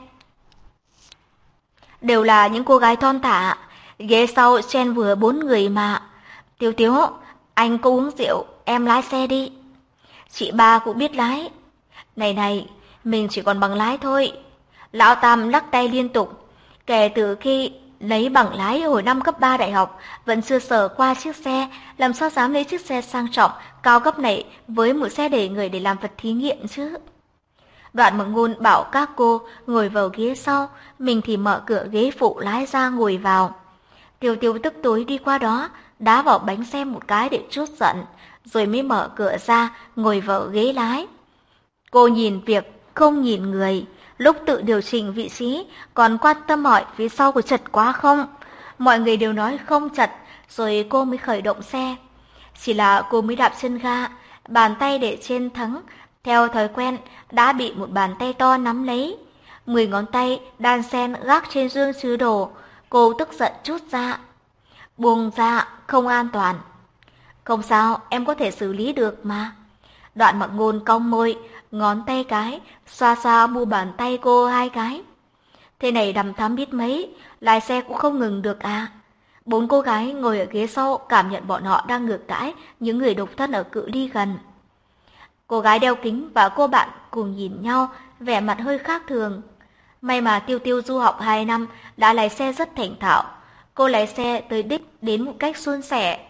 Đều là những cô gái thon thả, ghế sau chen vừa bốn người mà. Tiêu Tiêu, anh có uống rượu, em lái xe đi. Chị ba cũng biết lái. Này này, mình chỉ còn bằng lái thôi. Lão Tam lắc tay liên tục. Kể từ khi lấy bằng lái hồi năm cấp ba đại học, vẫn chưa sờ qua chiếc xe, làm sao dám lấy chiếc xe sang trọng, cao cấp này với một xe để người để làm vật thí nghiệm chứ. Đoạn Mặc Ngôn bảo các cô ngồi vào ghế sau, mình thì mở cửa ghế phụ lái ra ngồi vào. Tiêu Tiêu tức tối đi qua đó, đá vào bánh xe một cái để trút giận, rồi mới mở cửa ra ngồi vào ghế lái. Cô nhìn việc, không nhìn người. Lúc tự điều chỉnh vị trí, còn quan tâm hỏi phía sau có chật quá không. Mọi người đều nói không chật, rồi cô mới khởi động xe. Chỉ là cô mới đạp chân ga, bàn tay để trên thắng, theo thói quen, đã bị một bàn tay to nắm lấy. Mười ngón tay đan xen gác trên dương chứa đồ, cô tức giận trút ra. Buông ra, không an toàn. Không sao, em có thể xử lý được mà. Đoạn Mặc Ngôn cong môi, ngón tay cái, xoa xoa mu bàn tay cô hai cái. Thế này đằm thắm biết mấy, lái xe cũng không ngừng được à. Bốn cô gái ngồi ở ghế sau cảm nhận bọn họ đang ngược đãi những người độc thân ở cự ly gần. Cô gái đeo kính và cô bạn cùng nhìn nhau, vẻ mặt hơi khác thường. May mà Tiêu Tiêu du học hai năm đã lái xe rất thành thạo. cô lái xe tới đích đến một cách suôn sẻ.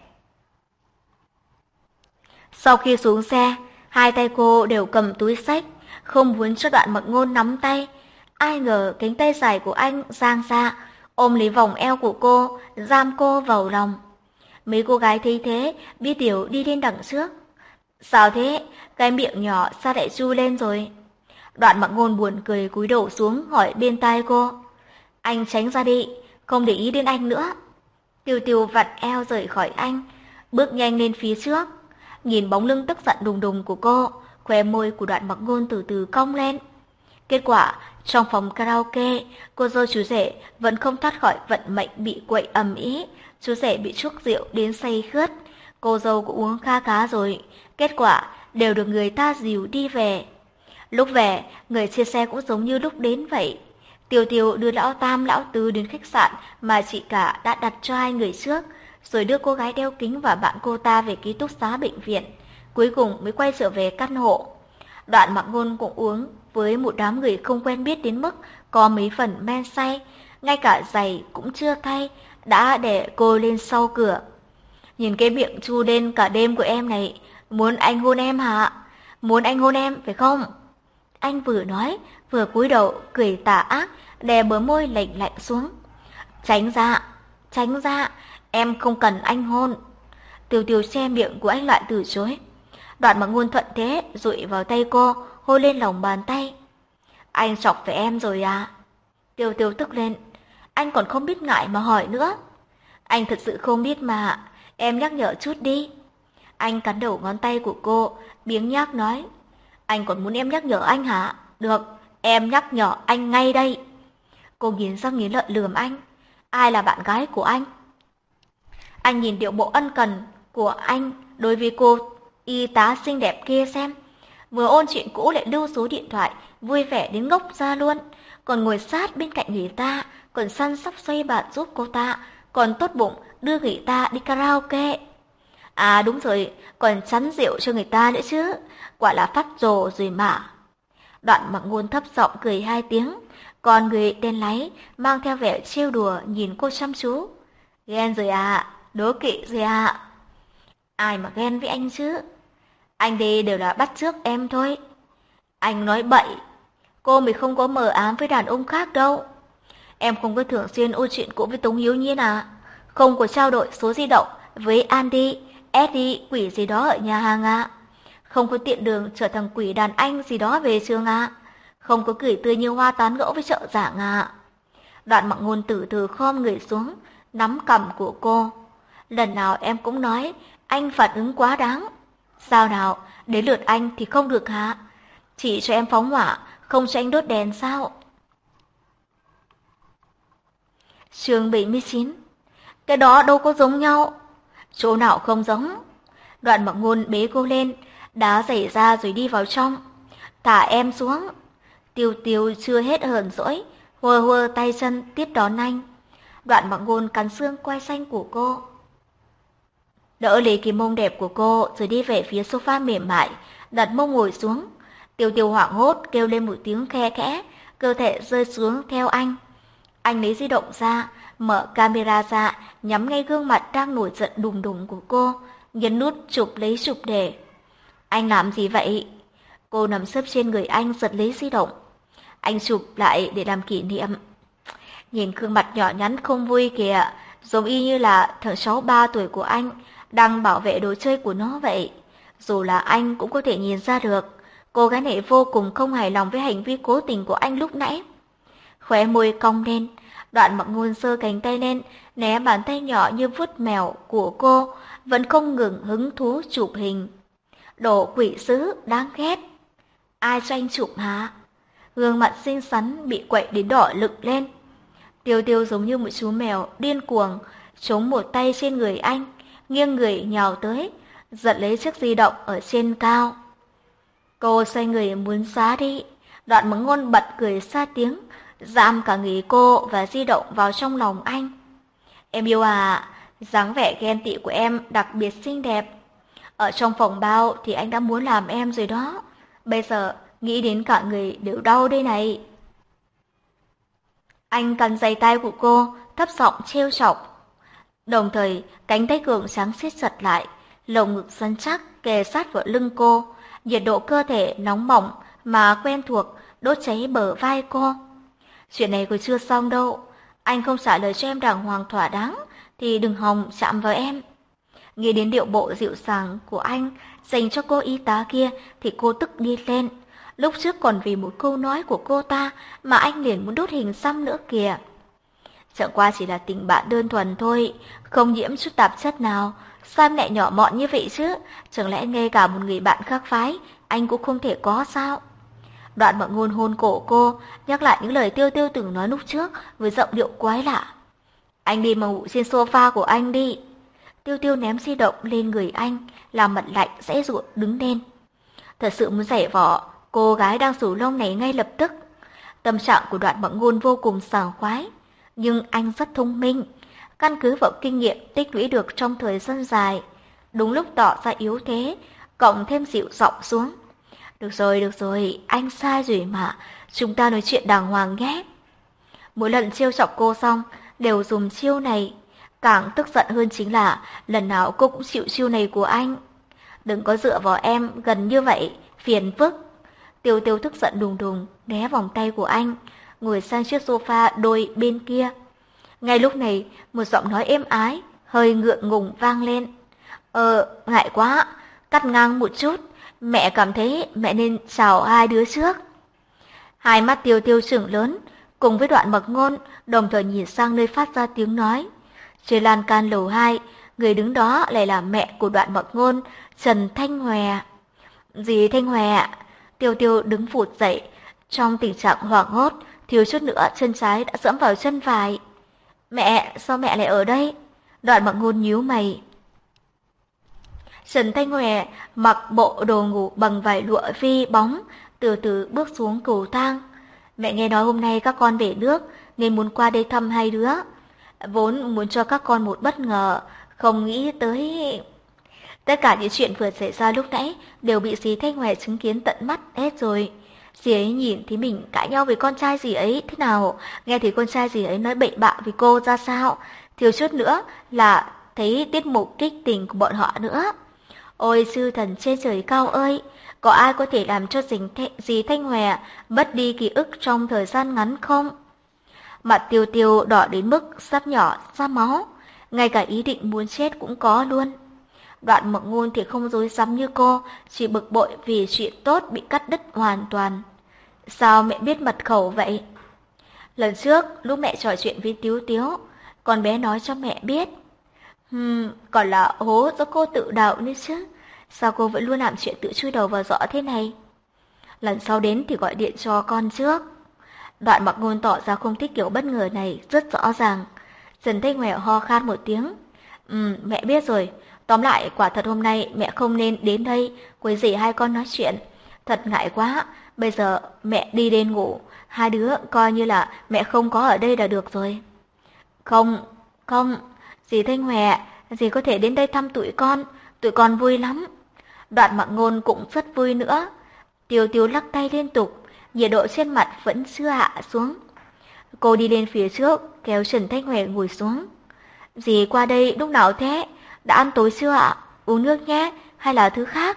Sau khi xuống xe, hai tay cô đều cầm túi xách, không muốn cho Đoạn Mặc Ngôn nắm tay. Ai ngờ cánh tay dài của anh dang ra, ôm lấy vòng eo của cô, giam cô vào lòng. Mấy cô gái thấy thế, biết điều đi lên đằng trước. Sao thế? Cái miệng nhỏ sao lại chu lên rồi? Đoạn Mặc Ngôn buồn cười cúi đầu xuống hỏi bên tai cô. Anh tránh ra đi, không để ý đến anh nữa. Tiêu Tiêu vặn eo rời khỏi anh, bước nhanh lên phía trước. Nhìn bóng lưng tức giận đùng đùng của cô, khóe môi của Đoạn Mặc Ngôn từ từ cong lên. Kết quả, trong phòng karaoke, cô dâu chú rể vẫn không thoát khỏi vận mệnh bị quậy ầm ĩ. Chú rể bị chuốc rượu đến say khướt, cô dâu cũng uống kha khá rồi. Kết quả đều được người ta dìu đi về. Lúc về, người chia xe cũng giống như lúc đến vậy. Tiêu Tiêu đưa lão Tam lão Tứ đến khách sạn mà chị cả đã đặt cho hai người trước, rồi đưa cô gái đeo kính và bạn cô ta về ký túc xá bệnh viện, cuối cùng mới quay trở về căn hộ. Đoạn Mặc Ngôn cũng uống với một đám người không quen biết đến mức có mấy phần men say, ngay cả giày cũng chưa thay, đã để cô lên sau cửa. Nhìn cái miệng chu lên cả đêm của em này, muốn anh hôn em hả? Muốn anh hôn em phải không? Anh vừa nói, vừa cúi đầu cười tà ác, đè bờ môi lạnh lạnh xuống. Tránh ra, tránh ra, em không cần anh hôn. Tiêu Tiêu che miệng của anh lại từ chối. Đoạn Mặc Ngôn thuận thế, dụi vào tay cô, hôn lên lòng bàn tay. Anh chọc phải em rồi à? Tiêu Tiêu tức lên. Anh còn không biết ngại mà hỏi nữa. Anh thật sự không biết mà, em nhắc nhở chút đi. Anh cắn đầu ngón tay của cô, biếng nhác nói. Anh còn muốn em nhắc nhở anh hả? Được, em nhắc nhở anh ngay đây. Cô nghiến răng nghiến lợi lườm anh. Ai là bạn gái của anh? Anh nhìn điệu bộ ân cần của anh đối với cô y tá xinh đẹp kia xem. Vừa ôn chuyện cũ lại lưu số điện thoại, vui vẻ đến ngốc ra luôn. Còn ngồi sát bên cạnh người ta, còn săn sóc xoay bàn giúp cô ta, còn tốt bụng đưa người ta đi karaoke. À đúng rồi, còn chắn rượu cho người ta nữa chứ, quả là phát rồ rồi mà. Đoạn Mặc Ngôn thấp giọng cười hai tiếng, còn người đen láy mang theo vẻ trêu đùa nhìn cô chăm chú. Ghen rồi à, đố kỵ rồi à. Ai mà ghen với anh chứ? Anh đi đều là bắt chước em thôi. Anh nói bậy, cô mới không có mờ ám với đàn ông khác đâu. Em không có thường xuyên ôn chuyện cũ với Tống Hiếu Nhiên à? Không có trao đổi số di động với Andy, Eddie quỷ gì đó ở nhà hàng à? Không có tiện đường trở thành quỷ đàn anh gì đó về trường à? Không có cười tươi như hoa tán gẫu với trợ giảng à? Đoạn Mặc Ngôn từ từ khom người xuống, nắm cằm của cô. Lần nào em cũng nói anh phản ứng quá đáng. Sao nào, đến lượt anh thì không được hả? Chỉ cho em phóng hỏa, không cho anh đốt đèn sao? Chương bảy mươi chín. Cái đó đâu có giống nhau. Chỗ nào không giống? Đoạn Mặc Ngôn bế cô lên, đá giày ra rồi đi vào trong. Thả em xuống. Tiêu Tiêu chưa hết hờn dỗi, hùa hùa tay chân tiếp đón anh. Đoạn Mặc Ngôn cắn xương quai xanh của cô, đỡ lấy cái mông đẹp của cô rồi đi về phía sofa mềm mại, đặt mông ngồi xuống. Tiêu Tiêu hoảng hốt kêu lên một tiếng khe khẽ, cơ thể rơi xuống theo anh. Anh lấy di động ra, mở camera ra, nhắm ngay gương mặt đang nổi giận đùng đùng của cô, nhấn nút chụp lấy chụp để. Anh làm gì vậy? Cô nằm sấp trên người anh giật lấy di động. Anh chụp lại để làm kỷ niệm. Nhìn gương mặt nhỏ nhắn không vui kìa, giống y như là thằng cháu ba tuổi của anh đang bảo vệ đồ chơi của nó vậy. Dù là anh cũng có thể nhìn ra được, cô gái này vô cùng không hài lòng với hành vi cố tình của anh lúc nãy. Khóe môi cong lên, Đoạn Mặc Ngôn giơ cánh tay lên, né bàn tay nhỏ như vuốt mèo của cô, vẫn không ngừng hứng thú chụp hình. Đồ quỷ dữ, đáng ghét. Ai cho anh chụp hả? Gương mặt xinh xắn bị quậy đến đỏ lựng lên. Tiêu Tiêu giống như một chú mèo điên cuồng, chống một tay trên người anh, nghiêng người nhào tới, giật lấy chiếc di động ở trên cao. Cô xoay người muốn xóa đi, Đoạn Mặc Ngôn bật cười xa tiếng, giam cả người cô và di động vào trong lòng anh. Em yêu à, dáng vẻ ghen tị của em đặc biệt xinh đẹp. Ở trong phòng bao thì anh đã muốn làm em rồi đó. Bây giờ nghĩ đến cả người đều đau đây này. Anh cắn giày tay của cô, thấp giọng trêu chọc. Đồng thời, cánh tay cường trắng siết chặt lại, lồng ngực rắn chắc kề sát vào lưng cô, nhiệt độ cơ thể nóng bỏng mà quen thuộc đốt cháy bờ vai cô. Chuyện này còn chưa xong đâu, anh không trả lời cho em đàng hoàng thỏa đáng thì đừng hòng chạm vào em. Nghĩ đến điệu bộ dịu dàng của anh dành cho cô y tá kia thì cô tức đi lên. Lúc trước còn vì một câu nói của cô ta mà anh liền muốn đốt hình xăm nữa kìa. Chẳng qua chỉ là tình bạn đơn thuần thôi, không nhiễm chút tạp chất nào. Sao em lại nhỏ mọn như vậy chứ? Chẳng lẽ ngay cả một người bạn khác phái anh cũng không thể có sao? Đoạn Mặc Ngôn hôn cổ cô, nhắc lại những lời Tiêu Tiêu từng nói lúc trước với giọng điệu quái lạ. Anh đi mà ngủ trên sofa của anh đi. Tiêu Tiêu ném di động lên người anh, làm mặt lạnh dễ dụa đứng lên. Thật sự muốn giải vỏ cô gái đang rủ lông này ngay lập tức. Tâm trạng của Đoạn Mặc Ngôn vô cùng sảng khoái, nhưng anh rất thông minh, căn cứ vào kinh nghiệm tích lũy được trong thời gian dài, đúng lúc tỏ ra yếu thế, cộng thêm dịu giọng xuống. Được rồi, được rồi, anh sai rồi mà, chúng ta nói chuyện đàng hoàng nhé. Mỗi lần trêu chọc cô xong, đều dùng chiêu này. Càng tức giận hơn chính là lần nào cô cũng chịu chiêu này của anh. Đừng có dựa vào em gần như vậy, phiền phức. Tiêu Tiêu tức giận đùng đùng, né vòng tay của anh, ngồi sang chiếc sofa đôi bên kia. Ngay lúc này, một giọng nói êm ái, hơi ngượng ngùng vang lên. Ờ, ngại quá, cắt ngang một chút, mẹ cảm thấy mẹ nên chào hai đứa trước. Hai mắt Tiêu Tiêu trừng lớn, cùng với Đoạn Mặc Ngôn, đồng thời nhìn sang nơi phát ra tiếng nói. Trên lan can lầu hai, người đứng đó lại là mẹ của Đoạn Mặc Ngôn, Trần Thanh Hòe. Dì Thanh Hòe ạ? Tiêu Tiêu đứng phụt dậy, trong tình trạng hoảng hốt, thiếu chút nữa chân trái đã dẫm vào chân phải. Mẹ, sao mẹ lại ở đây? Đoạn Mặc Ngôn nhíu mày. Trần Thanh Hòe mặc bộ đồ ngủ bằng vải lụa vi bóng, từ từ bước xuống cầu thang. Mẹ nghe nói hôm nay các con về nước, nên muốn qua đây thăm hai đứa. Vốn muốn cho các con một bất ngờ, không nghĩ tới... Tất cả những chuyện vừa xảy ra lúc nãy đều bị dì Thanh Hòe chứng kiến tận mắt hết rồi. Dì ấy nhìn thấy mình cãi nhau với con trai dì ấy thế nào, nghe thấy con trai dì ấy nói bậy bạ với cô ra sao, thiếu chút nữa là thấy tiết mục kích tình của bọn họ nữa. Ôi sư thần trên trời cao ơi, có ai có thể làm cho dì Thanh Hòe mất đi ký ức trong thời gian ngắn không? Mặt Tiêu Tiêu đỏ đến mức sắp nhỏ ra máu, ngay cả ý định muốn chết cũng có luôn. Đoạn Mặc Ngôn thì không dối rắm như cô, chỉ bực bội vì chuyện tốt bị cắt đứt hoàn toàn. Sao mẹ biết mật khẩu vậy? Lần trước, lúc mẹ trò chuyện với Tiếu Tiếu, con bé nói cho mẹ biết. Hmm, còn là hố do cô tự đạo nữa chứ. Sao cô vẫn luôn làm chuyện tự chui đầu vào giỏ thế này? Lần sau đến thì gọi điện cho con trước. Đoạn Mặc Ngôn tỏ ra không thích kiểu bất ngờ này, rất rõ ràng. Trần Thanh Hòe ho khan một tiếng. Ừm, mẹ biết rồi. Tóm lại, quả thật hôm nay mẹ không nên đến đây quấy rầy hai con nói chuyện. Thật ngại quá, bây giờ mẹ đi đến ngủ, hai đứa coi như là mẹ không có ở đây là được rồi. Không, không, dì Thanh Hòe, dì có thể đến đây thăm tụi con, tụi con vui lắm. Đoạn Mặc Ngôn cũng rất vui nữa. Tiêu Tiêu lắc tay liên tục, nhiệt độ trên mặt vẫn chưa hạ xuống. Cô đi lên phía trước, kéo Trần Thanh Hòe ngồi xuống. Dì qua đây lúc nào thế? Đã ăn tối chưa ạ? Uống nước nhé, hay là thứ khác?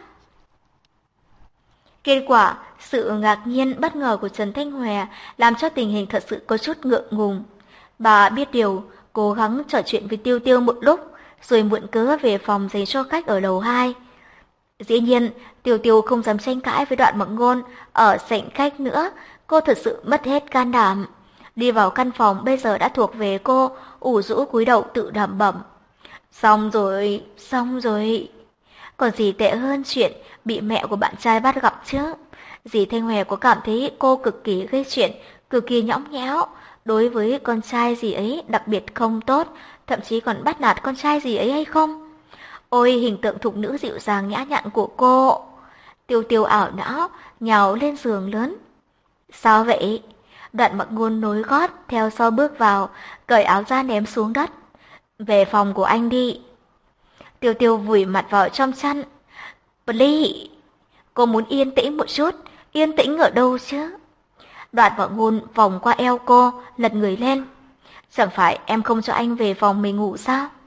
Kết quả, sự ngạc nhiên bất ngờ của Trần Thanh Hòe làm cho tình hình thật sự có chút ngượng ngùng. Bà biết điều, cố gắng trò chuyện với Tiêu Tiêu một lúc, rồi mượn cớ về phòng dành cho khách ở lầu hai. Dĩ nhiên, Tiêu Tiêu không dám tranh cãi với Đoạn Mặc Ngôn ở sảnh khách nữa, cô thật sự mất hết can đảm. Đi vào căn phòng bây giờ đã thuộc về cô, ủ rũ cúi đầu tự đảm bẩm. Xong rồi, xong rồi. Còn gì tệ hơn chuyện bị mẹ của bạn trai bắt gặp chứ? Dì Thanh Hòe có cảm thấy cô cực kỳ gây chuyện, cực kỳ nhõng nhẽo. Đối với con trai dì ấy đặc biệt không tốt, thậm chí còn bắt nạt con trai dì ấy hay không? Ôi hình tượng thục nữ dịu dàng nhã nhặn của cô. Tiêu Tiêu ảo não, nhào lên giường lớn. Sao vậy? Đoạn Mặc Ngôn nối gót theo sau bước vào, cởi áo ra ném xuống đất. Về phòng của anh đi. Tiêu Tiêu vùi mặt vào trong chăn. Please, cô muốn yên tĩnh một chút, yên tĩnh ở đâu chứ? Đoạn Mặc Ngôn vòng qua eo cô, lật người lên. Chẳng phải em không cho anh về phòng mình ngủ sao?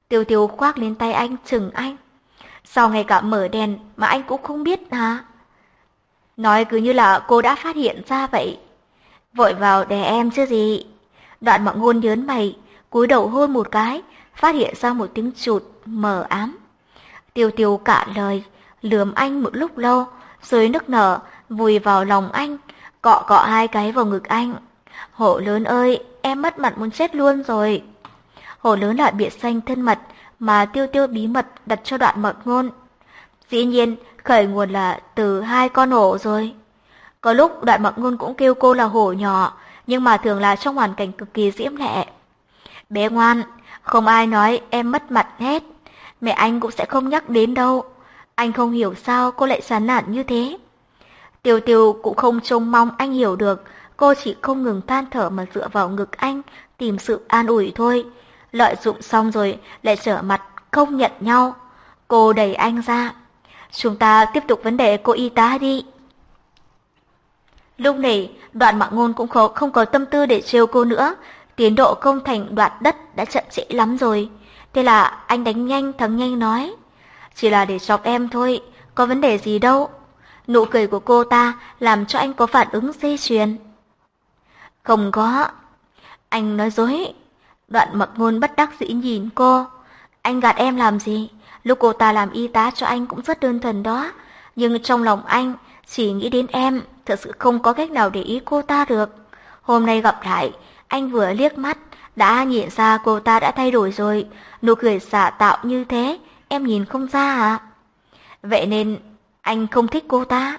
Tiêu Tiêu khoác lên tay anh chừng anh. Sao ngay cả mở đèn mà anh cũng không biết hả? Nói cứ như là cô đã phát hiện ra vậy. Vội vào đè em chứ gì. Đoạn Mặc Ngôn nhớn mày, cúi đầu hôn một cái, phát hiện ra một tiếng chụt mờ ám. Tiêu Tiêu cạn lời, lườm anh một lúc lâu, rồi nức nở, vùi vào lòng anh, cọ cọ hai cái vào ngực anh. Hổ lớn ơi, em mất mặt muốn chết luôn rồi. Hổ lớn là biệt danh thân mật mà Tiêu Tiêu bí mật đặt cho Đoạn Mặc Ngôn. Dĩ nhiên, khởi nguồn là từ hai con hổ rồi. Có lúc Đoạn Mặc Ngôn cũng kêu cô là hổ nhỏ, nhưng mà thường là trong hoàn cảnh cực kỳ diễm lệ. Bé ngoan, không ai nói em mất mặt hết. Mẹ anh cũng sẽ không nhắc đến đâu. Anh không hiểu sao cô lại chán nản như thế. Tiêu Tiêu cũng không trông mong anh hiểu được, cô chỉ không ngừng than thở mà dựa vào ngực anh, tìm sự an ủi thôi. Lợi dụng xong rồi lại trở mặt không nhận nhau. Cô đẩy anh ra. Chúng ta tiếp tục vấn đề cô y tá đi. Lúc này, Đoạn Mặc Ngôn cũng khó, không có tâm tư để trêu cô nữa. Tiến độ công thành đoạt đất đã chậm trễ lắm rồi. Thế là anh đánh nhanh thắng nhanh nói. Chỉ là để chọc em thôi, có vấn đề gì đâu. Nụ cười của cô ta làm cho anh có phản ứng dây chuyền. Không có. Anh nói dối. Đoạn Mặc Ngôn bất đắc dĩ nhìn cô. Anh gạt em làm gì? Lúc cô ta làm y tá cho anh cũng rất đơn thuần đó. Nhưng trong lòng anh chỉ nghĩ đến em, thật sự không có cách nào để ý cô ta được. Hôm nay gặp lại, anh vừa liếc mắt, đã nhìn ra cô ta đã thay đổi rồi. Nụ cười giả tạo như thế, em nhìn không ra à? Vậy nên, anh không thích cô ta.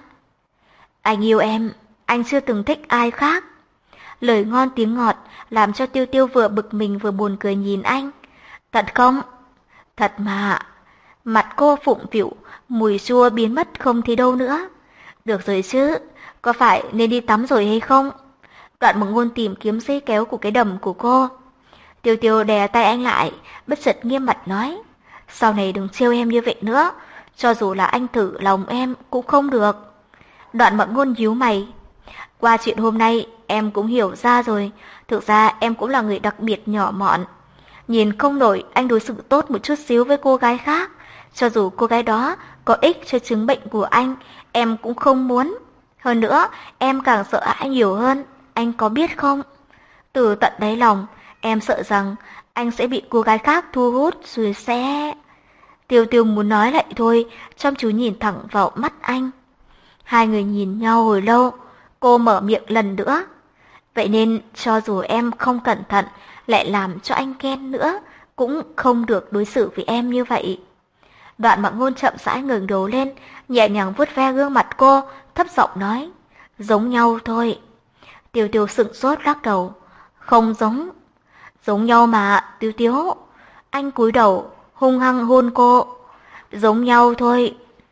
Anh yêu em, anh chưa từng thích ai khác. Lời ngon tiếng ngọt, làm cho Tiêu Tiêu vừa bực mình vừa buồn cười nhìn anh. Thật không? Thật mà. Mặt cô phụng phịu, mùi chua biến mất không thấy đâu nữa. Được rồi chứ, có phải nên đi tắm rồi hay không? Đoạn Mặc Ngôn tìm kiếm dây kéo của cái đầm của cô. Tiêu Tiêu đè tay anh lại, bất chợt nghiêm mặt nói. Sau này đừng trêu em như vậy nữa, cho dù là anh thử lòng em cũng không được. Đoạn Mặc Ngôn nhíu mày. Qua chuyện hôm nay em cũng hiểu ra rồi, thực ra em cũng là người đặc biệt nhỏ mọn. Nhìn không nổi anh đối xử tốt một chút xíu với cô gái khác, cho dù cô gái đó có ích cho chứng bệnh của anh, em cũng không muốn. Hơn nữa, em càng sợ hãi nhiều hơn, anh có biết không? Từ tận đáy lòng, em sợ rằng anh sẽ bị cô gái khác thu hút rồi sẽ... Tiêu Tiêu muốn nói lại thôi, chăm chú nhìn thẳng vào mắt anh. Hai người nhìn nhau hồi lâu, cô mở miệng lần nữa. Vậy nên, cho dù em không cẩn thận, lại làm cho anh ghen nữa, cũng không được đối xử với em như vậy. Đoạn Mặc Ngôn chậm rãi ngẩng đầu lên, nhẹ nhàng vuốt ve gương mặt cô, thấp giọng nói. Giống nhau thôi. Tiêu Tiêu sững sốt lắc đầu. Không giống. Giống nhau mà, Tiêu Tiêu. Anh cúi đầu, hung hăng hôn cô. Giống nhau thôi.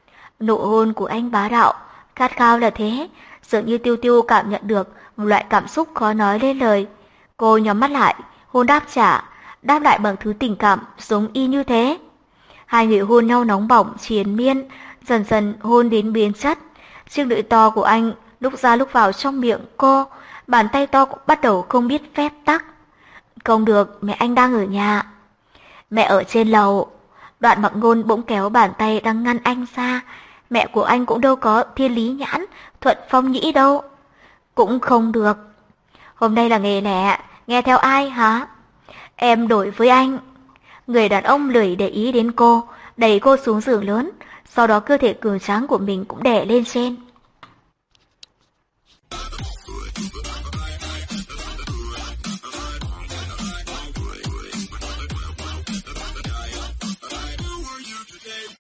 Nụ hôn của anh bá đạo, khát khao là thế, dường như Tiêu Tiêu cảm nhận được một loại cảm xúc khó nói lên lời. Cô nhắm mắt lại, hôn đáp trả, đáp lại bằng thứ tình cảm giống y như thế. Hai người hôn nhau nóng bỏng, triền miên, dần dần hôn đến biến chất. Chiếc lưỡi to của anh lúc ra lúc vào trong miệng cô, bàn tay to cũng bắt đầu không biết phép tắc. Không được, mẹ anh đang ở nhà. Mẹ ở trên lầu. Đoạn Mặc Ngôn bỗng kéo bàn tay đang ngăn anh ra. Mẹ của anh cũng đâu có Thiên Lý Nhãn, Thuận Phong Nhĩ đâu. Cũng không được. Hôm nay là ngày lẻ, nghe theo ai hả? Em đổi với anh. Người đàn ông lười để ý đến cô, đẩy cô xuống giường lớn, sau đó cơ thể cường tráng của mình cũng đè lên trên.